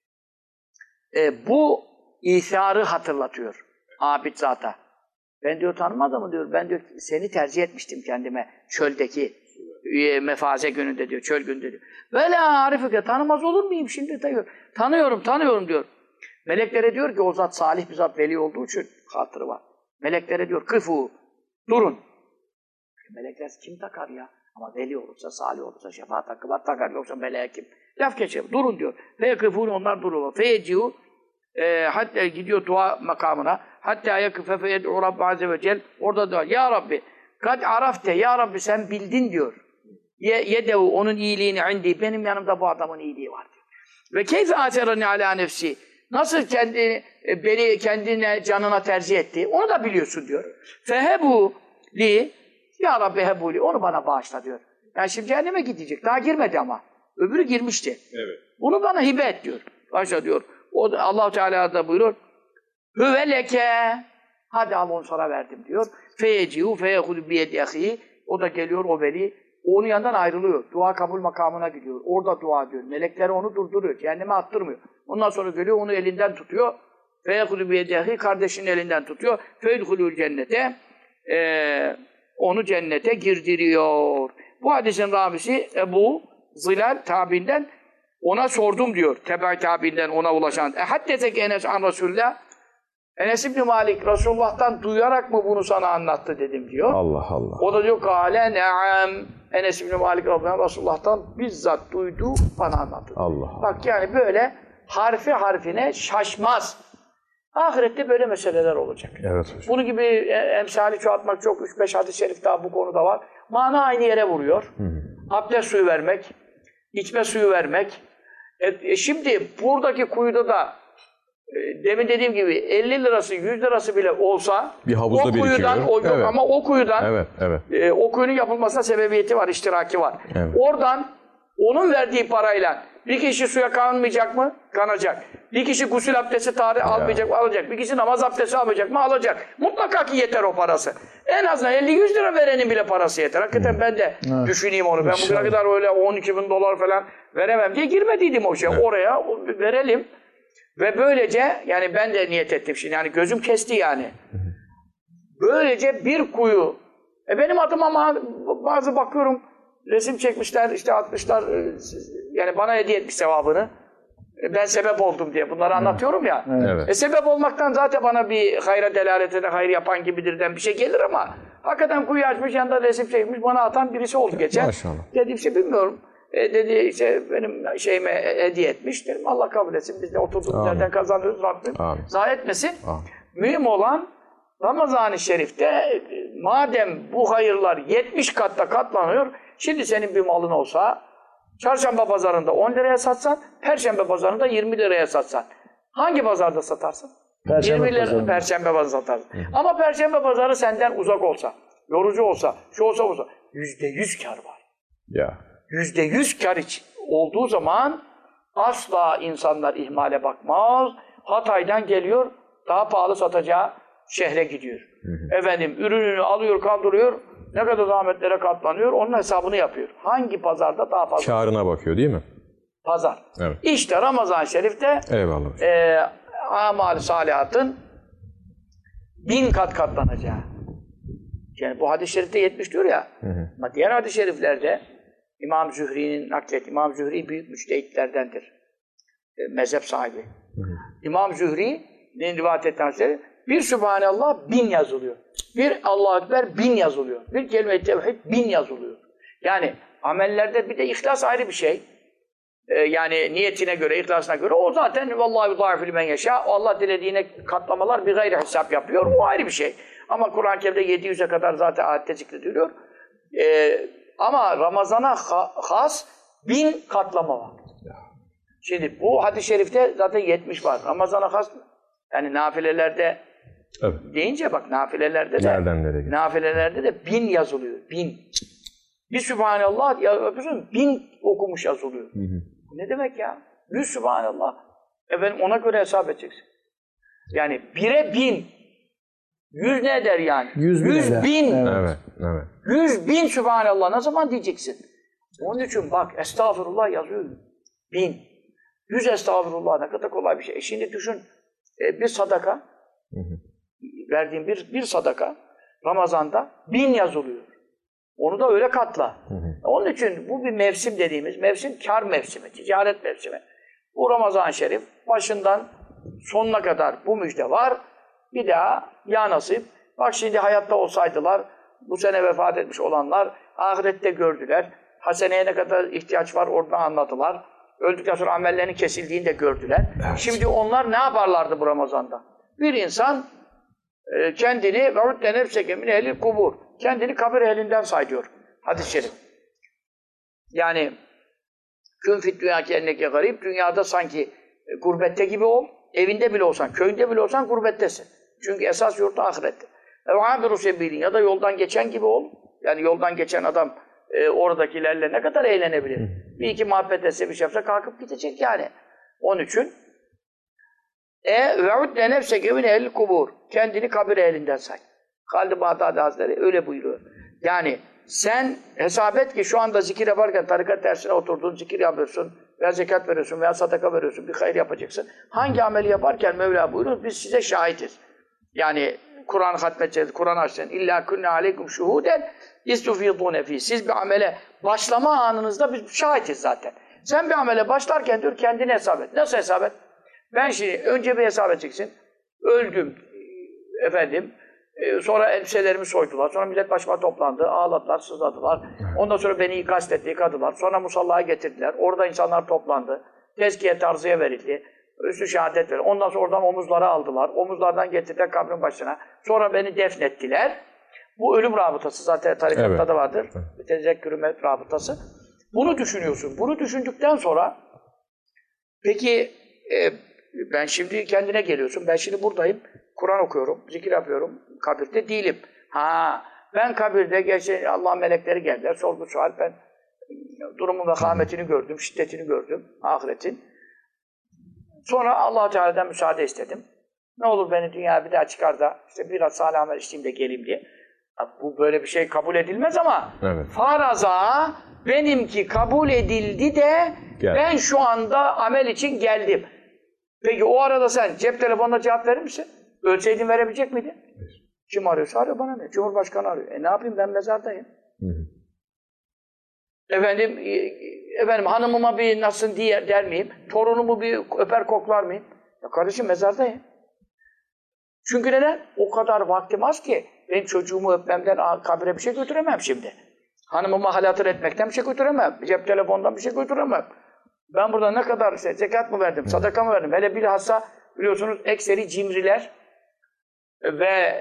bu İsarı hatırlatıyor abid zata. Ben diyor tanımadım mı diyor, ben diyor seni tercih etmiştim kendime çöldeki mefaze gününde diyor, çöl gününde diyor. Ve la arifike tanımaz olur muyum şimdi diyor. Tanıyorum diyor. Meleklere diyor ki o zat salih bir zat veli olduğu için hatırı var. Meleklere diyor kıfu, durun. Melekler kim takar ya? Ama veli olursa, salih olursa, şefaat hakkı var takar, yoksa meleğe kim? Laf geçer, durun diyor. Feyekıfûn onlar dururlar. Feyeciû hatta gidiyor dua makamına. Hatta yakıfe feyed'u Rabbi azze ve cel. Orada diyor, ya Rabbi, kad arafte, ya Rabbi sen bildin diyor. Yedevu onun iyiliğini indi. Benim yanımda bu adamın iyiliği var diyor. Ve keyfe aserani ala nefsi. Nasıl beni kendine, canına tercih etti. Onu da biliyorsun diyor. Fehebu li, ya Rabbi hebuli, onu bana bağışla diyor. Yani şimdi cehenneme gidecek. Daha girmedi ama. Öbürü girmişti. Evet. Bunu bana hibe et diyor. Bağışla diyor. O da Allah-u Teala da buyuruyor. Hüveleke. Hadi al onu sana verdim diyor. Feyecihu feyehudu biyedi ahihi. O da geliyor o veli. Onun yanından ayrılıyor. Dua kabul makamına gidiyor. Orada dua diyor. Melekler onu durduruyor. Cehenneme attırmıyor. Ondan sonra geliyor onu elinden tutuyor. Feyehudu biyedi ahihi. Kardeşinin elinden tutuyor. Feydhulul cennete. Onu cennete girdiriyor. Bu hadisin ravisi Ebu Zilal tabiinden ona sordum diyor. Tebe tabiinden ona ulaşan. Haddesek Enes an Resulullah. Enes İbni Malik Resulullah'tan duyarak mı bunu sana anlattı dedim diyor. Allah Allah. O da diyor kâle ne'am. Enes İbni Malik Resulullah'tan bizzat duydu bana anlattı. Allah Allah. Bak yani böyle harfi harfine şaşmaz. Ahirette böyle meseleler olacak. Evet hocam. Bunun gibi emsali çoğaltmak çok. 3-5 hadis-i şerif daha bu konuda var. Mana aynı yere vuruyor. Abdest suyu vermek, içme suyu vermek. Şimdi buradaki kuyuda da demin dediğim gibi 50 lirası, 100 lirası bile olsa bir havuzda birikiyor. Evet. Ama o kuyudan evet. O kuyunun yapılmasına sebebiyeti var, iştiraki var. Evet. Oradan Onun verdiği parayla bir kişi suya kanmayacak mı? Kanacak. Bir kişi gusül abdesti almayacak mı? Alacak. Bir kişi namaz abdesti almayacak mı? Alacak. Mutlaka ki yeter o parası. En azından 50-100 lira verenin bile parası yeter. Hakikaten ben de düşüneyim onu. Ben bugüne kadar öyle 12 bin dolar falan veremem diye girmediydim o şey. Oraya verelim. Ve böylece yani ben de niyet ettim şimdi. Yani gözüm kesti yani. Böylece bir kuyu. Benim adıma bazı bakıyorum resim çekmişler, işte atmışlar, yani bana hediye etmiş sevabını. Ben sebep oldum diye bunları anlatıyorum ya. Evet. Sebep olmaktan zaten bana bir hayra delalet eden, hayır yapan gibidirden bir şey gelir ama hakikaten kuyu açmış, yanında resim çekmiş, bana atan birisi oldu geçen. Maşallah. Dedim işte bilmiyorum. Dedi işte benim şeyime hediye etmiş. Dedim Allah kabul etsin. Biz de oturduğumuz yerden kazanıyoruz Rabbim. Zayi etmesin. Amin. Mühim olan Ramazan-ı Şerif'te madem bu hayırlar 70 katta katlanıyor, şimdi senin bir malın olsa çarşamba pazarında 10 liraya satsan, perşembe pazarında 20 liraya satsan. Hangi pazarda satarsın? Perşembe 20 lira pazarında. perşembe pazarında satarsın. Ama perşembe pazarı senden uzak olsa, yorucu olsa, şu olsa %100 kar var. Ya. %100 kar için olduğu zaman asla insanlar ihmale bakmaz. Hatay'dan geliyor, daha pahalı satacağı şehre gidiyor. Efendim ürününü alıyor, kaldırıyor. Ne kadar zahmetlere katlanıyor, onun hesabını yapıyor. Hangi pazarda daha fazla? Kârına bakıyor değil mi? Pazar. Evet. İşte Ramazan-ı Şerif'te amal-i salihatın 1000 kat katlanacağı. Yani bu hadis-i şerifte 70 diyor ya. Ama diğer hadis-i şeriflerde İmam Zühri'nin naklet, İmam Zühri büyük müçtehitlerdendir. Mezhep sahibi. İmam Zühri'nin rivayet ettiği bir Sübhanallah 1000 yazılıyor. Bir Allahu Ekber 1000 yazılıyor. Bir kelime-i tevhid 1000 yazılıyor. Yani amellerde bir de ihlas ayrı bir şey. Yani niyetine göre, ihlasına göre o zaten vallahi yudâifü limen yeşâ. Allah dilediğine katlamalar bir gayri hesap yapıyor. O ayrı bir şey. Ama Kur'an-ı Kerim'de 700'e kadar zaten ayette zikrediliyor. Ama Ramazan'a has 1000 katlama var. Şimdi bu hadis-i şerifte zaten 70 var. Ramazan'a has yani nafilelerde deyince bak nafilelerde de nafilelerde de 1000 yazılıyor. 1000. Bir Sübhanallah yapıyorsun 1000 okumuş yazılıyor. Bu ne demek ya? 100 Sübhanallah. Efendim ona göre hesap edeceksin. Yani 1'e 1000. 100 ne eder yani? 100 bin. Evet. 100 bin Sübhanallah. Ne zaman diyeceksin? Onun için bak estağfurullah yazıyor. 1000. 100 estağfurullah ne kadar kolay bir şey. Şimdi düşün bir sadaka verdiğin bir sadaka Ramazan'da 1000 yazılıyor. Onu da öyle katla. Onun için bu bir mevsim dediğimiz mevsim kar mevsimi, ticaret mevsimi. Bu Ramazan-ı Şerif başından sonuna kadar bu müjde var. Bir daha ya nasip. Bak şimdi hayatta olsaydılar, bu sene vefat etmiş olanlar ahirette gördüler. Haseneye ne kadar ihtiyaç var oradan anladılar. Öldükten sonra amellerinin kesildiğini de gördüler. Evet. Şimdi onlar ne yaparlardı bu Ramazan'da? Bir insan kendini وَعُدَّ نَفْسَكَ مِنْ اَهْلِ kubur. Kendini kabir ehlinden say diyor hadis-i şerif. Yani kün fit dünya kendine garip. Dünyada sanki gurbette gibi ol. Evinde bile olsan, köyünde bile olsan gurbettesin. Çünkü esas yurtta ahirette. Ya da yoldan geçen gibi ol. Yani yoldan geçen adam oradakilerle ne kadar eğlenebilir? Bir iki muhabbet etse bir şey yapsa kalkıp gidecek yani. Onun için وَعُدَّ نَفْسَكَ مِنْ اَهْلِ kubur. Kendini kabir ehlinden say. Halid-i Bağdadi Hazretleri öyle buyuruyor. Yani sen hesap et ki şu anda zikir yaparken tarikat dersine oturdun, zikir yapıyorsun veya zekat veriyorsun veya sadaka veriyorsun, bir hayır yapacaksın. Hangi ameli yaparken Mevla buyuruyor, biz size şahitiz. Yani Kur'an hatmedeceğiz, Kur'an açacaksın. İllâ künne aleykum şuhûden istufîdûne fî. Siz bir amele başlama anınızda biz şahitiz zaten. Sen bir amele başlarken diyor kendini hesap et. Nasıl hesap et? Ben şimdi önce bir hesap edeceksin. Öldüm efendim. Sonra elbiselerimi soydular. Sonra millet başıma toplandı. Ağladılar, sızladılar. Ondan sonra beni kastettiği yıkadılar. Sonra musallaya getirdiler. Orada insanlar toplandı. Tezkiye tarzıya verildi. Üstü şehadet verildi. Ondan sonra oradan omuzlara aldılar. Omuzlardan getirdiler kabrin başına. Sonra beni defnettiler. Bu ölüm rabıtası zaten tarikatta da vardır. Tezekkür-ü mevt rabıtası. Bunu düşünüyorsun. Bunu düşündükten sonra peki ben şimdi kendine geliyorsun. Ben şimdi buradayım. Kur'an okuyorum, zikir yapıyorum. Kabirde değilim. Ben kabirde geçen Allah melekleri geldiler, sorgu sual. Ben durumun vekametini gördüm, şiddetini gördüm ahiretin. Sonra Allah Teala'dan müsaade istedim. Ne olur beni dünyaya bir daha çıkar da işte biraz salih amel işleyeyim de geleyim diye. Bu böyle bir şey kabul edilmez ama faraza benimki kabul edildi de ben şu anda amel için geldim. Peki o arada sen cep telefonuna cevap verir misin? Ölseydin verebilecek miydin? Kim arıyorsa arıyor, bana ne? Cumhurbaşkanı arıyor. Ne yapayım, ben mezardayım. Efendim hanımıma bir nasılsın diye der miyim? Torunumu bir öper koklar mıyım? Ya kardeşim mezardayım. Çünkü neden? O kadar vaktim az ki ben çocuğumu öpmemden kabire bir şey götüremem şimdi. Hanımıma hal hatır etmekten bir şey götüremem. Cep telefondan bir şey götüremem. Ben burada ne kadar işte, zekat mı verdim, sadaka mı verdim? Hele bilhassa biliyorsunuz ekseri cimriler ve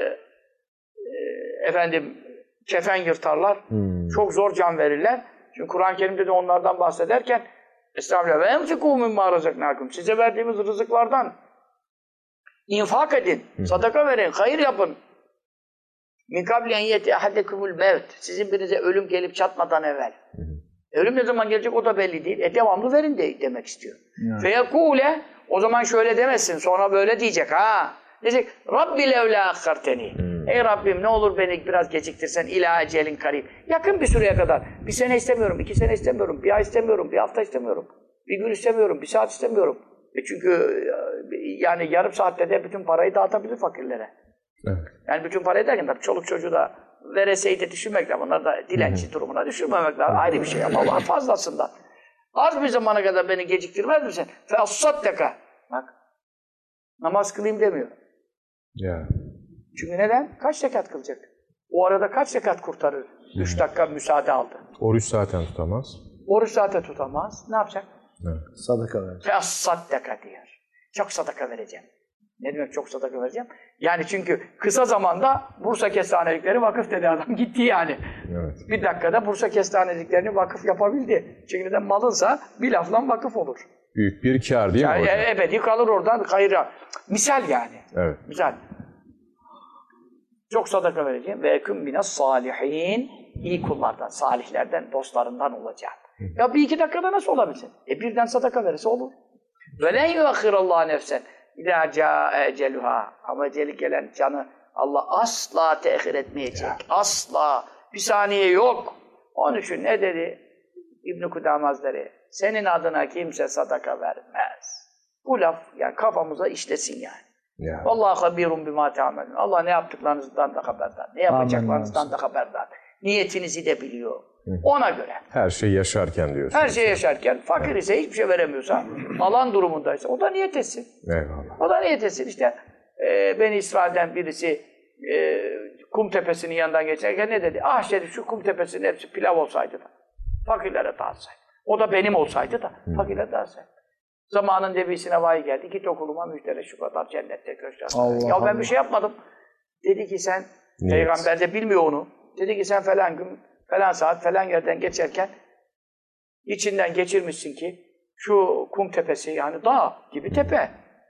efendim kefen yırtarlar. Çok zor can verirler. Çünkü Kur'an-ı Kerim'de de onlardan bahsederken Estağfirullah ve enfikû mimmâ razaknâkum. Size verdiğimiz rızıklardan infak edin, sadaka verin, hayır yapın. Min kabli en yeti ahadekumul mevt. Sizin birinize ölüm gelip çatmadan evvel. Ölüm ne zaman gelecek o da belli değil. Devamlı verin demek istiyor. Feyekûle, o zaman şöyle demesin, sonra böyle diyecek ha. Diyecek, Rabbi levlâ akharteni. Ey Rabbim ne olur beni biraz geciktirsen ilâ ecelin karib. Yakın bir süreye kadar. Bir sene istemiyorum, 2 sene istemiyorum, 1 ay istemiyorum, 1 hafta istemiyorum. 1 gün istemiyorum, 1 saat istemiyorum. Çünkü yani yarım saatte de bütün parayı dağıtabilir fakirlere. Evet. Yani bütün parayı derken tabii çoluk çocuğu da vereseyi de düşünmek lazım. Onları da dilenci durumuna düşürmemek lazım. Ayrı bir şey ama fazlasından. Az bir zamana kadar beni geciktirmez misin? Feassaddaka. Bak. Namaz kılayım demiyor. Yeah. Çünkü neden? Kaç rekat kılacak? O arada kaç rekat kurtarır? 3 dakika müsaade aldı. Oruç zaten tutamaz. Oruç zaten tutamaz. Ne yapacak? Evet. Sadaka verecek. Feassaddaka diyor. Çok sadaka vereceğim. Ne demek çok sadaka vereceğim? Yani çünkü kısa zamanda Bursa Kestanelikleri vakıf dedi adam. Gitti yani. Evet. 1 dakikada Bursa Kestaneliklerini vakıf yapabildi. Çünkü neden malınsa bir lafla vakıf olur. Büyük bir kâr değil mi hocam? Ebedi kalır oradan hayra. Misal yani. Evet. Misal. Çok sadaka vereceğim. Ve eküm minas salihin. İyi kullardan, salihlerden, dostlarından olacak. Ya 1-2 dakikada nasıl olabilsin? Birden sadaka verirse olur. Ve len yuakhirallahu nefsen İlâ câe eceluhâ. Ama eceli gelen canı Allah asla tehir etmeyecek. Asla. Bir saniye yok. Onun için ne dedi İbn-i Kudâme Hazretleri? Senin adına kimse sadaka vermez. Bu laf yani kafamıza işlesin yani. Vallahi habirun bimâ te'amelûn. Allah ne yaptıklarınızdan da haberdar. Ne yapacaklarınızdan da haberdar. Niyetinizi de biliyor. Ona göre. Her şey yaşarken diyorsunuz. Her şey yaşarken fakir ise hiçbir şey veremiyorsa, alan durumundaysa o da niyet etsin. Eyvallah. O da niyet etsin. İşte Beni İsrail'den birisi kum tepesinin yanından geçerken ne dedi? Ah dedi şu kum tepesinin hepsi pilav olsaydı da fakirlere dağıtsaydı. O da benim olsaydı da fakirlere dağıtsaydı. Zamanın debisine vahiy geldi. Git okuluma müjdele şu kadar cennette köşkler. Ya ben bir şey yapmadım. Dedi ki sen, Peygamber de bilmiyor onu. Dedi ki sen falan gün, falan saat, falan yerden geçerken içinden geçirmişsin ki şu kum tepesi yani dağ gibi tepe.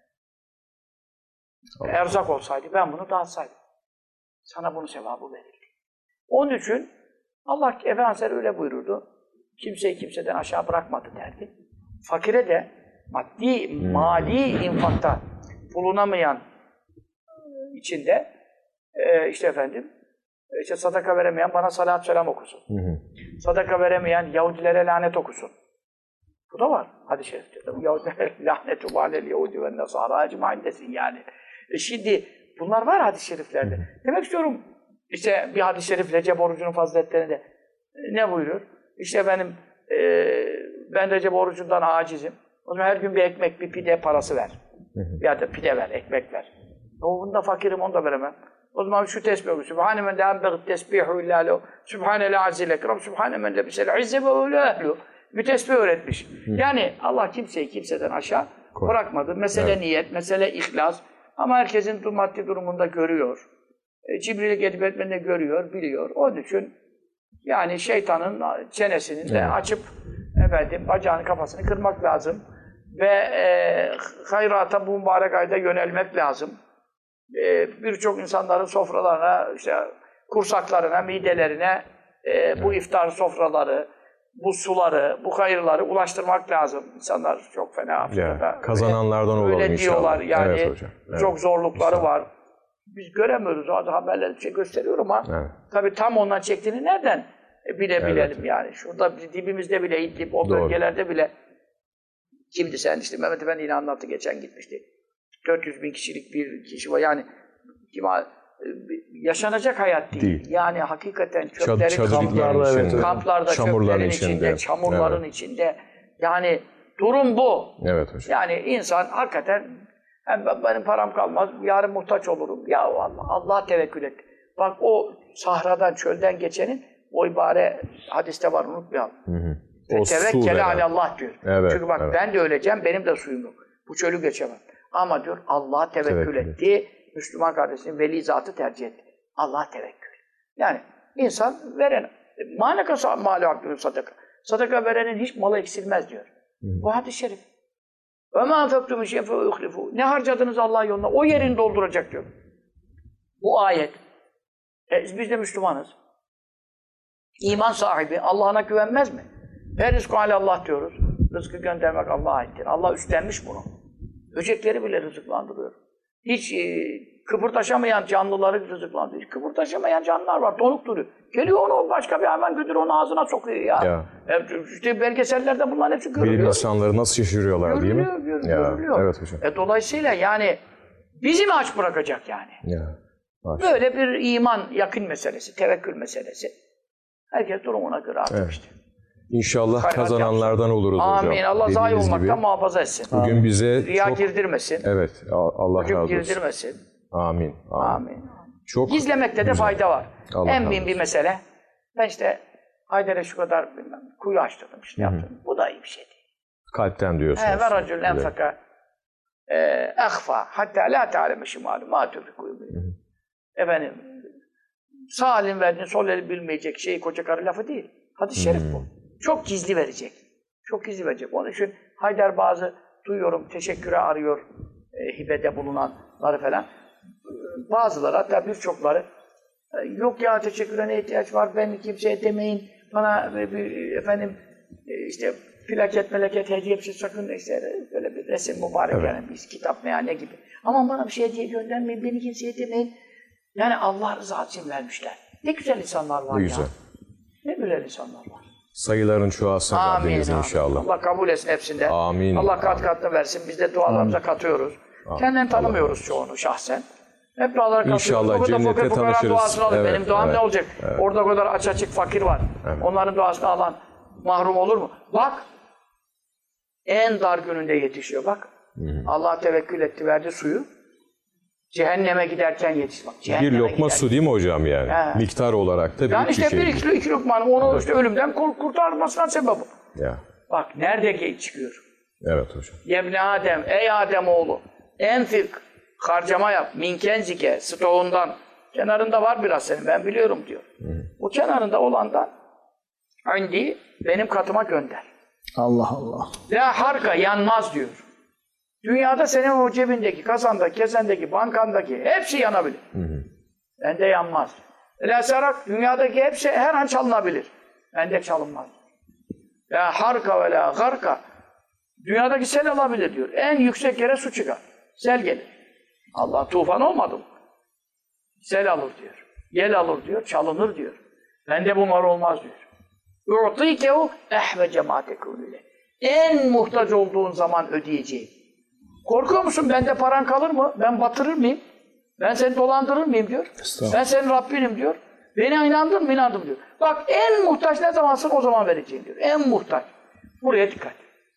Erzak olsaydı ben bunu dağıtsaydım. Sana bunun sevabı verildi. Onun için Allah Efendimiz öyle buyururdu. Kimseyi kimseden aşağı bırakmadı derdi. Fakire de maddi, mali infakta bulunamayan içinde işte efendim işte sadaka veremeyen bana salat selam okusun. Sadaka veremeyen Yahudilere lanet okusun. Bu da var hadis-i şerifte. Yahudilere lanetu alel Yahudi ve Nasara ecmaîn desin yani. Şimdi bunlar var hadis-i şeriflerde. Demek istiyorum işte bir hadis-i şerif Recep orucunun faziletlerinde ne buyuruyor? İşte benim ben Recep orucundan acizim. O zaman her gün bir ekmek, bir pide parası ver. Ya da pide ver, ekmek ver. Bunda fakirim, onu da veremem. O zaman şu tesbih oku. Sübhane men la enbeğit tesbihu illa lehu. Sübhane la azil ekrem. Sübhane men lebisel izze ve ula ehlu. Bir tesbih öğretmiş. Yani Allah kimseyi kimseden aşağı bırakmadı. Mesele niyet, mesele ihlas. Ama herkesin maddi durumunda görüyor. Cibrillik edip etmeni görüyor, biliyor. Onun için yani şeytanın çenesini de açıp efendim bacağını, kafasını kırmak lazım. Ve hayrata bu mübarek ayda yönelmek lazım. Birçok insanların sofralarına, işte kursaklarına, midelerine bu iftar sofraları, bu suları, bu hayırları ulaştırmak lazım. İnsanlar çok fena Afrika'da. Kazananlardan olalım öyle inşallah. diyorlar yani. Evet hocam. Evet. Çok zorlukları var. Biz göremiyoruz. O haberler bir şey gösteriyor ama tabii tam ondan çektiğini nereden bilelim yani. Şurada dibimizde bile İdlib, o bölgelerde bile kimdi sen işte Mehmet Efendi yine anlattı geçen gitmişti. 400 bin kişilik bir kişi var yani yaşanacak hayat değil. Yani hakikaten çöplerin kamplarda, çöplerin içinde, çamurların içinde. Yani durum bu. Evet hocam. Yani insan hakikaten benim param kalmaz, yarın muhtaç olurum. Ya Allah'a tevekkül et. Bak o sahradan, çölden geçenin o ibare hadiste var unutmayalım. Tevekkele alallah diyor. Evet, çünkü bak ben de öleceğim, benim de suyum yok. Bu çölü geçemem. Ama diyor Allah'a tevekkül etti. Müslüman kardeşinin veli zatı tercih etti. Allah'a tevekkül. Yani insan veren, manekasa mâle hakkının sadaka. Sadaka verenin hiç malı eksilmez diyor. Bu hadis-i şerif. وَمَا أَنْفَقْتُمْ شَيْءٍ فَيُخْلِفُهُ Ne harcadınız Allah yoluna? O yerini dolduracak diyor. Bu ayet. Biz de Müslümanız. İman sahibi Allah'ına güvenmez mi? Her rızkı Allah diyoruz. Rızkı göndermek Allah'a aittir. Allah üstlenmiş bunu. Böcekleri bile rızıklandırıyor. Hiç kıpırdaşamayan canlıları rızıklandırıyor. Hiç kıpırdaşamayan canlılar var. Donuk duruyor. Geliyor onu başka bir hayvan götürüyor, onu ağzına sokuyor ya. İşte belgesellerde bunların hepsi görülüyor. Bilim insanları nasıl şaşırıyorlar değil mi? Görülüyor. Evet hocam. Dolayısıyla yani bizi mi aç bırakacak yani? Böyle bir iman yakın meselesi, tevekkül meselesi. Herkes durumuna göre artık işte. İnşallah kazananlardan oluruz hocam. Amin. Allah zayi olmaktan muhafaza etsin. Bugün bize riya girdirmesin. Evet. Allah razı olsun. Girdirmesin. Amin. Çok gizlemekte de fayda var. En mühim bir mesele. Ben işte Haydar'a şu kadar kuyu açtırdım işte yaptım. Bu da iyi bir şey değil. Kalpten diyorsunuz. Ve racül enfaka ehfa hatta la ta'leme şimalu ma tüfikuyu. Efendim sağ elin verdiğin sol elin bilmeyecek şey koca karı lafı değil. Hadis-i şerif bu. Çok gizli verecek. Çok gizli verecek. Onun için Haydar bazı duyuyorum teşekküre arıyor hibede bulunanları falan. Bazıları hatta birçokları yok ya teşekküre ne ihtiyaç var ben kimseye demeyin bana efendim işte plaket melaket hediye bir şey sakın işte böyle bir resim mübarek yani bir kitap veya ne gibi. Ama bana bir şey hediye göndermeyin beni kimseye demeyin. Yani Allah rızası için vermişler. Ne güzel insanlar var ya. Ne güzel insanlar var. Sayıların çoğalsın Rabbimiz inşallah. Allah kabul etsin hepsinde. Amin. Allah kat versin. Biz de dualarımıza katıyoruz. Kendini tanımıyoruz çoğunu şahsen. Hep dualara katıyoruz. İnşallah cennette tanışırız. Benim duam ne olacak? Orada o kadar aç açık fakir var. Onların duasını alan mahrum olur mu? Bak en dar gününde yetişiyor bak. Allah tevekkül etti verdi suyu. Cehenneme giderken yetişti. Bir lokma su değil mi hocam yani? Miktar olarak da büyük yani işte bir şey. bir iki lokmanın onu işte ölümden kurtarmasına sebep o. Ya. Bak nerede çıkıyor? Evet hocam. Yebne Adem, ey Adem oğlu, enfik, harcama yap, minkenzike, stoğundan. Kenarında var biraz senin, ben biliyorum diyor. Bu kenarında olandan indi, benim katıma gönder. Allah Allah. La harka, yanmaz diyor. Dünyada senin o cebindeki, kazandaki, kesendeki, bankandaki hepsi yanabilir. Bende yanmaz. La sarak, dünyadaki hepsi her an çalınabilir. Bende çalınmaz. La harka ve la garka. Dünyadaki sel alabilir diyor. En yüksek yere su çıkar. Sel gelir. Allah tufan olmadı mı? Sel alır diyor. Yel alır diyor. Çalınır diyor. Bende bunlar olmaz diyor. U'tîkehu ehvece mâ tekûnü ile. En muhtaç olduğun zaman ödeyeceğim. Korkuyor musun? Bende paran kalır mı? Ben batırır mıyım? Ben seni dolandırır mıyım diyor. Ben senin Rabbinim diyor. Beni inandın mı? İnandım diyor. Bak en muhtaç ne zamansın o zaman vereceğim diyor. En muhtaç. Buraya dikkat.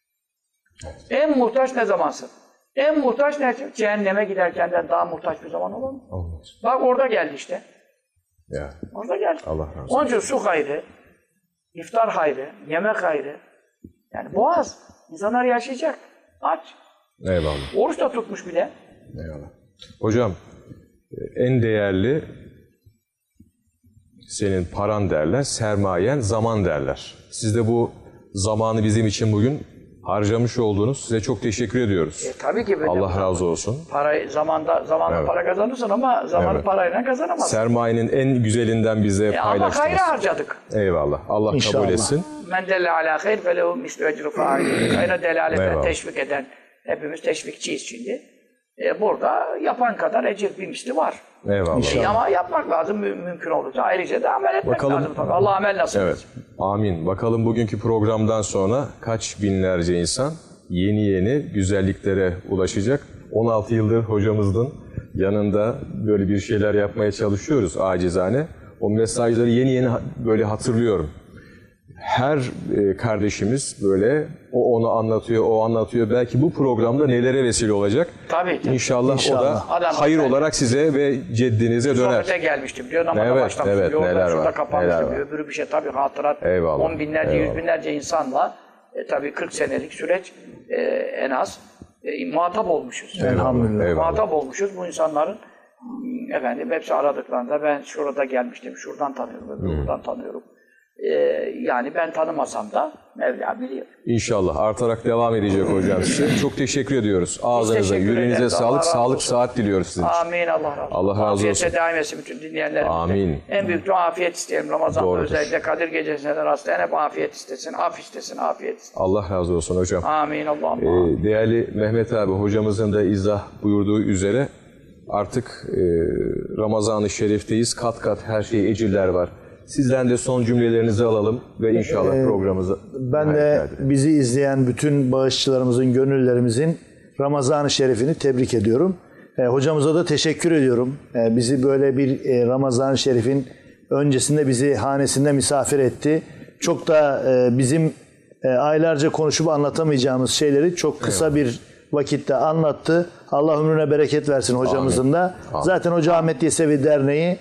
En muhtaç ne zamansın? En muhtaç ne? Cehenneme giderken daha muhtaç bir zaman olur mu? Olmaz. Bak orada geldi işte. Ya. Orada geldi. Allah razı olsun. Onun için su hayrı, iftar hayrı, yemek hayrı. Yani boğaz. İnsanlar yaşayacak. Aç. Eyvallah. Oruç da tutmuş bile. Eyvallah. Hocam en değerli senin paran derler, sermayen zaman derler. Siz de bu zamanı bizim için bugün harcamış olduğunuz. Size çok teşekkür ediyoruz. Tabii ki böyle. Allah razı olsun. Parayı zamanla Evet. para kazanırsın ama zamanı parayla kazanamazsın. Sermayenin en güzelinden bize Ama paylaştınız. hayra harcadık. Eyvallah. Allah İnşallah. kabul etsin. Men delle ala hayr felehu mislu ecru fa'il. Hayra delalet eden, Eyvallah. teşvik eden. Hepimiz teşvikçiyiz şimdi. Burada yapan kadar ecir bir misli var. Eyvallah. Ama yapmak lazım mümkün olursa. Ayrıca da amel etmek Bakalım. lazım tabii. Allah amel nasip Evet. etsin. Amin. Bakalım bugünkü programdan sonra kaç binlerce insan yeni güzelliklere ulaşacak. 16 yıldır hocamızın yanında böyle bir şeyler yapmaya çalışıyoruz acizane. O mesajları yeni böyle hatırlıyorum. Her kardeşimiz böyle o onu anlatıyor, o anlatıyor. Belki bu programda nelere vesile olacak? Tabii. İnşallah o da Adam hayır olarak size ve ceddinize döner. Sohbete gelmiştim diyor. Namaza Evet, başlamıştım evet, diyor. neler Orada şurada var, kapanmıştım neler diyor. Öbürü bir şey tabii hatırat. Eyvallah, 10 binlerce, eyvallah. 100 binlerce insanla tabii 40 senelik süreç en az muhatap olmuşuz. Elhamdülillah. Eyvallah. Muhatap olmuşuz bu insanların. Efendim hepsi aradıklarında ben şurada gelmiştim, şuradan tanıyorum, buradan tanıyorum. Yani ben tanımasam da Mevla biliyor. İnşallah artarak devam edecek hocam size. Çok teşekkür ediyoruz. Ağzınıza, teşekkür yüreğinize ederiz. Allah sağlık, razı sağlık, olsun. saat diliyoruz sizin için. Amin, Allah razı olsun. Allah razı olsun. Afiyete daim etsin bütün dinleyenlerimize. Amin. En büyük dua afiyet isteyelim. Ramazan'da Doğrudur. özellikle Kadir Gecesi'ne de rastlayan hep afiyet istesin, af istesin, afiyet istesin. Allah razı olsun hocam. Amin, Allah'ım. Değerli Mehmet abi hocamızın da izah buyurduğu üzere artık Ramazan-ı Şerif'teyiz. Kat kat her şey ecirler var. Sizden de son cümlelerinizi alalım ve inşallah programımızı... Ben de bizi izleyen bütün bağışçılarımızın, gönüllerimizin Ramazan-ı Şerif'ini tebrik ediyorum. Hocamıza da teşekkür ediyorum. Bizi böyle bir Ramazan-ı Şerif'in öncesinde bizi hanesinde misafir etti. Çok da bizim aylarca konuşup anlatamayacağımız şeyleri çok kısa bir vakitte anlattı. Allah ömrüne bereket versin hocamızın da. Amin. Zaten Hoca Ahmet Yesevi Derneği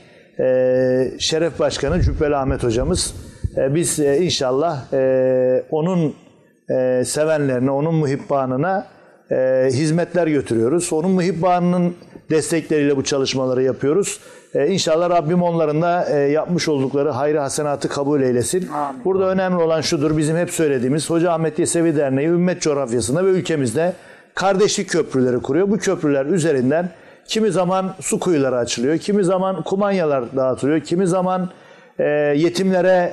Şeref Başkanı Cübbeli Ahmet hocamız. Biz inşallah onun sevenlerine, onun muhibbanına hizmetler götürüyoruz. Onun muhibbanının destekleriyle bu çalışmaları yapıyoruz. İnşallah Rabbim onların da yapmış oldukları hayrı hasenatı kabul eylesin. Amin. Burada önemli olan şudur, bizim hep söylediğimiz Hoca Ahmet Yesevi Derneği ümmet coğrafyasında ve ülkemizde kardeşlik köprüleri kuruyor. Bu köprüler üzerinden kimi zaman su kuyuları açılıyor, kimi zaman kumanyalar dağıtılıyor, kimi zaman yetimlere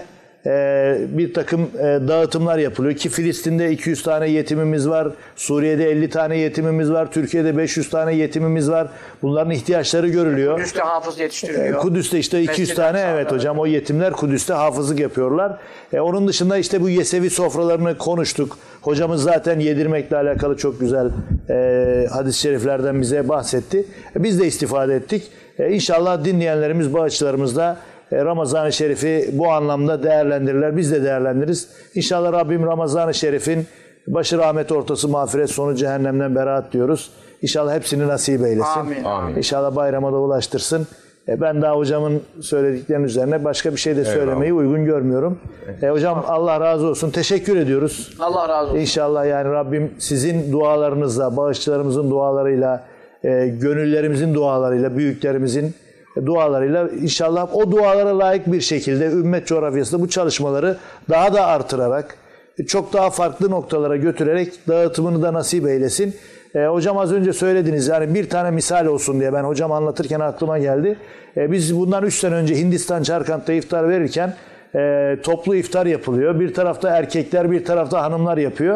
bir takım dağıtımlar yapılıyor ki Filistin'de 200 tane yetimimiz var, Suriye'de 50 tane yetimimiz var, Türkiye'de 500 tane yetimimiz var. Bunların ihtiyaçları görülüyor. Kudüs'te hafız yetiştiriliyor. Kudüs'te işte 200 Mescid-i tane Aksa'da. evet hocam o yetimler Kudüs'te hafızlık yapıyorlar. Onun dışında işte bu Yesevi sofralarını konuştuk. Hocamız zaten yedirmekle alakalı çok güzel hadis-i şeriflerden bize bahsetti. Biz de istifade ettik. İnşallah dinleyenlerimiz, bağışçılarımız da Ramazan-ı Şerif'i bu anlamda değerlendirirler. Biz de değerlendiririz. İnşallah Rabbim Ramazan-ı Şerif'in başı rahmet, ortası mağfiret, sonu cehennemden beraat diyoruz. İnşallah hepsini nasip eylesin. Amin. Amin. İnşallah bayrama da ulaştırsın. Ben daha hocamın söylediklerinin üzerine başka bir şey de söylemeyi uygun görmüyorum. Hocam Allah razı olsun. Teşekkür ediyoruz. Allah razı olsun. İnşallah yani Rabbim sizin dualarınızla, bağışçılarımızın dualarıyla, gönüllerimizin dualarıyla, büyüklerimizin dualarıyla inşallah o dualara layık bir şekilde ümmet coğrafyasında bu çalışmaları daha da artırarak, çok daha farklı noktalara götürerek dağıtımını da nasip eylesin. Hocam az önce söylediniz yani bir tane misal olsun diye ben hocam anlatırken aklıma geldi. Biz bundan 3 sene önce Hindistan Çarkant'ta iftar verirken toplu iftar yapılıyor. Bir tarafta erkekler, bir tarafta hanımlar yapıyor.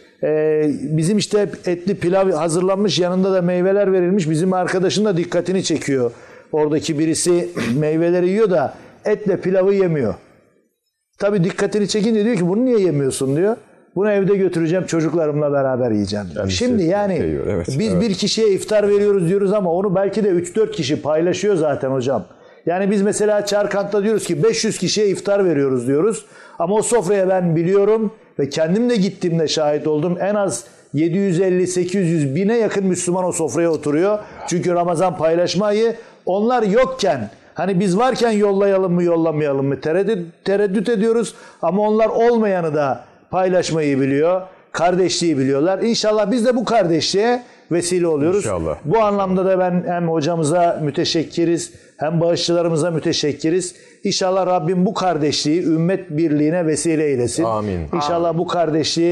Bizim işte etli pilav hazırlanmış, yanında da meyveler verilmiş. Bizim arkadaşın da dikkatini çekiyor. Oradaki birisi meyveleri yiyor da etle pilavı yemiyor. Tabii dikkatini çekince diyor ki bunu niye yemiyorsun diyor. Bunu evde götüreceğim, çocuklarımla beraber yiyeceğim diyor. Şimdi yani biz bir kişiye iftar veriyoruz diyoruz ama onu belki de 3-4 kişi paylaşıyor zaten hocam. Yani biz mesela Çarkant'ta diyoruz ki 500 kişiye iftar veriyoruz diyoruz. Ama o sofraya ben biliyorum ve kendim de gittiğimde şahit oldum. En az 750, 800, 1000'e yakın Müslüman o sofraya oturuyor. Çünkü Ramazan paylaşma ayı. Onlar yokken, hani biz varken yollayalım mı yollamayalım mı tereddüt ediyoruz. Ama onlar olmayanı da paylaşmayı biliyor. Kardeşliği biliyorlar. İnşallah biz de bu kardeşliğe vesile oluyoruz. İnşallah. Bu anlamda da ben hem hocamıza müteşekkiriz hem bağışçılarımıza müteşekkiriz. İnşallah Rabbim bu kardeşliği ümmet birliğine vesile eylesin. Amin. İnşallah bu kardeşliği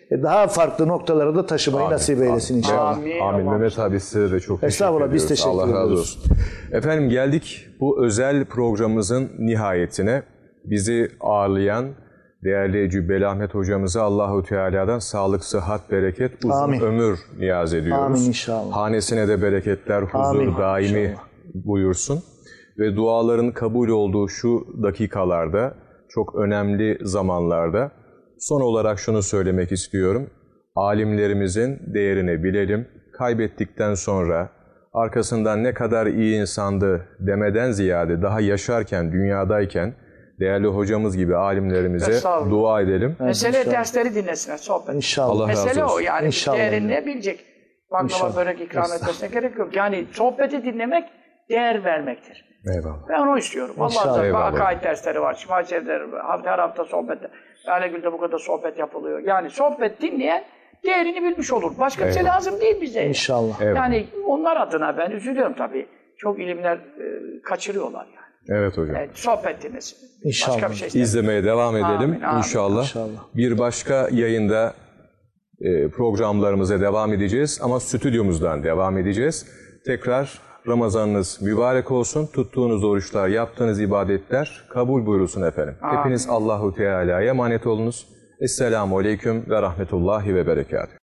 daha farklı noktalara da taşımayı nasip eylesin inşallah. Amin. Amin. Mehmet abi size de çok teşekkür Estağfurullah, ediyoruz. biz teşekkür Allah razı ediyoruz. olsun. Efendim geldik bu özel programımızın nihayetine. Bizi ağırlayan değerli Cübbeli Ahmet hocamıza Allahu Teala'dan sağlık, sıhhat, bereket, uzun Amin. ömür niyaz ediyoruz. Amin inşallah. Hanesine de bereketler, huzur Amin. daimi İnşallah. buyursun. Ve duaların kabul olduğu şu dakikalarda, çok önemli zamanlarda son olarak şunu söylemek istiyorum. Alimlerimizin değerini bilelim. Kaybettikten sonra arkasından ne kadar iyi insandı demeden ziyade daha yaşarken, dünyadayken değerli hocamız gibi alimlerimize Estağfurullah. dua edelim. Mesele İnşallah. dersleri dinlesinler, sohbet. İnşallah. Allah razı Mesele o olsun. yani. İnşallah. Değerini ne bilecek? Baklava İnşallah. börek ikram etmesine gerek yok. Yani sohbeti dinlemek değer vermektir. Eyvallah. Ben onu istiyorum. İnşallah. Allah'ın Eyvallah. akaid dersleri var, şimal şerifleri var. Her hafta sohbet. Lale bu kadar sohbet yapılıyor. Yani sohbet dinleyen değerini bilmiş olur. Başka bir şey lazım değil bize. İnşallah. Eyvallah. Yani onlar adına ben üzülüyorum tabii. Çok ilimler kaçırıyorlar yani. Evet hocam. Sohbet dinlesin. İnşallah. Başka bir şey istemiyorum. İzlemeye devam edelim Amin, amin. inşallah. İnşallah. Bir başka yayında programlarımıza devam edeceğiz ama stüdyomuzdan devam edeceğiz. Tekrar Ramazanınız mübarek olsun. Tuttuğunuz oruçlar, yaptığınız ibadetler kabul buyursun efendim. Amin. Hepiniz Allahu Teala'ya emanet olunuz. Esselamu Aleyküm ve Rahmetullahi ve Berekatuhu.